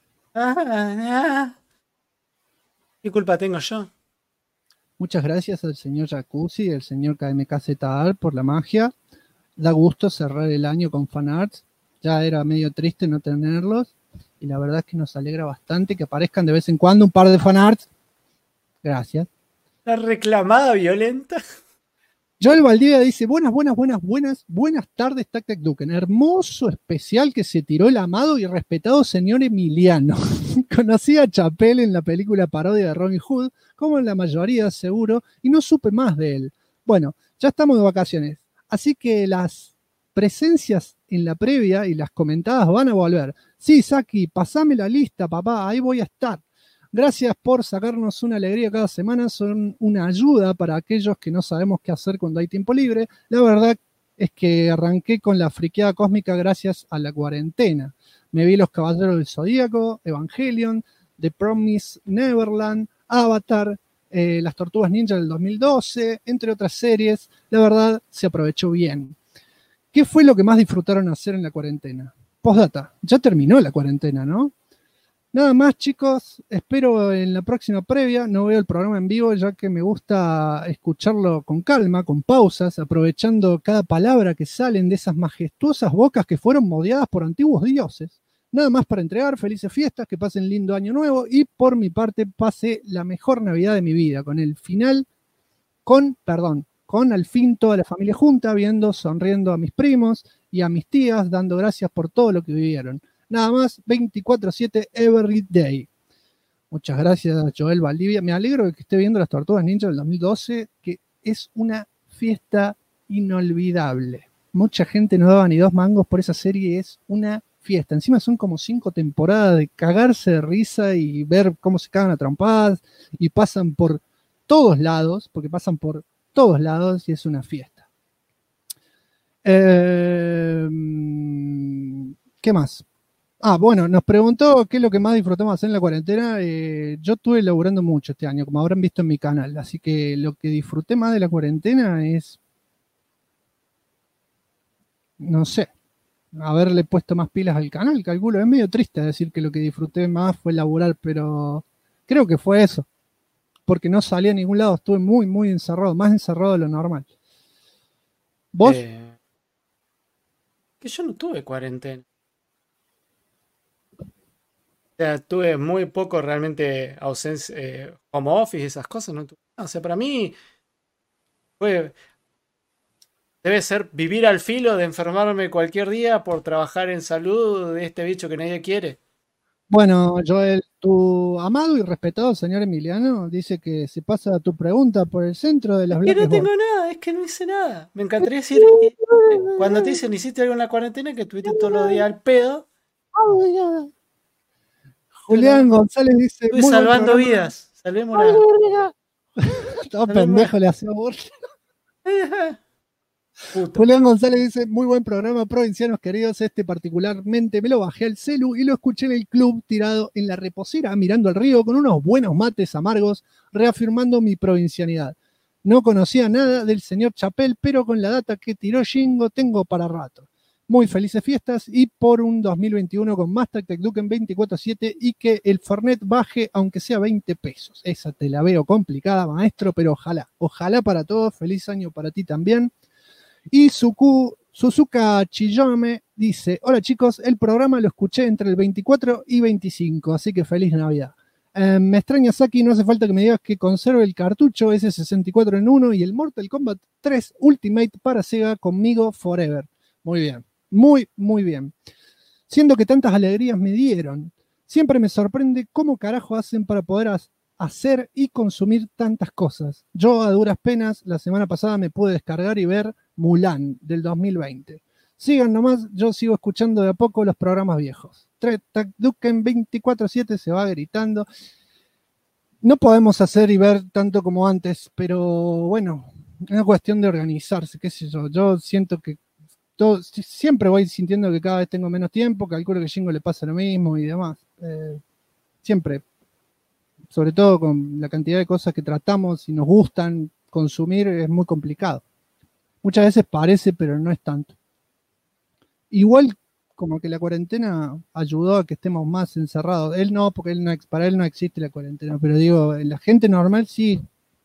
¿Qué culpa tengo yo? Muchas gracias al señor Jacuzzi y al señor KMKZAR por la magia. Da gusto cerrar el año con fanarts. Ya era medio triste no tenerlos. Y la verdad es que nos alegra bastante que aparezcan de vez en cuando un par de fanarts. Gracias. La reclamada violenta. Joel Valdivia dice, buenas tardes, Tac Tac Duken. Hermoso especial que se tiró el amado y respetado señor Emiliano. Conocí a Chappelle en la película parodia de Robin Hood, como en la mayoría seguro, y no supe más de él. Bueno, ya estamos de vacaciones, así que las presencias en la previa y las comentadas van a volver. Sí, Saki, pasame la lista, papá, ahí voy a estar. Gracias por sacarnos una alegría cada semana, son una ayuda para aquellos que no sabemos qué hacer cuando hay tiempo libre. La verdad es que arranqué con la friqueada cósmica gracias a la cuarentena. Me vi Los Caballeros del Zodíaco, Evangelion, The Promised Neverland, Avatar, Las Tortugas Ninja del 2012, entre otras series. La verdad, se aprovechó bien. ¿Qué fue lo que más disfrutaron hacer en la cuarentena? Postdata, ya terminó la cuarentena, ¿no? Nada más, chicos, espero en la próxima previa. No veo el programa en vivo ya que me gusta escucharlo con calma, con pausas, aprovechando cada palabra que salen de esas majestuosas bocas que fueron modeadas por antiguos dioses. Nada más para entregar, felices fiestas, que pasen lindo año nuevo y por mi parte pase la mejor Navidad de mi vida, con al fin toda la familia junta, viendo, sonriendo a mis primos y a mis tías, dando gracias por todo lo que vivieron. Nada más, 24/7 every day. Muchas gracias, Joel Valdivia. Me alegro de que esté viendo Las Tortugas Ninja del 2012, que es una fiesta inolvidable. Mucha gente no daba ni 2 mangos por esa serie, es una fiesta. Encima son como 5 temporadas de cagarse de risa y ver cómo se cagan a trompadas y pasan por todos lados, porque pasan por todos lados y es una fiesta. ¿Qué más? Bueno, nos preguntó qué es lo que más disfrutamos hacer en la cuarentena. Yo estuve laburando mucho este año, como habrán visto en mi canal, así que lo que disfruté más de la cuarentena es, no sé, haberle puesto más pilas al canal, calculo. Es medio triste decir que lo que disfruté más fue laburar, pero creo que fue eso, porque no salí a ningún lado, estuve muy encerrado, más encerrado de lo normal. ¿Vos? Que yo no tuve cuarentena. O sea, tuve muy poco realmente ausencia, home office y esas cosas. No tuve. O sea, para mí debe ser vivir al filo de enfermarme cualquier día por trabajar en salud de este bicho que nadie quiere. Bueno, Joel, tu amado y respetado señor Emiliano dice que se pasa tu pregunta por el centro de las Black. Que no tengo nada, es que no hice nada. Me encantaría decir, cuando te dicen hiciste algo en la cuarentena, que estuviste todos los días al pedo. Julián González dice... Estoy salvando vidas. Salvemos la... Todo pendejo le hacía burla. Julián González dice, muy buen programa, provincianos queridos, particularmente me lo bajé al celu y lo escuché en el club tirado en la reposera mirando al río con unos buenos mates amargos, reafirmando mi provincianidad. No conocía nada del señor Chappelle, pero con la data que tiró Jingo tengo para rato. muy felices fiestas y por un 2021 con más Tech Duken 24/7 y que el Fernet baje aunque sea 20 pesos. Esa te la veo complicada, maestro, pero ojalá para todos. Feliz año para ti también. Y Suzuka Chiyome dice, hola chicos, el programa lo escuché entre el 24 y 25, así que feliz Navidad. Me extraña, Saki, no hace falta que me digas que conserve el cartucho S64 en 1 y el Mortal Kombat 3 Ultimate para Sega conmigo forever. Muy bien, muy bien. Siendo que tantas alegrías me dieron, siempre me sorprende cómo carajo hacen para poder hacer y consumir tantas cosas. Yo a duras penas, la semana pasada me pude descargar y ver Mulan del 2020. Sigan nomás, yo sigo escuchando de a poco los programas viejos. Duken 24/7 se va gritando. No podemos hacer y ver tanto como antes, pero bueno, es una cuestión de organizarse, qué sé yo. Yo siento que siempre voy sintiendo que cada vez tengo menos tiempo, calculo que a Jingo le pasa lo mismo y demás. Siempre, sobre todo con la cantidad de cosas que tratamos y nos gustan consumir, es muy complicado. Muchas veces parece, pero no es tanto. Igual como que la cuarentena ayudó a que estemos más encerrados. Él no, porque para él no existe la cuarentena, pero digo, la gente normal sí.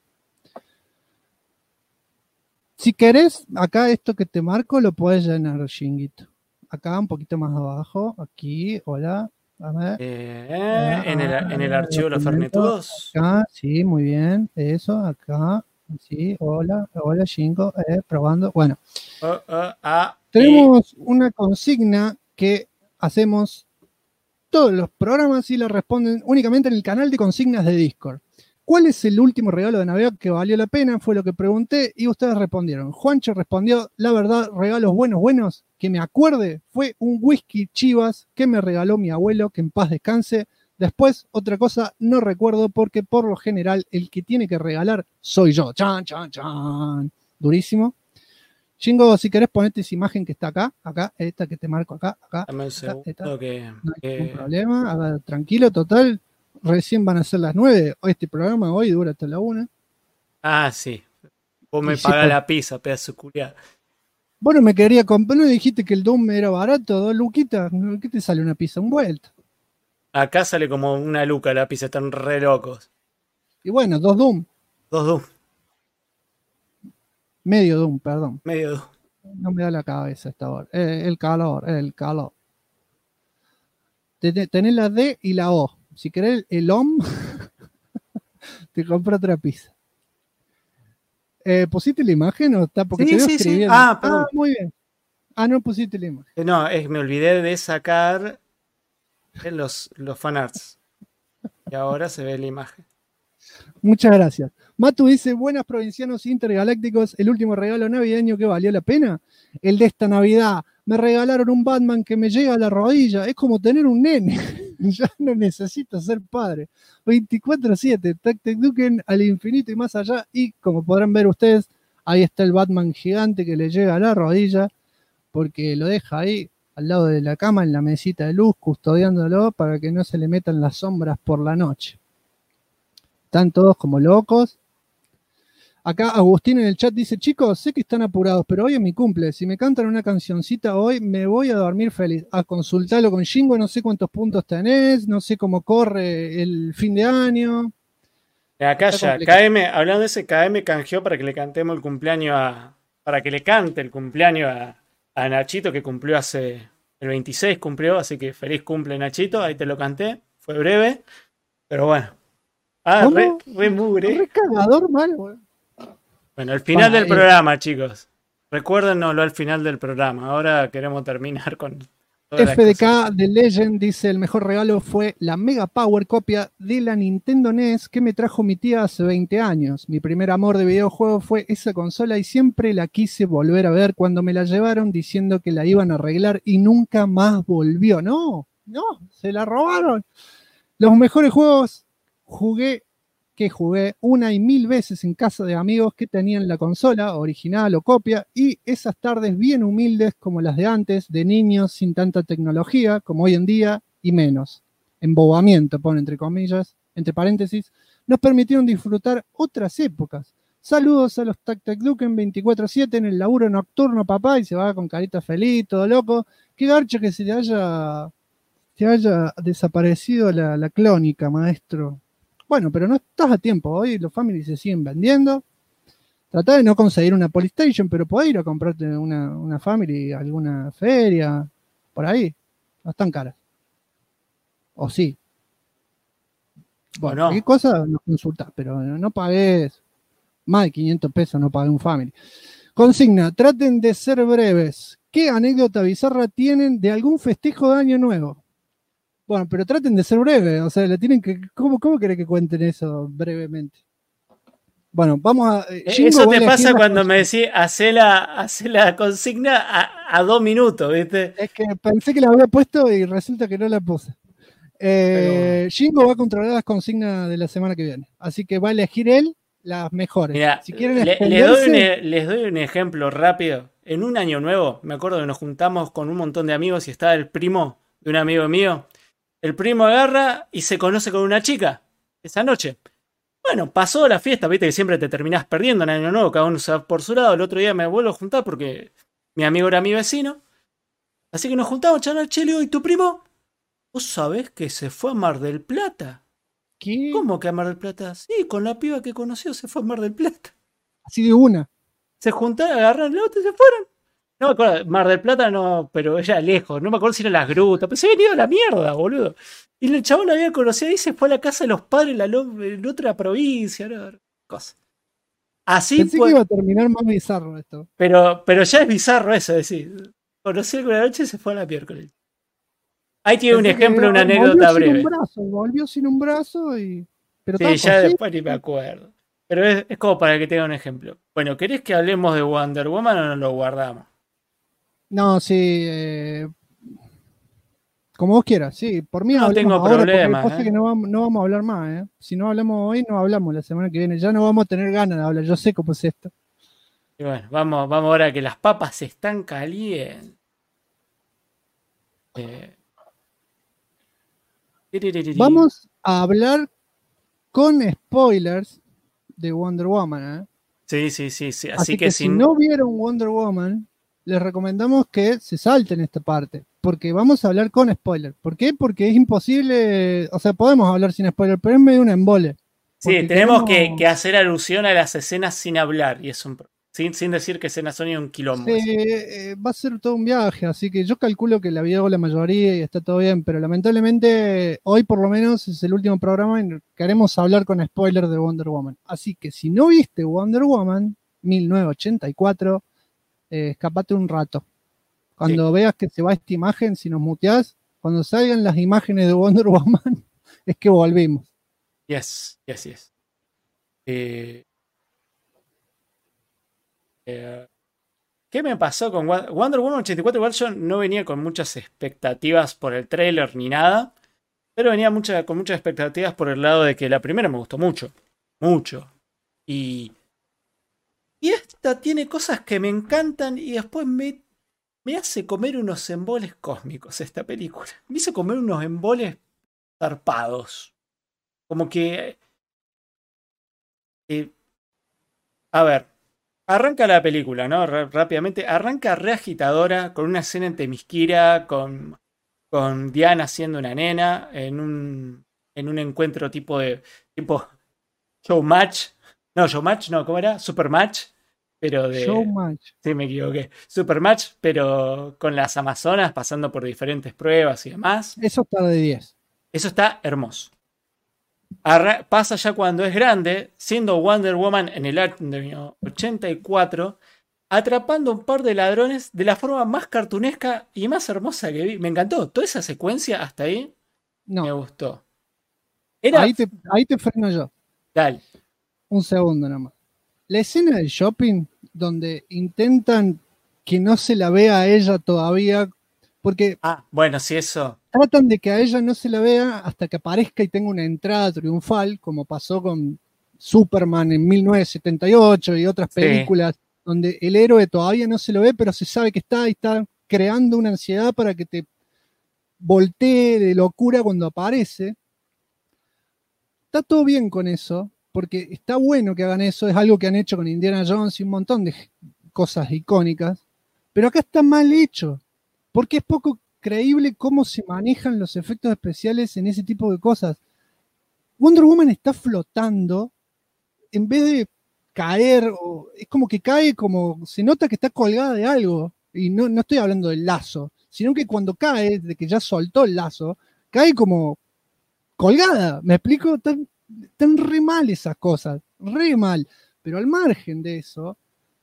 Si querés, acá esto que te marco lo puedes llenar, Shinguito. Acá un poquito más abajo, aquí, hola. A ver. En el archivo de los fernetudos. Acá, sí, muy bien. Eso, acá. Sí, hola, Shingo, probando. Bueno. Tenemos una consigna que hacemos todos los programas y la responden únicamente en el canal de consignas de Discord. ¿Cuál es el último regalo de Navidad que valió la pena? Fue lo que pregunté y ustedes respondieron. Juancho respondió, la verdad, regalos buenos, que me acuerde, fue un whisky Chivas que me regaló mi abuelo, que en paz descanse. Después, otra cosa, no recuerdo porque por lo general el que tiene que regalar soy yo. Chan, chan, chan. Durísimo. Shingo, si querés ponerte esa imagen que está acá, esta que te marco acá. Dame un segundo que... No hay ningún problema, a ver, tranquilo, total. Recién van a ser las 9. Este programa hoy dura hasta la 1. Ah, sí. Vos me pagás la pizza, pedazo de culiado. Vos no me quería comprar, no dijiste que el Doom era barato, 2 luquitas. ¿Qué te sale una pizza? Un vuelto. Acá sale como una luca la pizza, están re locos. Y bueno, 2 Doom. 2 Doom. Medio Doom, perdón. Medio Doom. No me da la cabeza esta hora. El calor. Tenés la D y la O. Si querés el OM, te compro otra pizza. ¿Pusiste la imagen o está? Porque te veo escribiendo. Perdón. Muy bien. No pusiste la imagen. No, me olvidé de sacar los fanarts. Y ahora se ve la imagen. Muchas gracias. Matu dice, buenas provincianos intergalácticos, el último regalo navideño que valió la pena, el de esta Navidad. Me regalaron un Batman que me llega a la rodilla, es como tener un nene. Ya no necesito ser padre. 24/7, Tech Duken al infinito y más allá. Y como podrán ver ustedes, ahí está el Batman gigante que le llega a la rodilla, porque lo deja ahí al lado de la cama en la mesita de luz, custodiándolo para que no se le metan las sombras por la noche. Están todos como locos. Acá Agustín en el chat dice, chicos, sé que están apurados, pero hoy es mi cumple. Si me cantan una cancioncita hoy, me voy a dormir feliz. A consultarlo con Shingo, no sé cuántos puntos tenés, no sé cómo corre el fin de año. Acá ya, KM, hablando de ese, KM canjeó para que le cantemos el cumpleaños para que le cante el cumpleaños a Nachito, que cumplió el 26 cumplió, así que feliz cumple Nachito, ahí te lo canté, fue breve, pero bueno. Re mugre. Re cagador mal, güey. Bueno, al final del programa, chicos. Recuérdenoslo al final del programa. Ahora queremos terminar con... FDK de Legend dice, el mejor regalo fue la Mega Power copia de la Nintendo NES que me trajo mi tía hace 20 años. Mi primer amor de videojuegos fue esa consola y siempre la quise volver a ver cuando me la llevaron diciendo que la iban a arreglar y nunca más volvió. No, se la robaron. Los mejores juegos jugué una y mil veces en casa de amigos que tenían la consola, original o copia, y esas tardes bien humildes como las de antes, de niños sin tanta tecnología como hoy en día y menos. Embobamiento, pone entre comillas, entre paréntesis, nos permitieron disfrutar otras épocas. Saludos a los Tac Tac Duken 24/7 en el laburo nocturno, papá, y se va con carita feliz, todo loco. Qué garcha que se haya desaparecido la clónica, maestro. Bueno, pero no estás a tiempo. Hoy los Family se siguen vendiendo. Tratá de no conseguir una Polystation, pero podés ir a comprarte una Family, alguna feria, por ahí. No están caras. O sí. Bueno, cualquier cosa nos consultás, pero no pagues más de 500 pesos, no pagué un Family. Consigna, traten de ser breves. ¿Qué anécdota bizarra tienen de algún festejo de Año Nuevo? Bueno, pero traten de ser breves, o sea, le tienen que. ¿Cómo querés que cuenten eso brevemente? Bueno, vamos a. Eso te pasa cuando me decís, hacé la consigna a 2 minutos, ¿viste? Es que pensé que la había puesto y resulta que no la puse. Jingo va a controlar las consignas de la semana que viene, así que va a elegir él las mejores. Mirá, si quieren les doy un ejemplo rápido. En un año nuevo, me acuerdo que nos juntamos con un montón de amigos y estaba el primo de un amigo mío. El primo agarra y se conoce con una chica esa noche. Bueno, pasó la fiesta, viste que siempre te terminás perdiendo en año nuevo, cada uno se va por su lado. El otro día me vuelvo a juntar porque mi amigo era mi vecino. Así que nos juntamos, charlar, Chelio, ¿y tu primo? ¿Vos sabés que se fue a Mar del Plata? ¿Qué? ¿Cómo que a Mar del Plata? Sí, con la piba que conoció se fue a Mar del Plata. Así de una. Se juntaron, agarraron el auto y se fueron. No me acuerdo, Mar del Plata no, pero ella lejos. No me acuerdo si eran las grutas, pero se había ido a la mierda, boludo. Y el chabón la había conocido y se fue a la casa de los padres en otra provincia, ¿no? Cosa. Así Pensé que iba a terminar más bizarro esto. Pero ya es bizarro eso, es decir. Conocí alguna noche y se fue a la miércoles. Ahí tiene un ejemplo, una anécdota breve. Volvió sin un brazo y. Pero sí, ya después ni me acuerdo. Pero es como para que tenga un ejemplo. Bueno, ¿querés que hablemos de Wonder Woman o nos lo guardamos? No, sí. Como vos quieras, sí. Por mí no tengo problema. Pasa que no vamos a hablar más, ¿eh? Si no hablamos hoy, no hablamos la semana que viene. Ya no vamos a tener ganas de hablar. Yo sé cómo es esto. Y bueno, vamos ahora que las papas están calientes. Vamos a hablar con spoilers de Wonder Woman, ¿eh? Sí. Así que si no vieron Wonder Woman, les recomendamos que se salten esta parte, porque vamos a hablar con spoilers. ¿Por qué? Porque es imposible, o sea, podemos hablar sin spoilers, pero es medio un embole. Sí, tenemos que hacer alusión a las escenas sin hablar, y es sin decir que escenas son un quilombo. Va a ser todo un viaje, así que yo calculo que la vio la mayoría y está todo bien, pero lamentablemente hoy por lo menos es el último programa en queremos hablar con spoilers de Wonder Woman. Así que si no viste Wonder Woman 1984, escapate un rato. Cuando veas que se va esta imagen, si nos muteás, cuando salgan las imágenes de Wonder Woman, es que volvimos. Yes. ¿Qué me pasó con Wonder Woman 84? Igual yo no venía con muchas expectativas por el tráiler ni nada, pero venía con muchas expectativas por el lado de que la primera me gustó mucho. Y esta tiene cosas que me encantan y después me hace comer unos emboles cósmicos esta película. Me hizo comer unos emboles zarpados. Como que... a ver, arranca la película, ¿no? Rápidamente. Arranca re agitadora, con una escena en Temisquira, con Diana siendo una nena, en un encuentro tipo showmatch. No, showmatch, no, ¿cómo era? Supermatch. Pero de... Showmatch. Sí, me equivoqué. Supermatch, pero con las Amazonas pasando por diferentes pruebas y demás. Eso está de 10. Eso está hermoso. Pasa ya cuando es grande, siendo Wonder Woman en el año 84, atrapando un par de ladrones de la forma más cartunesca y más hermosa que vi. Me encantó. Toda esa secuencia hasta ahí me gustó. Ahí te freno yo. Dale. Un segundo nomás. La escena del shopping, donde intentan que no se la vea a ella todavía, porque... bueno, si eso... Tratan de que a ella no se la vea hasta que aparezca y tenga una entrada triunfal, como pasó con Superman en 1978 y otras películas, donde el héroe todavía no se lo ve, pero se sabe que está y está creando una ansiedad para que te voltee de locura cuando aparece. Está todo bien con eso, porque está bueno que hagan eso, es algo que han hecho con Indiana Jones y un montón de cosas icónicas, pero acá está mal hecho, porque es poco creíble cómo se manejan los efectos especiales en ese tipo de cosas. Wonder Woman está flotando en vez de caer, es como que cae, como se nota que está colgada de algo, y no estoy hablando del lazo, sino que cuando cae, de que ya soltó el lazo, cae como colgada, ¿me explico? Están re mal esas cosas, re mal, pero al margen de eso,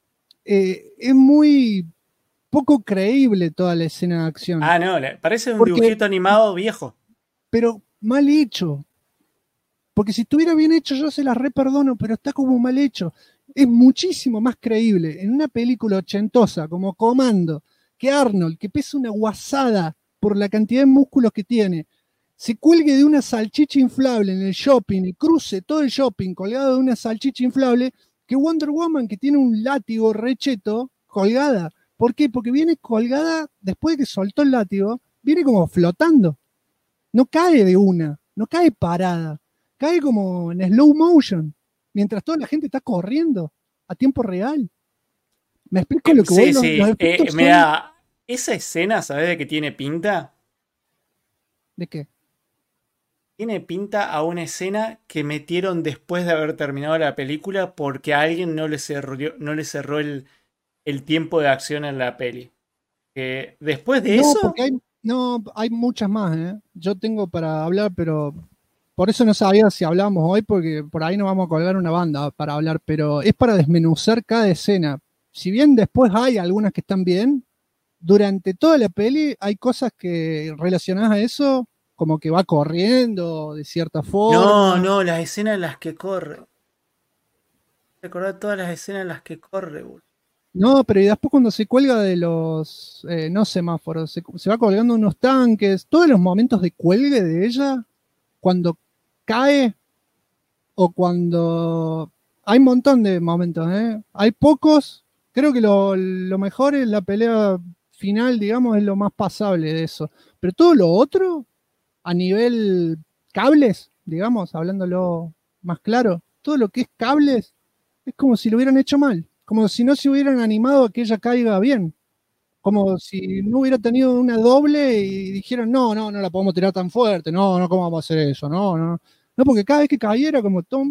es muy poco creíble toda la escena de acción. Ah, no, parece un dibujito animado viejo. Pero mal hecho. Porque si estuviera bien hecho yo se las re perdono, pero está como mal hecho. Es muchísimo más creíble en una película ochentosa como Comando, que Arnold, que pesa una guasada por la cantidad de músculos que tiene, se cuelgue de una salchicha inflable en el shopping y cruce todo el shopping colgado de una salchicha inflable, que Wonder Woman, que tiene un látigo recheto colgada. ¿Por qué? Porque viene colgada, después de que soltó el látigo, viene como flotando. No cae de una, no cae parada. Cae como en slow motion, mientras toda la gente está corriendo a tiempo real. ¿Me explico lo que voy? Los efectos mira, esa escena, ¿sabes de qué tiene pinta? ¿De qué? Tiene pinta a una escena que metieron después de haber terminado la película porque a alguien no le cerró el tiempo de acción en la peli. Después de eso... Porque hay muchas más, ¿eh? Yo tengo para hablar, pero... Por eso no sabía si hablábamos hoy, porque por ahí nos vamos a colgar una banda para hablar, pero es para desmenuzar cada escena. Si bien después hay algunas que están bien, durante toda la peli hay cosas que relacionadas a eso, como que va corriendo de cierta forma. No, las escenas en las que corre. Recordar todas las escenas en las que corre, boludo. No, pero y después cuando se cuelga de los, no semáforos, se va colgando unos tanques, todos los momentos de cuelgue de ella, cuando cae o cuando... Hay un montón de momentos, ¿eh? Hay pocos, creo que lo mejor es la pelea final, digamos, es lo más pasable de eso. Pero todo lo otro, a nivel cables, digamos, hablándolo más claro, todo lo que es cables, es como si lo hubieran hecho mal, como si no se hubieran animado a que ella caiga bien. Como si no hubiera tenido una doble y dijeron, no la podemos tirar tan fuerte, no, ¿cómo vamos a hacer eso? No, porque cada vez que cayera como tom.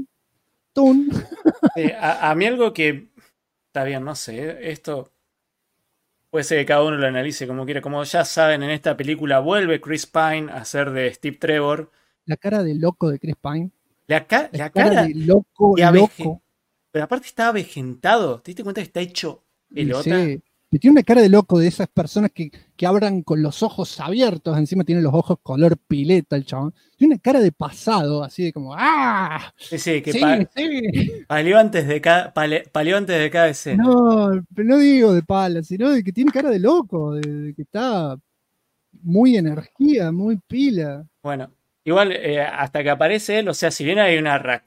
A mí algo que, está bien, no sé, esto puede ser que cada uno lo analice como quiera. Como ya saben, en esta película vuelve Chris Pine a ser de Steve Trevor. La cara de loco de Chris Pine. La cara de loco. Pero aparte está avejentado, ¿te diste cuenta que está hecho pelota? Sí. Y tiene una cara de loco de esas personas que abran con los ojos abiertos, encima tiene los ojos color pileta el chabón. Tiene una cara de pasado, así de como ¡ah! Sí, que sí. Paleó antes de cada escena. No, pero no digo de pala, sino de que tiene cara de loco, de que está muy energía, muy pila. Bueno, igual hasta que aparece él, o sea, si bien hay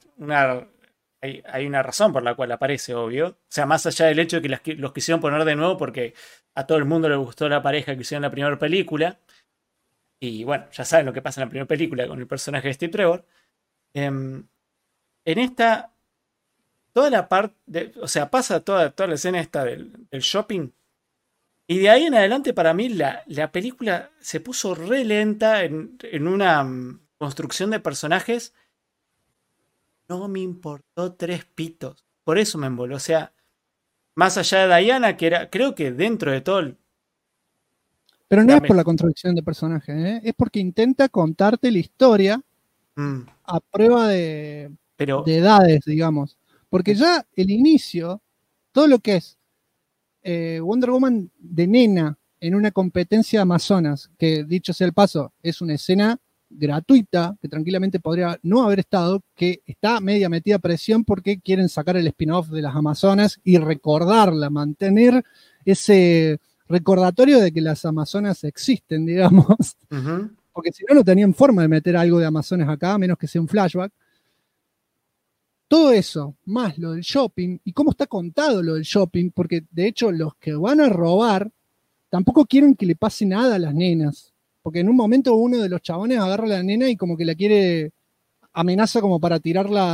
hay una razón por la cual aparece, obvio. O sea, más allá del hecho de que los quisieron poner de nuevo porque a todo el mundo le gustó la pareja que hicieron en la primera película. Y bueno, ya saben lo que pasa en la primera película con el personaje de Steve Trevor. En esta, toda la parte, o sea, pasa toda la escena esta del shopping. Y de ahí en adelante, para mí, la película se puso re lenta en una construcción de personajes. No me importó tres pitos. Por eso me emboló. O sea, más allá de Diana, que era, creo que dentro de todo. Pero no es por la construcción de personajes, ¿eh? Es porque intenta contarte la historia a prueba de edades, digamos. Porque ya el inicio, todo lo que es Wonder Woman de nena en una competencia de Amazonas, que dicho sea el paso, es una escena gratuita, que tranquilamente podría no haber estado, que está media metida a presión porque quieren sacar el spin-off de las Amazonas y recordarla, mantener ese recordatorio de que las Amazonas existen, digamos. Porque si no tenían forma de meter algo de Amazonas acá, a menos que sea un flashback. Todo eso, más lo del shopping, y cómo está contado lo del shopping, porque de hecho los que van a robar tampoco quieren que le pase nada a las nenas. Porque en un momento uno de los chabones agarra a la nena y como que la quiere, amenaza como para tirarla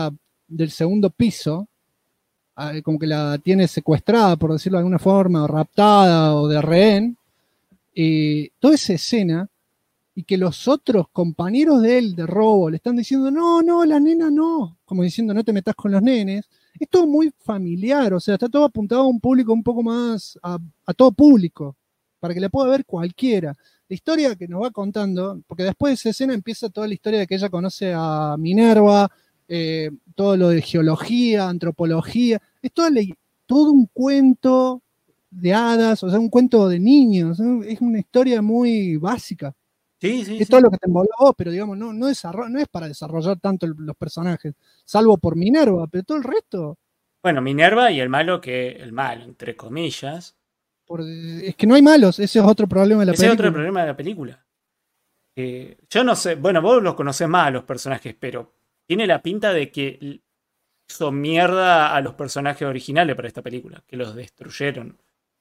del segundo piso, como que la tiene secuestrada, por decirlo de alguna forma, o raptada o de rehén, y toda esa escena, y que los otros compañeros de él de robo le están diciendo, no, la nena no, como diciendo, no te metas con los nenes, es todo muy familiar, o sea, está todo apuntado a un público un poco más, a todo público, para que la pueda ver cualquiera. La historia que nos va contando, porque después de esa escena empieza toda la historia de que ella conoce a Minerva, todo lo de geología, antropología, es todo un cuento de hadas, o sea, un cuento de niños, ¿no? Es una historia muy básica. Es todo lo que te envolvió vos, pero digamos, no es para desarrollar tanto los personajes, salvo por Minerva, pero todo el resto. Bueno, Minerva y el malo, entre comillas. Es que no hay malos, ese es otro problema de la película. Ese es otro problema de la película. Yo no sé, bueno, vos los conocés más a los personajes, pero tiene la pinta de que hizo mierda a los personajes originales para esta película, que los destruyeron.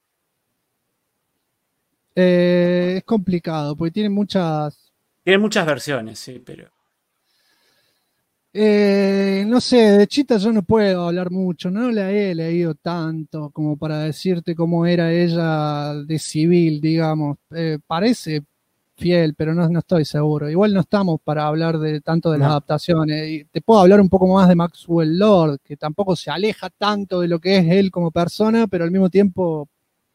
Es complicado, porque tiene muchas... Tiene muchas versiones, sí, pero... no sé, de Chita yo no puedo hablar mucho, no la he leído tanto como para decirte cómo era ella de civil, digamos. Parece fiel, pero no estoy seguro. Igual no estamos para hablar tanto de las adaptaciones. Y te puedo hablar un poco más de Maxwell Lord, que tampoco se aleja tanto de lo que es él como persona, pero al mismo tiempo,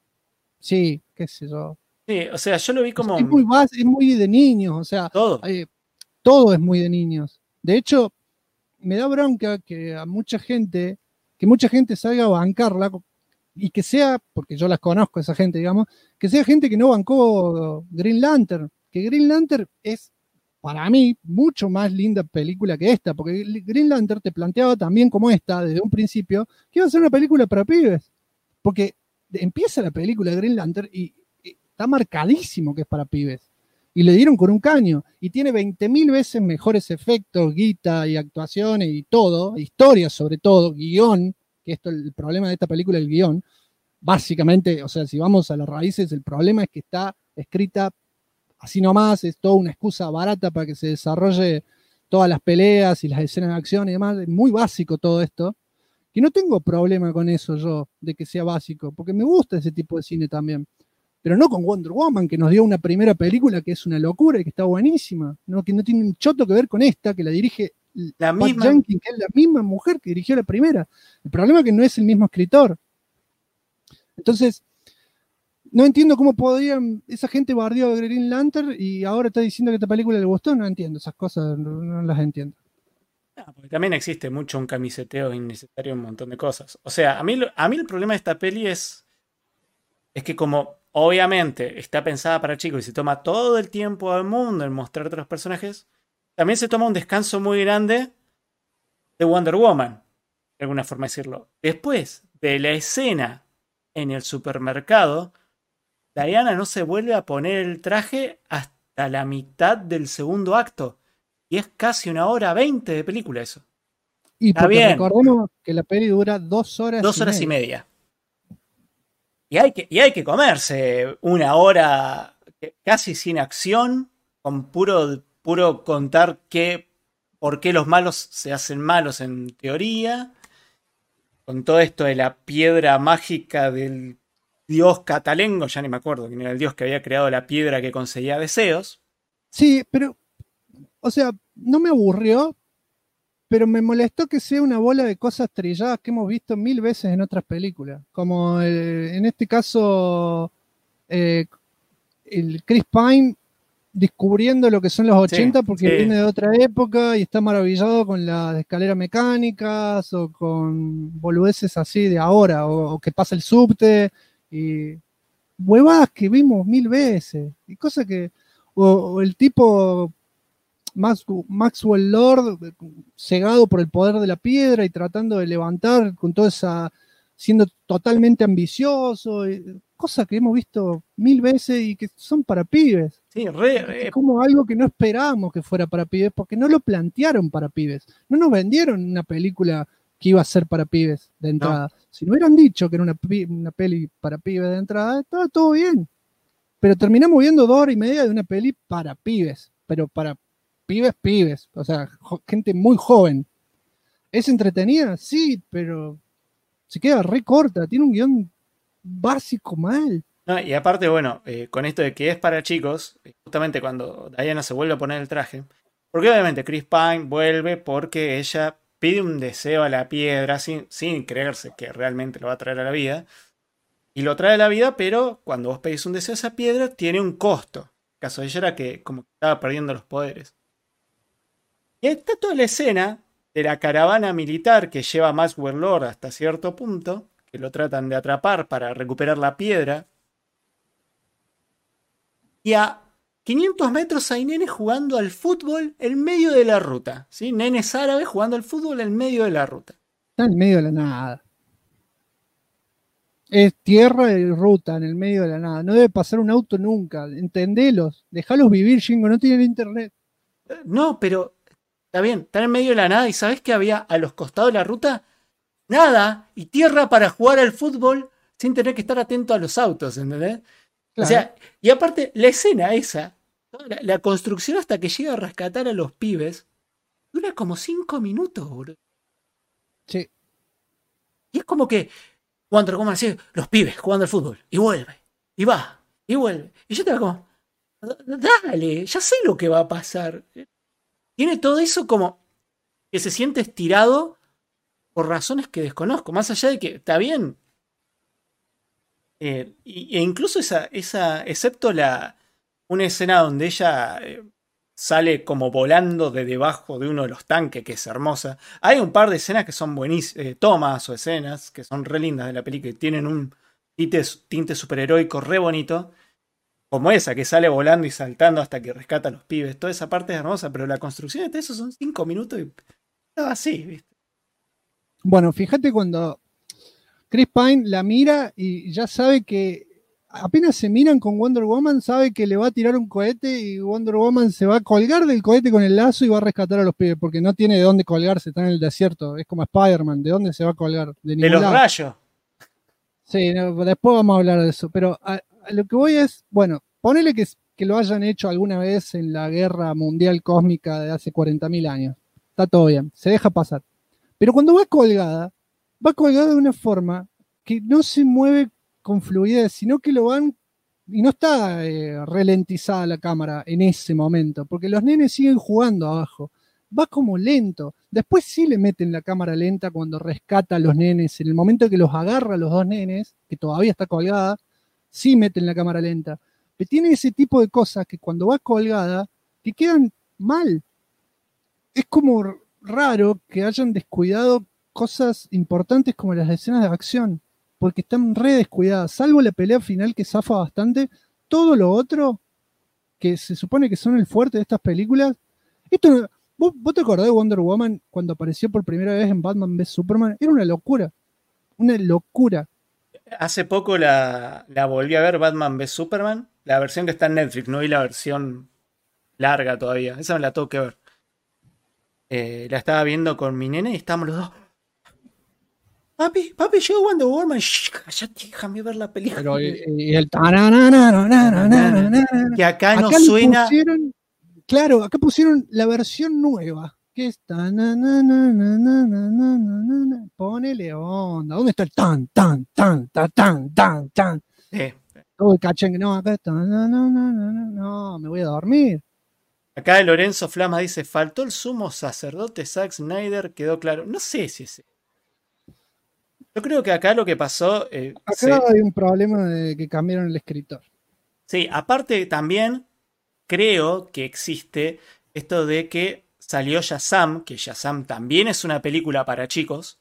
sí, qué sé yo. Sí, o sea, yo lo vi como... Es muy de niños, o sea, todo es muy de niños. De hecho, me da bronca que mucha gente salga a bancarla y que sea, porque yo las conozco esa gente, digamos, que sea gente que no bancó Green Lantern, que Green Lantern es, para mí, mucho más linda película que esta, porque Green Lantern te planteaba también como esta, desde un principio, que iba a ser una película para pibes, porque empieza la película de Green Lantern y está marcadísimo que es para pibes. Y le dieron con un caño. Y tiene 20.000 veces mejores efectos, guita y actuaciones y todo, historia sobre todo, guión, que el problema de esta película es el guión. Básicamente, o sea, si vamos a las raíces, el problema es que está escrita así nomás, es toda una excusa barata para que se desarrolle todas las peleas y las escenas de acción y demás. Es muy básico todo esto. Y no tengo problema con eso yo, de que sea básico, porque me gusta ese tipo de cine también. Pero no con Wonder Woman, que nos dio una primera película que es una locura y que está buenísima, ¿no? Que no tiene un choto que ver con esta, que la dirige Pat Jenkins, que es la misma mujer que dirigió la primera. El problema es que no es el mismo escritor. Entonces, no entiendo cómo podrían esa gente bardeó a Green Lantern y ahora está diciendo que esta película le gustó. No entiendo, esas cosas no las entiendo. Porque también existe mucho un camiseteo innecesario, un montón de cosas. O sea, a mí el problema de esta peli es que como obviamente está pensada para chicos y se toma todo el tiempo del mundo en mostrar otros personajes, también se toma un descanso muy grande de Wonder Woman, de alguna forma decirlo. Después de la escena en el supermercado, Diana no se vuelve a poner el traje hasta la mitad del segundo acto. Y es casi 1h20 de película eso. Y porque recordemos que la peli dura 2 horas. 2 horas y media. Y hay que comerse 1 hora casi sin acción, con puro contar por qué los malos se hacen malos en teoría, con todo esto de la piedra mágica del dios Catalengo, ya ni me acuerdo quién era el dios que había creado la piedra que conseguía deseos. Sí, pero, o sea, no me aburrió, pero me molestó que sea una bola de cosas trilladas que hemos visto 1000 veces en otras películas. Como en este caso, el Chris Pine descubriendo lo que son los 80 porque viene de otra época y está maravillado con las escaleras mecánicas o con boludeces así de ahora, o que pasa el subte y huevadas que vimos 1000 veces. Y cosas que, o el tipo Maxwell Lord cegado por el poder de la piedra y tratando de levantar con toda esa, siendo totalmente ambicioso, cosas que hemos visto 1000 veces y que son para pibes. Sí, es como algo que no esperábamos que fuera para pibes porque no lo plantearon para pibes, no nos vendieron una película que iba a ser para pibes de entrada. No. Si no hubieran dicho que era una peli para pibes de entrada, estaba todo bien, pero terminamos viendo 2 horas y media de una peli para pibes, pero para pibes, o sea, gente muy joven. ¿Es entretenida? Sí, pero se queda re corta, tiene un guión básico mal. No, y aparte, bueno, con esto de que es para chicos, justamente cuando Diana se vuelve a poner el traje, porque obviamente Chris Pine vuelve porque ella pide un deseo a la piedra sin creerse que realmente lo va a traer a la vida, y lo trae a la vida, pero cuando vos pedís un deseo a esa piedra, tiene un costo. El caso de ella era que como que estaba perdiendo los poderes. Y está toda la escena de la caravana militar que lleva a Maxwell Lord hasta cierto punto, que lo tratan de atrapar para recuperar la piedra. Y a 500 metros hay nenes jugando al fútbol en medio de la ruta. ¿Sí? Nenes árabes jugando al fútbol en medio de la ruta. Está en medio de la nada. Es tierra y ruta en el medio de la nada. No debe pasar un auto nunca. Entendelos. Dejalos vivir, Jingo. No tienen internet. No, pero está bien. Están en medio de la nada y ¿sabés que había a los costados de la ruta? Nada y tierra para jugar al fútbol sin tener que estar atento a los autos, ¿entendés? Claro. O sea, y aparte, la escena esa, la construcción hasta que llega a rescatar a los pibes, dura como 5 minutos, bro. Sí. Y es como que Wonder Woman así, los pibes jugando al fútbol, y vuelve, y va, y vuelve. Y yo estaba como, dale, ya sé lo que va a pasar. Tiene todo eso como que se siente estirado por razones que desconozco, más allá de que está bien. E incluso excepto una escena donde ella sale como volando de debajo de uno de los tanques, que es hermosa. Hay un par de escenas que son buenísimas, tomas o escenas que son re lindas de la película y tienen un tinte superheroico re bonito, como esa que sale volando y saltando hasta que rescata a los pibes. Toda esa parte es hermosa, pero la construcción de eso son 5 minutos y estaba así, ¿viste? Bueno, fíjate cuando Chris Pine la mira y ya sabe que apenas se miran con Wonder Woman, sabe que le va a tirar un cohete y Wonder Woman se va a colgar del cohete con el lazo y va a rescatar a los pibes, porque no tiene de dónde colgarse, está en el desierto, es como Spider-Man, ¿de dónde se va a colgar? De los rayos. Sí, no, después vamos a hablar de eso, pero a lo que voy es, bueno, ponele que lo hayan hecho alguna vez en la guerra mundial cósmica de hace 40.000 años, está todo bien, se deja pasar. Pero cuando va colgada de una forma que no se mueve con fluidez, sino que lo van, y no está ralentizada la cámara en ese momento, porque los nenes siguen jugando abajo, va como lento. Después sí le meten la cámara lenta cuando rescata a los nenes, en el momento que los agarra a los dos nenes, que todavía está colgada, sí meten la cámara lenta. Pero tiene ese tipo de cosas que cuando va colgada, que quedan mal. Es como raro que hayan descuidado cosas importantes como las escenas de acción, porque están re descuidadas, salvo la pelea final que zafa bastante. Todo lo otro, que se supone que son el fuerte de estas películas, esto, ¿vos te acordás de Wonder Woman cuando apareció por primera vez en Batman v Superman? Era una locura, Hace poco la volví a ver, Batman v Superman, la versión que está en Netflix, no vi la versión larga todavía, esa me la tengo que ver. La estaba viendo con mi nene y estábamos los dos. Papi, llegó Wonder Woman. Cállate, déjame ver la película. Pero, y el que acá no suena. Claro, acá pusieron la versión nueva, que es ponele onda. ¿Dónde está el tan? Todo el cachengue, no, acá está. No, me voy a dormir. Acá Lorenzo Flama dice, faltó el sumo sacerdote Zack Snyder, quedó claro. No sé si es. Yo creo que acá lo que pasó... acá hay un problema de que cambiaron el escritor. Sí, aparte también creo que existe esto de que salió Shazam, que Shazam también es una película para chicos.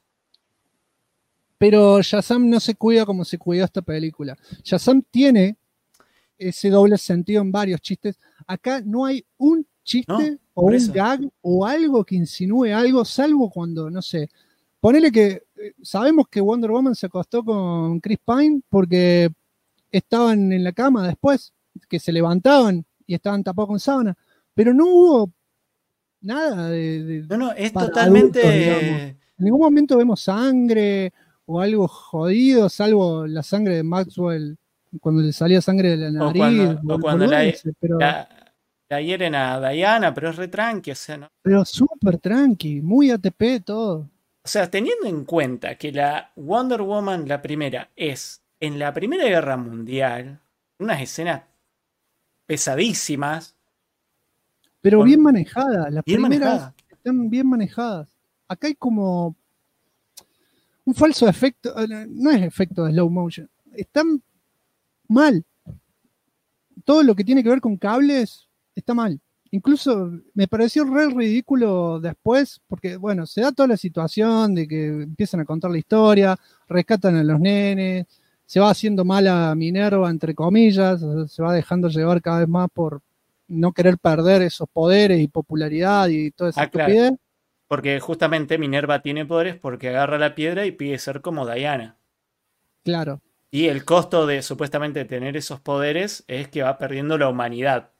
Pero Shazam no se cuida como se cuidó esta película. Shazam tiene ese doble sentido en varios chistes. Acá no hay un chiste o un gag o algo que insinúe algo, salvo cuando, no sé, ponele que sabemos que Wonder Woman se acostó con Chris Pine porque estaban en la cama después, que se levantaban y estaban tapados con sábana, pero no hubo nada de no, es totalmente adultos, en ningún momento vemos sangre o algo jodido, salvo la sangre de Maxwell cuando le salía sangre de la nariz. O cuando la hieren a Diana, pero es re tranqui, o sea, ¿no? Pero súper tranqui, muy ATP todo. O sea, teniendo en cuenta que la Wonder Woman, la primera, es en la Primera Guerra Mundial, unas escenas pesadísimas. Pero bien manejadas. Las bien primeras manejada. están bien manejadas. Acá hay como un falso efecto. No es efecto de slow motion. Están mal. Todo lo que tiene que ver con cables está mal. Incluso me pareció re ridículo después, porque bueno, se da toda la situación de que empiezan a contar la historia, rescatan a los nenes, se va haciendo mala Minerva, entre comillas, o sea, se va dejando llevar cada vez más por no querer perder esos poderes y popularidad y toda esa estupidez. Claro. Porque justamente Minerva tiene poderes porque agarra la piedra y pide ser como Diana. Claro. Y el costo de supuestamente tener esos poderes es que va perdiendo la humanidad.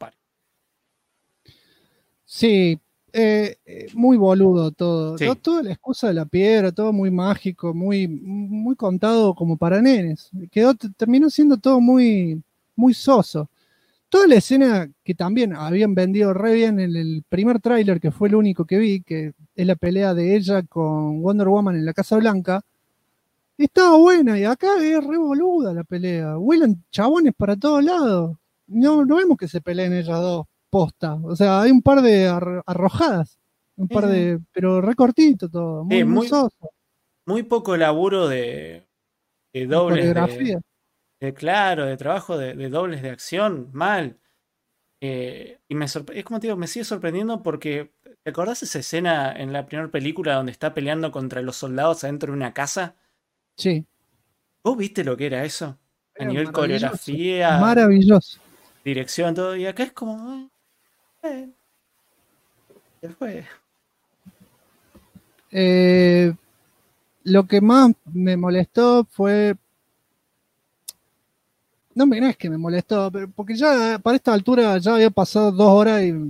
Sí, muy boludo todo. Sí. Toda la excusa de la piedra, todo muy mágico, muy contado como para nenes. Terminó siendo todo muy, muy soso. Toda la escena que también habían vendido re bien en el primer tráiler, que fue el único que vi, que es la pelea de ella con Wonder Woman en la Casa Blanca, estaba buena y acá es re boluda la pelea. Vuelan chabones para todos lados. No vemos que se peleen ellas dos. Posta, o sea, hay un par de arrojadas, un par de, pero recortito todo, muy soso. Muy poco laburo de dobles coreografía. Claro, de trabajo de dobles de acción, mal. Y es como te digo, me sigue sorprendiendo porque ¿te acordás esa escena en la primera película donde está peleando contra los soldados adentro de una casa? Sí. ¿Vos viste lo que era eso? A Era nivel maravilloso. coreografía, Maravilloso. dirección, todo. Y acá es como. ¿Qué fue? Lo que más me molestó fue. No es que me molestó, pero porque ya para esta altura ya había pasado 2 horas y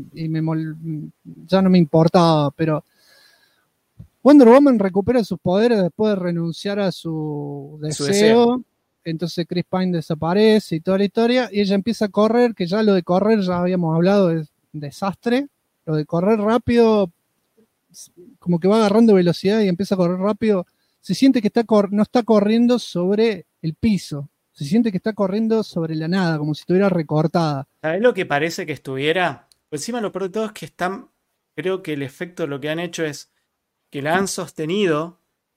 ya no me importaba, pero Wonder Woman recupera sus poderes después de renunciar a su deseo. Entonces Chris Pine desaparece y toda la historia, y ella empieza a correr, que ya lo de correr ya habíamos hablado, es un desastre. Lo de correr rápido, como que va agarrando velocidad y empieza a correr rápido. Se siente que no está corriendo sobre el piso, se siente que está corriendo sobre la nada, como si estuviera recortada. ¿Sabés lo que parece que estuviera? Pues encima lo peor de todo es que están, creo que el efecto de lo que han hecho es que la han sostenido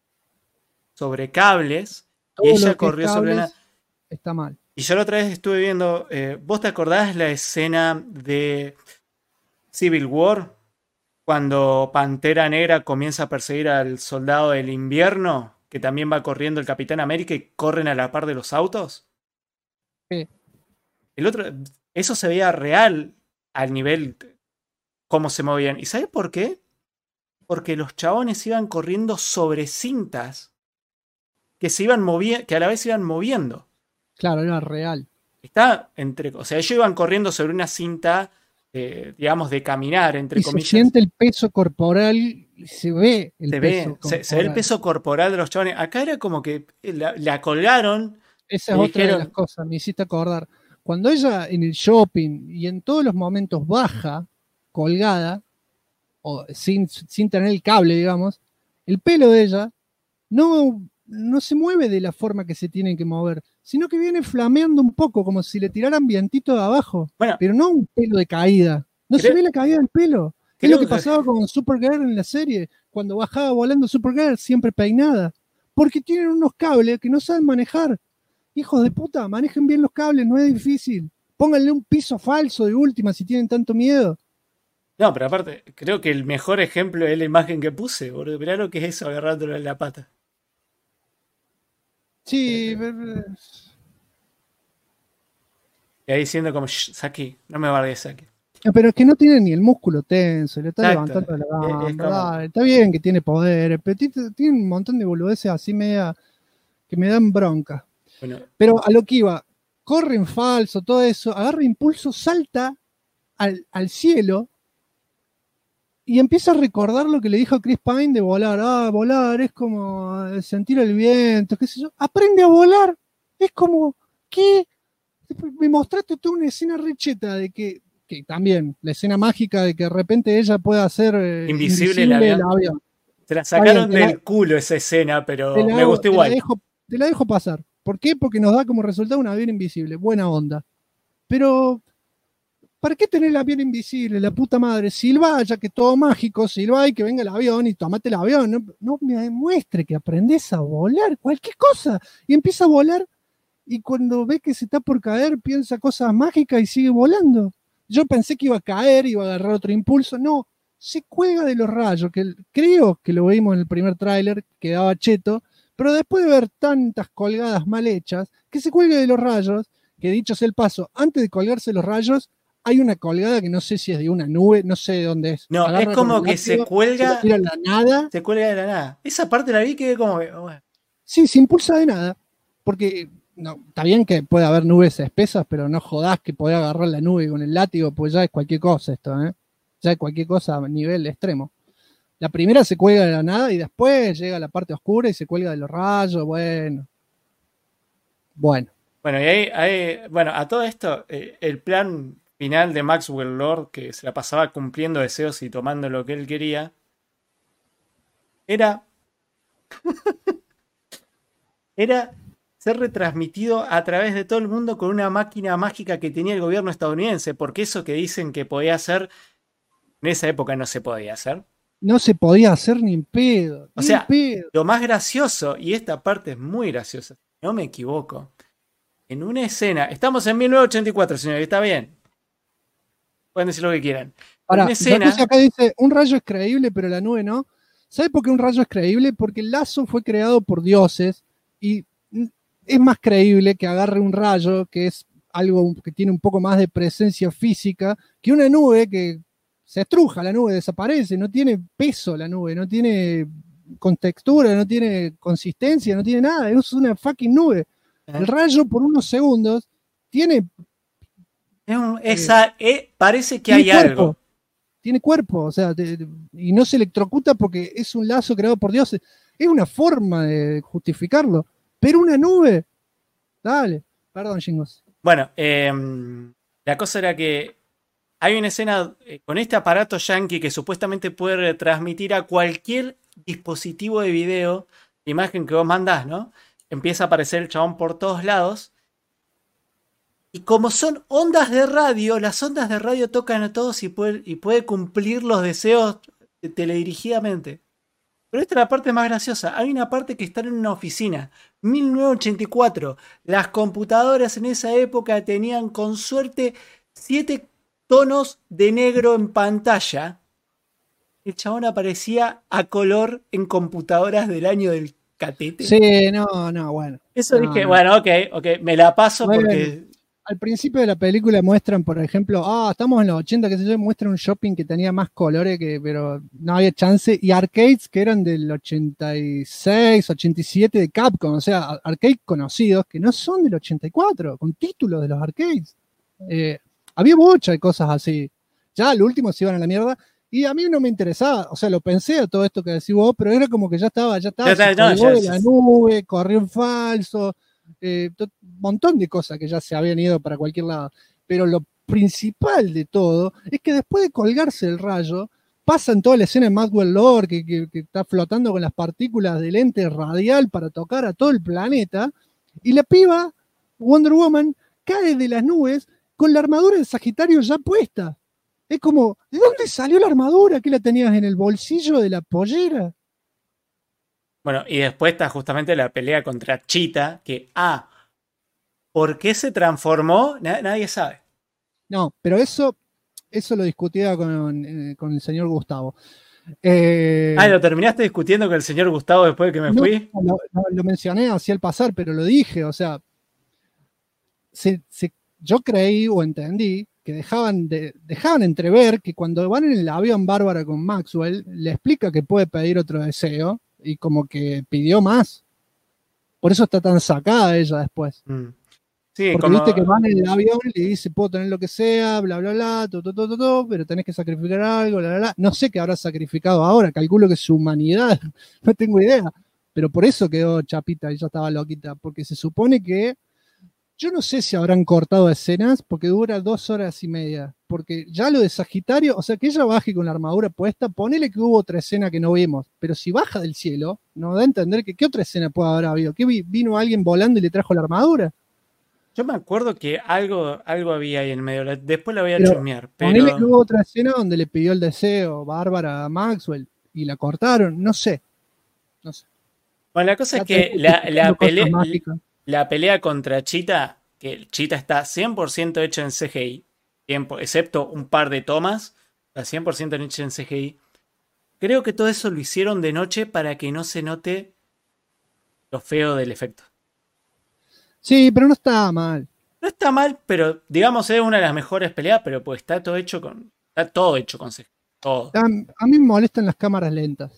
sobre cables Todo y ella lo que corrió sobre cables está mal. Y yo la otra vez estuve viendo, ¿vos te acordás la escena de Civil War? Cuando Pantera Negra comienza a perseguir al soldado del invierno, que también va corriendo el Capitán América y corren a la par de los autos. Sí. Eso se veía real al nivel cómo se movían. ¿Y sabés por qué? Porque los chabones iban corriendo sobre cintas que se iban que a la vez se iban moviendo. Claro, era real. O sea, ellos iban corriendo sobre una cinta, digamos, de caminar, entre comillas. Se siente el peso corporal, se ve el peso corporal. Se ve el peso corporal de los chavales. Acá era como que la colgaron. Esa es otra de las cosas, me hiciste acordar. Cuando ella en el shopping y en todos los momentos baja, colgada, o sin tener el cable, digamos, el pelo de ella no se mueve de la forma que se tienen que mover, sino que viene flameando un poco, como si le tiraran vientito de abajo. Bueno, pero no un pelo de caída. Se ve la caída del pelo. Es lo que pasaba con Supergirl en la serie, cuando bajaba volando Supergirl, siempre peinada. Porque tienen unos cables que no saben manejar. Hijos de puta, manejen bien los cables, no es difícil. Pónganle un piso falso de última si tienen tanto miedo. No, pero aparte, creo que el mejor ejemplo es la imagen que puse, boludo. Mirá lo que es eso, agarrándolo en la pata. Sí. Y ahí diciendo como, Saki, no me bardees, Saki. Pero es que no tiene ni el músculo tenso, le está levantando la gamba. Está bien que tiene poder, pero tiene un montón de boludeces así media que me dan bronca. Bueno. Pero a lo que iba, corre en falso, todo eso, agarra impulso, salta al cielo y empieza a recordar lo que le dijo Chris Pine de volar. Volar es como sentir el viento, qué sé yo. Aprende a volar. Es como, ¿qué? Me mostraste toda una escena recheta de que también, la escena mágica de que de repente ella pueda hacer invisible el avión. Se la sacaron Está bien, del culo esa escena, pero te la me hago- gustó te la igual. te la dejo pasar. ¿Por qué? Porque nos da como resultado un avión invisible. Buena onda. Pero, ¿para qué tener el avión invisible? La puta madre. Silba, ya que es todo mágico, silba y que venga el avión y tomate el avión. No, no me demuestre que aprendés a volar, cualquier cosa. Y empieza a volar y cuando ve que se está por caer, piensa cosas mágicas y sigue volando. Yo pensé que iba a caer, iba a agarrar otro impulso. No, se cuelga de los rayos, que creo que lo vimos en el primer tráiler, que daba cheto, pero después de ver tantas colgadas mal hechas, que se cuelgue de los rayos, que dicho sea el paso, antes de colgarse los rayos, hay una colgada que no sé si es de una nube, no sé de dónde es. No, Agarra es como con el que se látigo, cuelga. se tira a la nada. Se cuelga de la nada. Esa parte la vi que como que. Bueno. Sí, se impulsa de nada. Porque no, está bien que puede haber nubes espesas, pero no jodás que podés agarrar la nube con el látigo, pues ya es cualquier cosa esto, ¿eh? Ya es cualquier cosa a nivel extremo. La primera se cuelga de la nada y después llega a la parte oscura y se cuelga de los rayos, bueno. Bueno. Bueno, y bueno, a todo esto, el plan final de Maxwell Lord, que se la pasaba cumpliendo deseos y tomando lo que él quería, era ser retransmitido a través de todo el mundo con una máquina mágica que tenía el gobierno estadounidense, porque eso que dicen que podía hacer, en esa época no se podía hacer. No se podía hacer ni en pedo. O sea, lo más gracioso, y esta parte es muy graciosa, si no me equivoco, en una escena, estamos en 1984, señor, está bien. Pueden decir lo que quieran. Ahora, una escena, acá dice, un rayo es creíble, pero la nube no. ¿Sabe por qué un rayo es creíble? Porque el lazo fue creado por dioses y es más creíble que agarre un rayo, que es algo que tiene un poco más de presencia física, que una nube que se estruja, la nube desaparece, no tiene peso la nube, no tiene contextura, no tiene consistencia, no tiene nada, es una fucking nube. El rayo por unos segundos tiene... parece que hay algo. Tiene cuerpo, o sea, y no se electrocuta porque es un lazo creado por dioses. Es una forma de justificarlo. Pero una nube. Dale. Perdón, chingos. Bueno, la cosa era que hay una escena con este aparato yankee que supuestamente puede retransmitir a cualquier dispositivo de video la imagen que vos mandás, ¿no? Empieza a aparecer el chabón por todos lados. Y como son ondas de radio, las ondas de radio tocan a todos y puede cumplir los deseos teledirigidamente. Pero esta es la parte más graciosa. Hay una parte que está en una oficina. 1984. Las computadoras en esa época tenían con suerte 7 tonos de negro en pantalla. El chabón aparecía a color en computadoras del año del catete. Sí, no, bueno. Eso no, dije, no. bueno, ok, me la paso Bueno, porque... Al principio de la película muestran, por ejemplo, estamos en los 80, que se yo, muestran un shopping que tenía más colores, pero no había chance, y arcades que eran del 86, 87 de Capcom, o sea, arcades conocidos que no son del 84, con títulos de los arcades. Había muchas de cosas así. Ya al último se iban a la mierda, y a mí no me interesaba, o sea, lo pensé a todo esto que decís vos, pero era como que ya estaba, se colgó de la nube, corrió en falso, un montón de cosas que ya se habían ido para cualquier lado. Pero lo principal de todo es que después de colgarse el rayo, pasan toda la escena de Maxwell Lord, que está flotando con las partículas del lente radial para tocar a todo el planeta, y la piba, Wonder Woman, cae de las nubes con la armadura de Sagitario ya puesta. Es como, ¿de dónde salió la armadura? ¿Que la tenías en el bolsillo de la pollera? Bueno, y después está justamente la pelea contra Cheetah, que, ¿por qué se transformó? Nadie sabe. No, pero eso lo discutía con el señor Gustavo. ¿Lo terminaste discutiendo con el señor Gustavo después de que me fui? Lo mencioné hacia el pasar, pero lo dije, o sea, yo creí o entendí que dejaban entrever que cuando van en el avión Bárbara con Maxwell, le explica que puede pedir otro deseo, y como que pidió más. Por eso está tan sacada ella después. Sí, porque viste que van en el avión y le dice, puedo tener lo que sea, bla, bla, bla, todo, pero tenés que sacrificar algo, bla, bla, bla. No sé qué habrá sacrificado ahora, calculo que su humanidad, no tengo idea. Pero por eso quedó chapita y ya estaba loquita, porque se supone que, yo no sé si habrán cortado escenas, porque dura 2 horas y media. porque ya lo de Sagitario, o sea, que ella baje con la armadura puesta, ponele que hubo otra escena que no vimos, pero si baja del cielo, nos da a entender que qué otra escena puede haber habido, que vino alguien volando y le trajo la armadura. Yo me acuerdo que algo había ahí en medio, después la voy a Pero chusmear, ponele pero que hubo otra escena donde le pidió el deseo Bárbara a Maxwell y la cortaron, no sé. bueno, la cosa es que la pelea contra Cheetah, que Cheetah está 100% hecho en CGI, excepto un par de tomas, está 100% hecho en CGI. Creo que todo eso lo hicieron de noche para que no se note lo feo del efecto. Sí, pero no está mal. No está mal, pero digamos es una de las mejores peleas, pero pues está todo hecho con CGI. Todo. A mí me molestan las cámaras lentas.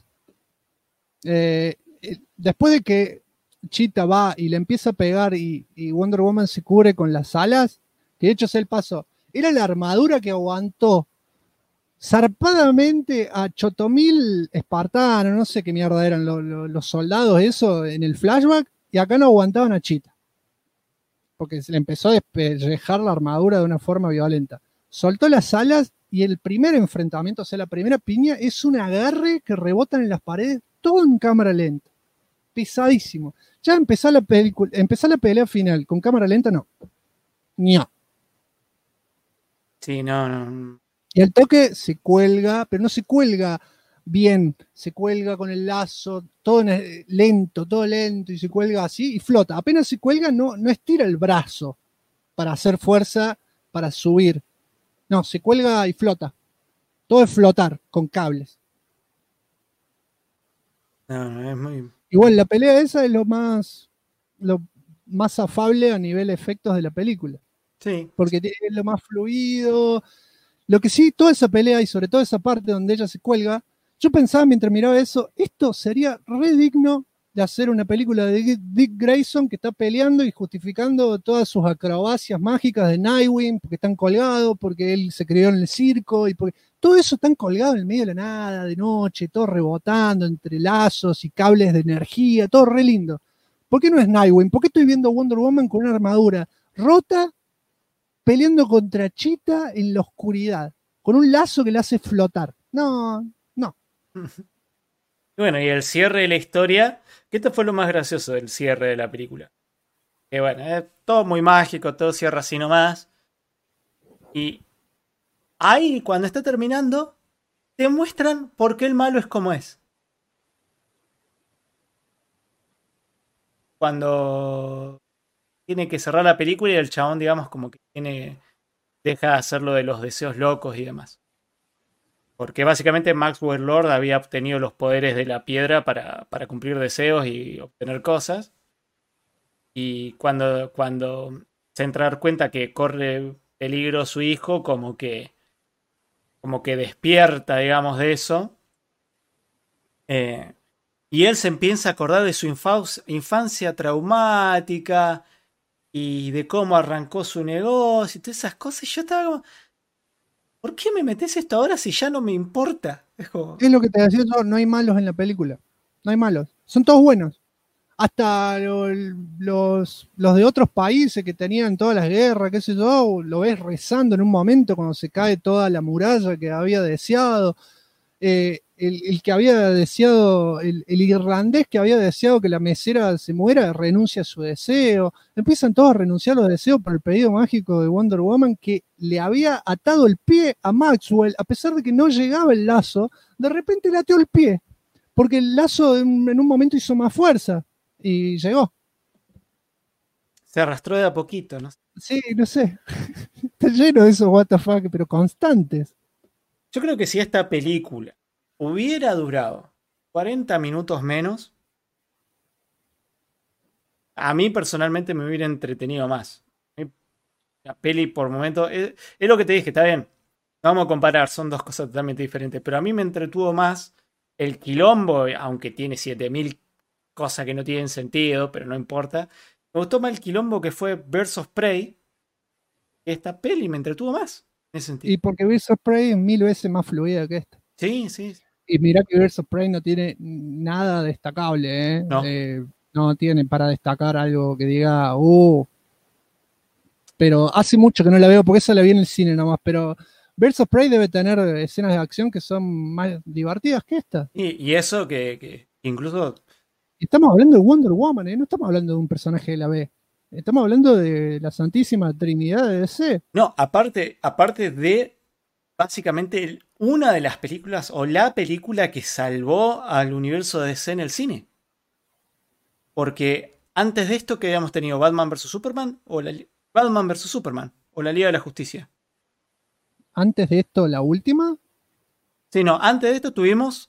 Después de que Cheetah va y le empieza a pegar y Wonder Woman se cubre con las alas, que de hecho es el paso, era la armadura que aguantó zarpadamente a Chotomil espartano, no sé qué mierda eran los soldados, eso en el flashback, y acá no aguantaban a Cheetah. Porque se le empezó a despellejar la armadura de una forma violenta. Soltó las alas y el primer enfrentamiento, o sea, la primera piña, es un agarre que rebotan en las paredes, todo en cámara lenta. Pesadísimo. Ya empezó la pelea final con cámara lenta, no. No. Sí, no. Y al toque se cuelga, pero no se cuelga bien, se cuelga con el lazo, todo lento, y se cuelga así y flota. Apenas se cuelga, no estira el brazo para hacer fuerza, para subir. No, se cuelga y flota. Todo es flotar con cables. No, es muy... Igual la pelea esa es lo más afable a nivel efectos de la película. Sí. Porque es lo más fluido. Lo que sí, toda esa pelea y sobre todo esa parte donde ella se cuelga, yo pensaba mientras miraba eso, esto sería re digno de hacer una película de Dick Grayson que está peleando y justificando todas sus acrobacias mágicas de Nightwing, porque están colgados, porque él se crió en el circo, y porque todo eso están colgado en el medio de la nada, de noche, todo rebotando entre lazos y cables de energía, todo re lindo. ¿Por qué no es Nightwing? ¿Por qué estoy viendo Wonder Woman con una armadura rota peleando contra Cheetah en la oscuridad, con un lazo que le hace flotar? No. Bueno, y el cierre de la historia, que esto fue lo más gracioso del cierre de la película. Que bueno, es todo muy mágico, todo cierra así nomás. Y ahí, cuando está terminando, te muestran por qué el malo es como es. Cuando tiene que cerrar la película y el chabón, digamos, como que deja de hacer lo de los deseos locos y demás. Porque básicamente Maxwell Lord había obtenido los poderes de la piedra para cumplir deseos y obtener cosas. Y cuando se entra a dar cuenta que corre peligro su hijo, como que despierta, digamos, de eso. Y él se empieza a acordar de su infancia traumática y de cómo arrancó su negocio y todas esas cosas. Y yo estaba como, ¿por qué me metes esto ahora si ya no me importa? Es lo que te decía yo, no hay malos en la película. No hay malos. Son todos buenos. Hasta los de otros países que tenían todas las guerras, qué sé yo, lo ves rezando en un momento cuando se cae toda la muralla que había deseado. El que había deseado, el irlandés que había deseado que la mesera se muera, renuncia a su deseo. Empiezan todos a renunciar a los deseos por el pedido mágico de Wonder Woman, que le había atado el pie a Maxwell, a pesar de que no llegaba el lazo, de repente le ateó el pie, porque el lazo en un momento hizo más fuerza y llegó. Se arrastró de a poquito, ¿no? Sí, no sé. Está lleno de esos WTF, pero constantes. Yo creo que si esta película hubiera durado 40 minutos menos, a mí personalmente me hubiera entretenido más. La peli por momento es lo que te dije, está bien. No vamos a comparar, son dos cosas totalmente diferentes. Pero a mí me entretuvo más el quilombo, aunque tiene 7000 cosas que no tienen sentido, pero no importa. Me gustó más el quilombo que fue Birds of Prey. Esta peli me entretuvo más. En ese sentido. Y porque Birds of Prey es 1000 veces más fluida que esta. Sí, sí. Y mirá que Birds of Prey no tiene nada destacable, ¿eh? No tiene para destacar algo que diga, pero hace mucho que no la veo, porque esa la vi en el cine nomás, pero Birds of Prey debe tener escenas de acción que son más divertidas que esta. Y eso que incluso... Estamos hablando de Wonder Woman, no estamos hablando de un personaje de la B. Estamos hablando de la Santísima Trinidad de DC. No, aparte de básicamente una de las películas o la película que salvó al universo de DC en el cine. Porque antes de esto, ¿qué habíamos tenido? ¿Batman vs Superman? Batman vs Superman o la Liga de la Justicia. Antes de esto, la última. Sí, no, antes de esto tuvimos,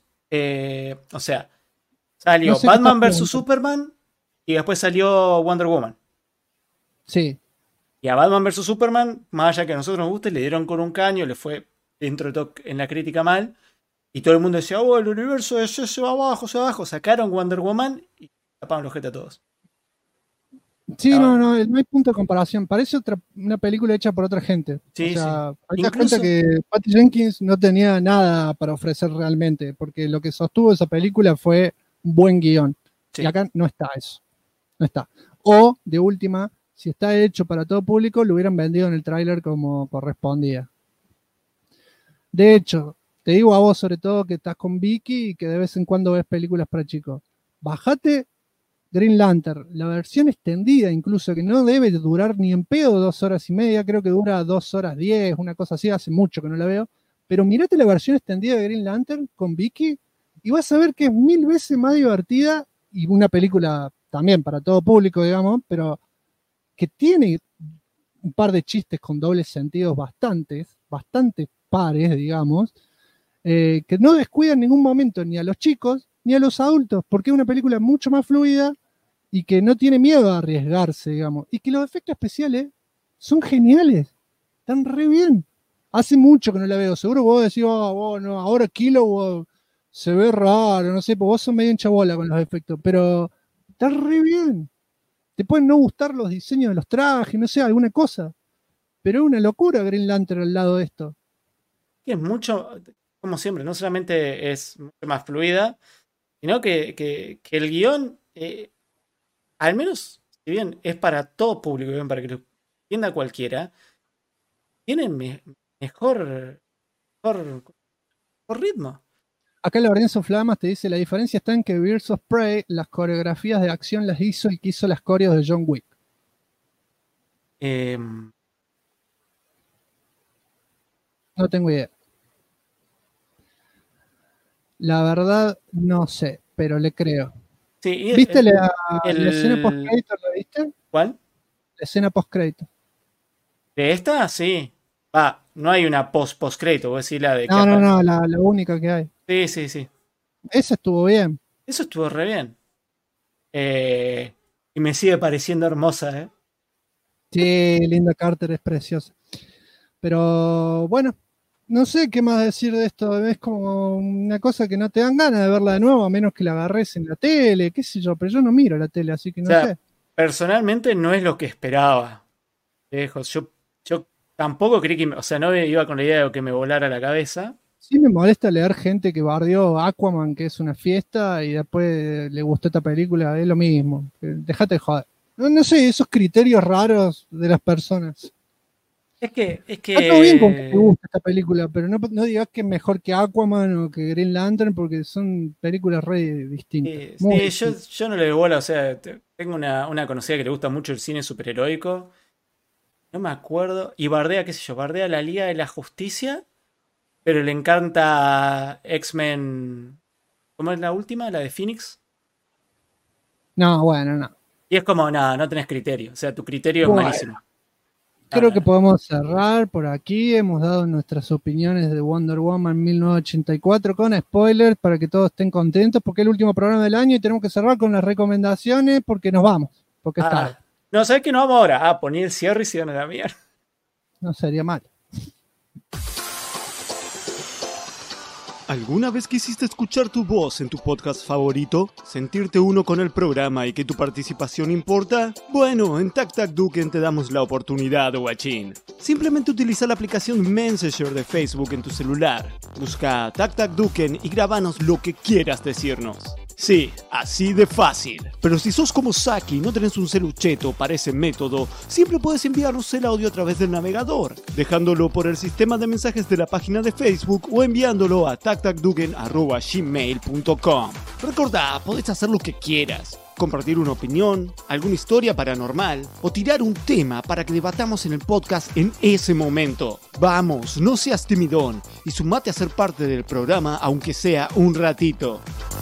salió no sé Batman vs Superman y después salió Wonder Woman. Sí. Y a Batman vs Superman, más allá que a nosotros nos guste, le dieron con un caño, le fue dentro de todo en la crítica mal. Y todo el mundo decía, oh, el universo de ese se va abajo. Sacaron Wonder Woman y taparon los jetas a todos. Sí, no hay punto de comparación. Parece una película hecha por otra gente. Sí, hay que cuenta que Patty Jenkins no tenía nada para ofrecer realmente, porque lo que sostuvo esa película fue un buen guión. Sí. Y acá no está eso. No está. O, de última, si está hecho para todo público, lo hubieran vendido en el tráiler como correspondía. De hecho, te digo a vos sobre todo que estás con Vicky y que de vez en cuando ves películas para chicos. Bájate Green Lantern, la versión extendida incluso, que no debe durar ni en pedo 2 horas y media, creo que dura 2 horas 10, una cosa así, hace mucho que no la veo, pero mirate la versión extendida de Green Lantern con Vicky y vas a ver que es 1000 veces más divertida y una película también para todo público, digamos, pero que tiene un par de chistes con dobles sentidos bastante pares, digamos, que no descuida en ningún momento ni a los chicos ni a los adultos, porque es una película mucho más fluida y que no tiene miedo a arriesgarse, digamos, y que los efectos especiales son geniales, están re bien. Hace mucho que no la veo, seguro vos decís, no, ahora Kilo se ve raro, no sé, porque vos sos medio hinchabola con los efectos, pero está re bien. Te pueden no gustar los diseños de los trajes, no sé, alguna cosa, pero es una locura Green Lantern al lado de esto. Que es mucho, como siempre, no solamente es mucho más fluida, sino que el guión, al menos, si bien es para todo público, bien para que lo entienda cualquiera, tiene mejor ritmo. Acá Lorenzo Flamas te dice, la diferencia está en que Birds of Prey, las coreografías de acción las hizo el que hizo las coreos de John Wick. No tengo idea. La verdad, no sé, pero le creo. Sí, ¿Viste la escena post-crédito? ¿La viste? ¿Cuál? La escena post-crédito. ¿De esta? Sí. No hay una post-crédito, voy a decir la de... No, la única que hay. Sí. Esa estuvo bien. Eso estuvo re bien. Y me sigue pareciendo hermosa, ¿eh? Sí, Linda Carter es preciosa. Pero bueno, no sé qué más decir de esto. Es como una cosa que no te dan ganas de verla de nuevo, a menos que la agarres en la tele, qué sé yo, pero yo no miro la tele, así que no sé. Personalmente no es lo que esperaba. Yo tampoco creí que... no iba con la idea de que me volara la cabeza. Sí me molesta leer gente que bardeó Aquaman, que es una fiesta, y después le gustó esta película, es lo mismo. Dejate de joder. No sé, esos criterios raros de las personas. Es que... Está todo bien con que te gusta esta película, pero no digas que es mejor que Aquaman o que Green Lantern, porque son películas re distintas. Yo no le doy bola, tengo una conocida que le gusta mucho el cine superheroico. No me acuerdo. Y bardea, qué sé yo, bardea la Liga de la Justicia, pero le encanta X-Men. ¿Cómo es la última? ¿La de Phoenix? No, bueno, no. Y es como, no tenés criterio. O sea, tu criterio es malísimo. Creo que podemos cerrar por aquí. Hemos dado nuestras opiniones de Wonder Woman 1984 con spoilers para que todos estén contentos, porque es el último programa del año y tenemos que cerrar con las recomendaciones porque nos vamos. Porque es tarde. No, ¿sabes qué? No vamos ahora. Poner el cierre y se van a la mierda. No sería mal. ¿Alguna vez quisiste escuchar tu voz en tu podcast favorito? ¿Sentirte uno con el programa y que tu participación importa? Bueno, en Tac Tac Duken te damos la oportunidad, guachín. Simplemente utiliza la aplicación Messenger de Facebook en tu celular. Busca Tac Tac Duken y grábanos lo que quieras decirnos. Sí, así de fácil. Pero si sos como Saki y no tenés un celucheto para ese método, siempre puedes enviarnos el audio a través del navegador, dejándolo por el sistema de mensajes de la página de Facebook o enviándolo a tactacduken@gmail.com. Recordá, podés hacer lo que quieras. Compartir una opinión, alguna historia paranormal o tirar un tema para que debatamos en el podcast en ese momento. Vamos, no seas timidón y sumate a ser parte del programa aunque sea un ratito.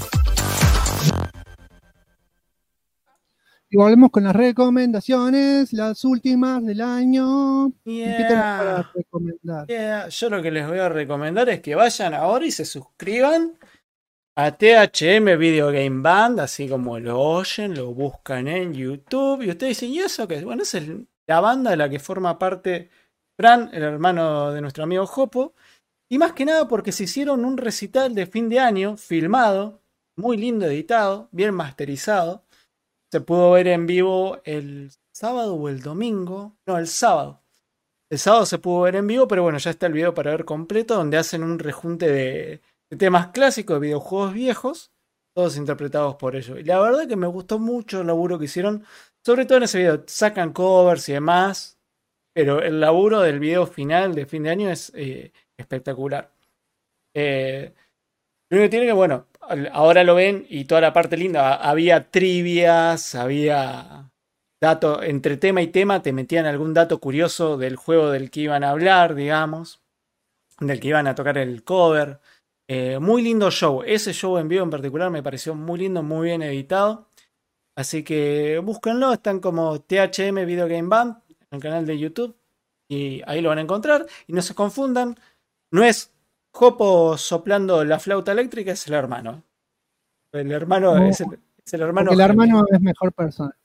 Y volvemos con las recomendaciones, las últimas del año. ¿Qué tenemos para recomendar? Yo lo que les voy a recomendar es que vayan ahora y se suscriban a THM Video Game Band, así como lo oyen, lo buscan en YouTube. Y ustedes dicen, ¿y eso qué es? Bueno, esa es la banda de la que forma parte Fran, el hermano de nuestro amigo Jopo. Y más que nada porque se hicieron un recital de fin de año, filmado, muy lindo editado, bien masterizado. Se pudo ver en vivo el sábado o el domingo. No, el sábado. El sábado se pudo ver en vivo, pero bueno, ya está el video para ver completo, donde hacen un rejunte de temas clásicos de videojuegos viejos, todos interpretados por ellos. Y la verdad que me gustó mucho el laburo que hicieron, sobre todo en ese video. Sacan covers y demás, pero el laburo del video final de fin de año es espectacular. Lo único que tiene que, bueno, ahora lo ven y toda la parte linda, había trivias, había datos, entre tema y tema te metían algún dato curioso del juego del que iban a hablar, digamos, del que iban a tocar el cover. Muy lindo show, ese show en vivo en particular me pareció muy lindo, muy bien editado, así que búsquenlo, están como THM Video Game Band en el canal de YouTube y ahí lo van a encontrar. Y no se confundan, no es Jopo soplando la flauta eléctrica, es el hermano. El hermano No, es el hermano. Porque el hermano es mejor persona.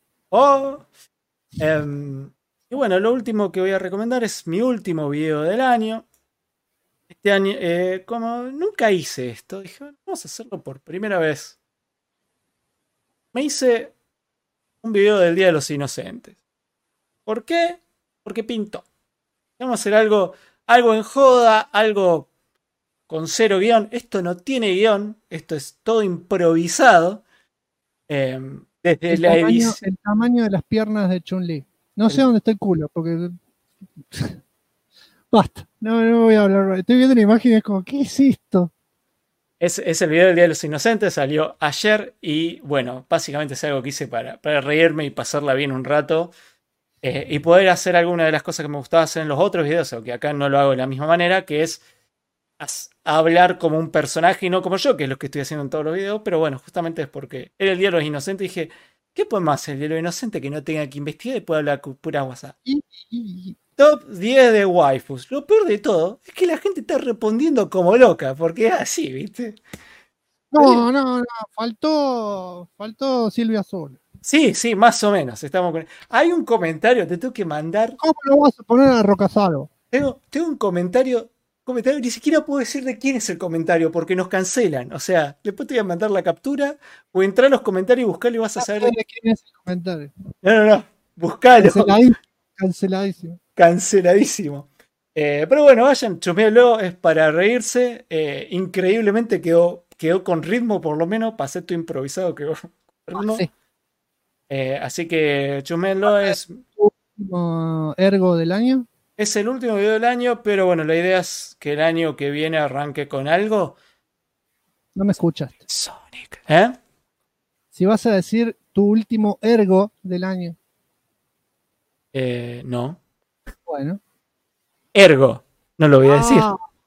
Y bueno, lo último que voy a recomendar es mi último video del año. Este año, como nunca hice esto, dije, bueno, vamos a hacerlo por primera vez. Me hice un video del Día de los Inocentes. ¿Por qué? Porque pintó. Vamos a hacer algo en joda, algo con cero guión. Esto no tiene guión, esto es todo improvisado. Desde la edición. El tamaño de las piernas de Chun-Li. No sé dónde está el culo, porque... Basta, no voy a hablar. Estoy viendo la imagen y es como, ¿qué es esto? Es el video del Día de los Inocentes, salió ayer y bueno, básicamente es algo que hice para reírme y pasarla bien un rato y poder hacer alguna de las cosas que me gustaba hacer en los otros videos, aunque acá no lo hago de la misma manera, que es hablar como un personaje y no como yo, que es lo que estoy haciendo en todos los videos, pero bueno, justamente es porque era el Día de los Inocentes y dije, ¿qué podemos hacer el Día de los Inocentes que no tenga que investigar y pueda hablar con pura WhatsApp? Top 10 de waifus. Lo peor de todo es que la gente está respondiendo como loca, porque es así, ¿viste? No, faltó Silvia Sol. Sí, más o menos. Hay un comentario, te tengo que mandar. ¿Cómo lo vas a poner a Rocasalo? Tengo un comentario, ni siquiera puedo decir de quién es el comentario, porque nos cancelan. O sea, después te voy a mandar la captura, o entrar a los comentarios y buscarlo y vas a saber de quién es el comentario. No, buscalo. Canceladísimo. Pero bueno, vayan, chusmealo, es para reírse. Increíblemente quedó con ritmo, por lo menos. Pasé todo improvisado, quedó con ritmo. Sí. Así que chusmealo, es el último ergo del año. Es el último video del año, pero bueno, la idea es que el año que viene arranque con algo. No me escuchaste. Sonic. Si vas a decir tu último ergo del año. No. Bueno. Ergo. No lo voy a decir.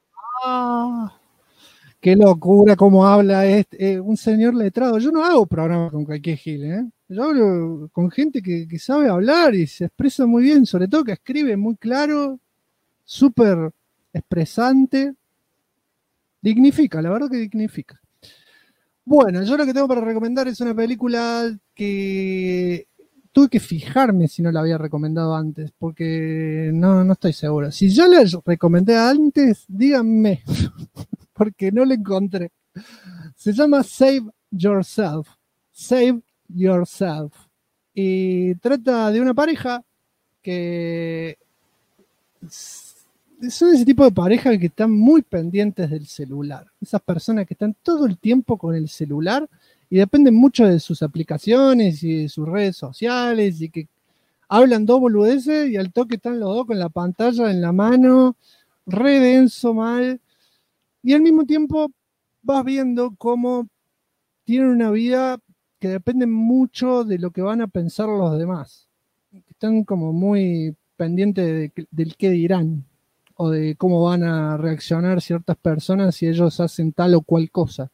Qué locura cómo habla un señor letrado. Yo no hago programa con cualquier gil, ¿eh? Yo hablo con gente que sabe hablar y se expresa muy bien, sobre todo que escribe muy claro, súper expresante. Dignifica, la verdad que dignifica. Bueno, yo lo que tengo para recomendar es una película que tuve que fijarme si no la había recomendado antes, porque no estoy seguro. Si ya la recomendé antes, díganme, porque no la encontré. Se llama Save Yourself. Save Yourself. Y trata de una pareja que son ese tipo de pareja que están muy pendientes del celular. Esas personas que están todo el tiempo con el celular y dependen mucho de sus aplicaciones y de sus redes sociales, y que hablan dos boludeces y al toque están los dos con la pantalla en la mano, re denso, mal, y al mismo tiempo vas viendo cómo tienen una vida que depende mucho de lo que van a pensar los demás. Están como muy pendientes del qué dirán, o de cómo van a reaccionar ciertas personas si ellos hacen tal o cual cosa.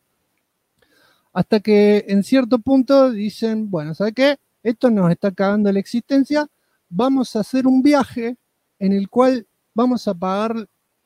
Hasta que en cierto punto dicen, bueno, ¿sabe qué? Esto nos está cagando la existencia, vamos a hacer un viaje en el cual vamos a pagar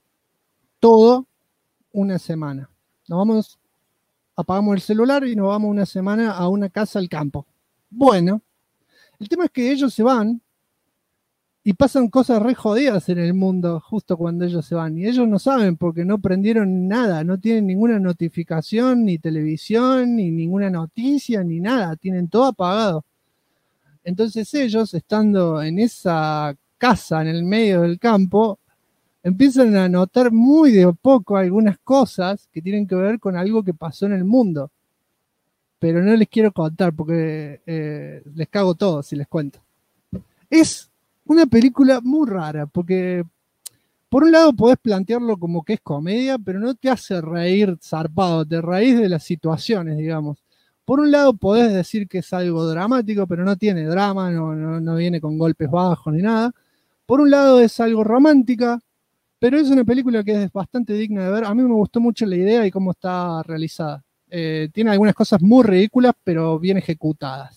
todo una semana. Apagamos el celular y nos vamos una semana a una casa al campo. Bueno, el tema es que ellos se van y pasan cosas re jodidas en el mundo justo cuando ellos se van. Y ellos no saben porque no prendieron nada, no tienen ninguna notificación, ni televisión, ni ninguna noticia, ni nada. Tienen todo apagado. Entonces ellos, estando en esa casa en el medio del campo, empiezan a notar muy de poco algunas cosas que tienen que ver con algo que pasó en el mundo. Pero no les quiero contar porque les cago todo si les cuento. Es una película muy rara porque por un lado podés plantearlo como que es comedia, pero no te hace reír zarpado, te reís de las situaciones, digamos. Por un lado podés decir que es algo dramático, pero no tiene drama, no viene con golpes bajos ni nada. Por un lado es algo romántica, pero es una película que es bastante digna de ver. A mí me gustó mucho la idea y cómo está realizada. Tiene algunas cosas muy ridículas, pero bien ejecutadas.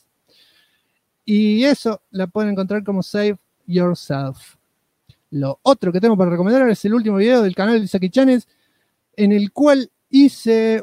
Y eso la pueden encontrar como Save Yourself. Lo otro que tengo para recomendar es el último video del canal de Saki Chanes, en el cual hice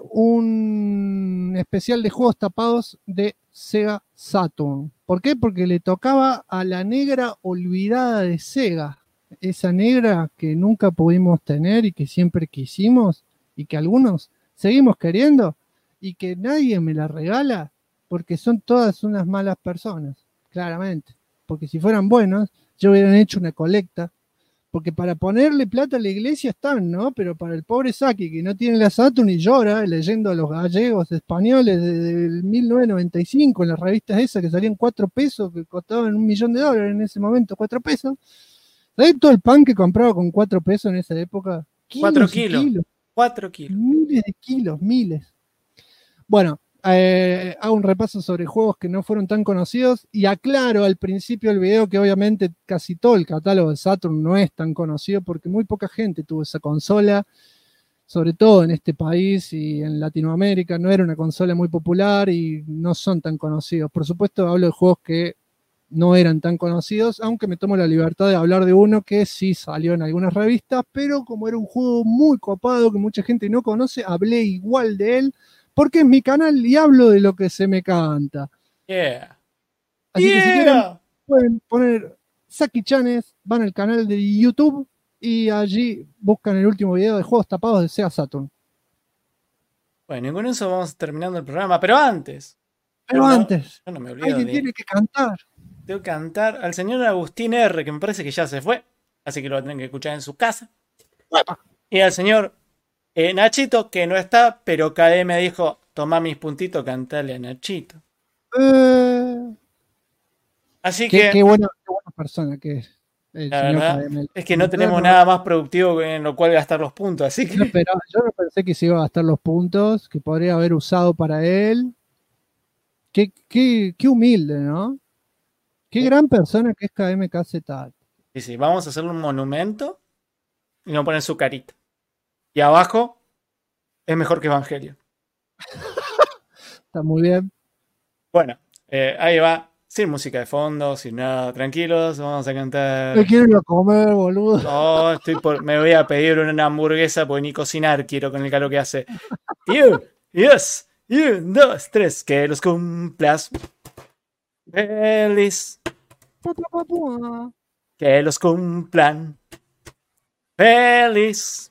un especial de juegos tapados de Sega Saturn. ¿Por qué? Porque le tocaba a la negra olvidada de Sega. Esa negra que nunca pudimos tener y que siempre quisimos y que algunos seguimos queriendo y que nadie me la regala porque son todas unas malas personas, claramente. Porque si fueran buenos, ya hubieran hecho una colecta. Porque para ponerle plata a la iglesia están, ¿no? Pero para el pobre Saki, que no tiene la Saturn y llora leyendo a los gallegos españoles del 1995 en las revistas esas que salían 4 pesos, que costaban $1.000.000 en ese momento, 4 pesos. ¿Sabés todo el pan que compraba con 4 pesos en esa época? 4 kilos. 4 kilos. Miles de kilos, miles. Bueno, hago un repaso sobre juegos que no fueron tan conocidos y aclaro al principio del video que obviamente casi todo el catálogo de Saturn no es tan conocido porque muy poca gente tuvo esa consola, sobre todo en este país y en Latinoamérica. No era una consola muy popular y no son tan conocidos. Por supuesto hablo de juegos que no eran tan conocidos, aunque me tomo la libertad de hablar de uno que sí salió en algunas revistas, pero como era un juego muy copado que mucha gente no conoce, hablé igual de él, porque es mi canal y hablo de lo que se me canta. Yeah. Así que si quieren, pueden poner Saki Chanes, van al canal de YouTube y allí buscan el último video de juegos tapados de Sega Saturn. Bueno, y con eso vamos terminando el programa, pero antes. Yo no me olvido alguien tiene que cantar. Tengo que cantar al señor Agustín R, que me parece que ya se fue, así que lo va a tener que escuchar en su casa. ¡Uepa! Y al señor Nachito, que no está, pero KD me dijo, toma mis puntitos, cantale a Nachito. Así que... Qué buena persona que es. La verdad es que no tenemos nada más productivo en lo cual gastar los puntos, así que... Yo no pensé que se iba a gastar los puntos, que podría haber usado para él. Qué humilde, ¿no? Qué gran persona que es KMKZ. Sí, vamos a hacerle un monumento y vamos a poner su carita. Y abajo es mejor que Evangelio. Está muy bien. Bueno, ahí va. Sin música de fondo, sin nada, tranquilos, vamos a cantar. Me quiero ir a comer, boludo. No, me voy a pedir una hamburguesa porque ni cocinar quiero con el calor que hace. Yes, 1, 2, 3, que los cumplas feliz. Que los cumplan feliz.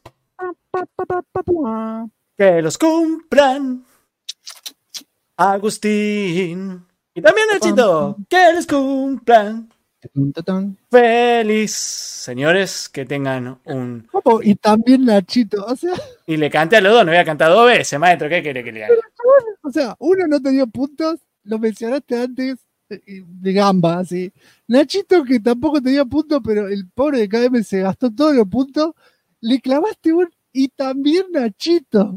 Que los cumplan Agustín. Y también Nachito. Que los cumplan Feliz, señores, que tengan un... ¿Cómo? Y también Nachito, o sea... Y le canté a los dos, no voy a cantar 2 veces, maestro, ¿qué quiere que le haga? O sea, uno no te dio puntos, lo mencionaste antes, de gamba, así. Nachito, que tampoco tenía puntos, pero el pobre de KM se gastó todos los puntos, le clavaste un... Y también Nachito.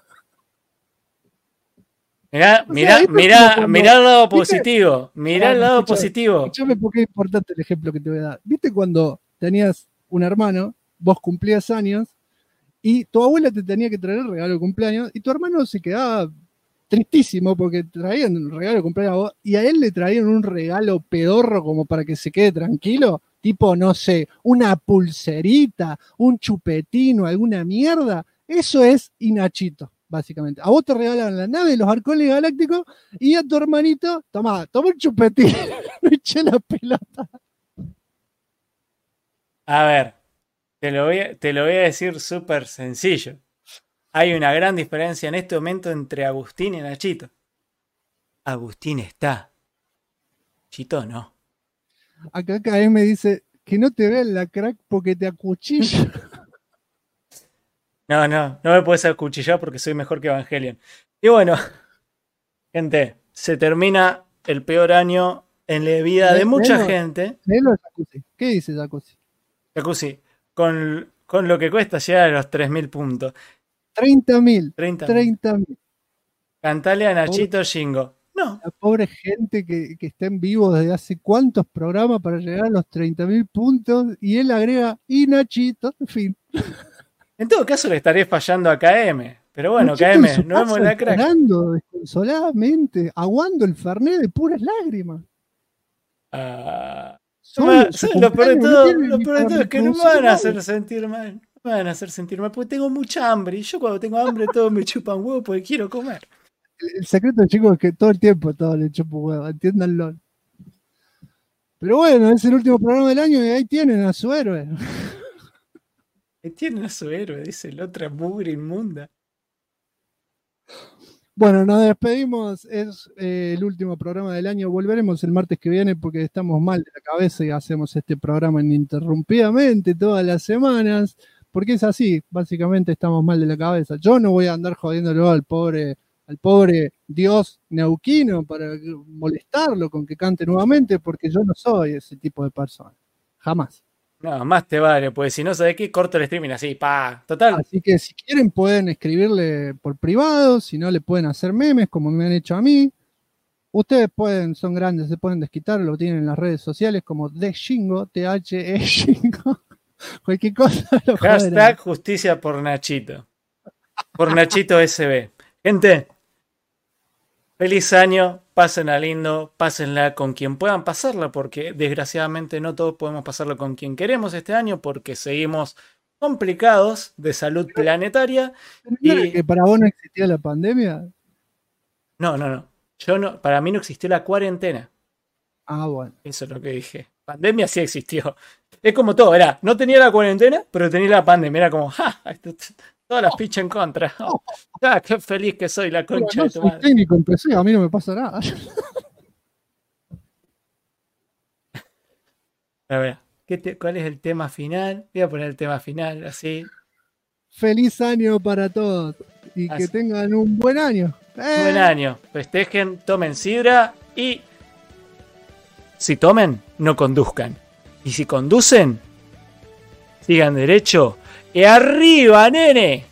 Mirá el lado positivo. Mirá el lado positivo. Escuchame porque es importante el ejemplo que te voy a dar. ¿Viste cuando tenías un hermano, vos cumplías años, y tu abuela te tenía que traer el regalo de cumpleaños, y tu hermano se quedaba tristísimo porque traían un regalo de cumpleaños a vos, y a él le traían un regalo pedorro como para que se quede tranquilo? Tipo, no sé, una pulserita, un chupetino, alguna mierda. Eso es Nachito, básicamente. A vos te regalan la nave de los Arcones Galácticos y a tu hermanito, toma un chupetín. No eché la pelota. A ver, te lo voy a decir súper sencillo. Hay una gran diferencia en este momento entre Agustín y Nachito. Agustín está. Chito no. Acá me dice que no te vean la crack porque te acuchillo. No me puedes acuchillar porque soy mejor que Evangelion. Y bueno, gente, se termina el peor año en la vida de mucha gente. ¿Qué dice Jacuzzi? Jacuzzi, con lo que cuesta llegar a los 3.000 puntos. 30.000. Cantale a Nachito Shingo. No. La pobre gente que está en vivo desde hace cuántos programas para llegar a los 30.000 puntos y él agrega y Nachito, en fin. En todo caso le estaré fallando a KM. Pero bueno, Nachito KM, no vemos la crack. Llorando desconsoladamente, aguando el fernet de puras lágrimas. Lo peor de todo es que no me van a hacer sentir mal. No me van a hacer sentir mal porque tengo mucha hambre. Y yo cuando tengo hambre todo me chupan huevo porque quiero comer. El secreto, chicos, es que todo el tiempo todo le chupo huevo, entiéndanlo. Pero bueno, es el último programa del año y ahí tienen a su héroe. Ahí tienen a su héroe, dice la otra mugre inmunda. Bueno, nos despedimos, es el último programa del año. Volveremos el martes que viene porque estamos mal de la cabeza y hacemos este programa ininterrumpidamente todas las semanas, porque es así, básicamente estamos mal de la cabeza. Yo no voy a andar jodiéndolo al pobre Dios neuquino para molestarlo con que cante nuevamente, porque yo no soy ese tipo de persona, jamás. No, más te vale, pues si no sabes qué, corto el streaming así, total. Así que si quieren pueden escribirle por privado, si no le pueden hacer memes como me han hecho a mí. Ustedes son grandes, se pueden desquitar, lo tienen en las redes sociales como The Shingo, THE Shingo, cualquier cosa. Hashtag justicia por Nachito. Por Nachito SB. Gente, feliz año, pásenla lindo, pásenla con quien puedan pasarla, porque desgraciadamente no todos podemos pasarlo con quien queremos este año, porque seguimos complicados de salud planetaria. ¿Y que para vos no existía la pandemia? No. Para mí no existió la cuarentena. Ah, bueno. Eso es lo que dije. Pandemia sí existió. Es como todo, no tenía la cuarentena, pero tenía la pandemia. Era como, todas las pichas en contra. Qué feliz que soy, la concha de tu madre. Soy técnico, empecé, a mí no me pasa nada. A ver, ¿cuál es el tema final? Voy a poner el tema final, así. Feliz año para todos. Y así. Que tengan un buen año. Buen año. Festejen, tomen sidra y... Si tomen, no conduzcan. Y si conducen, sigan derecho. ¡Y arriba, nene!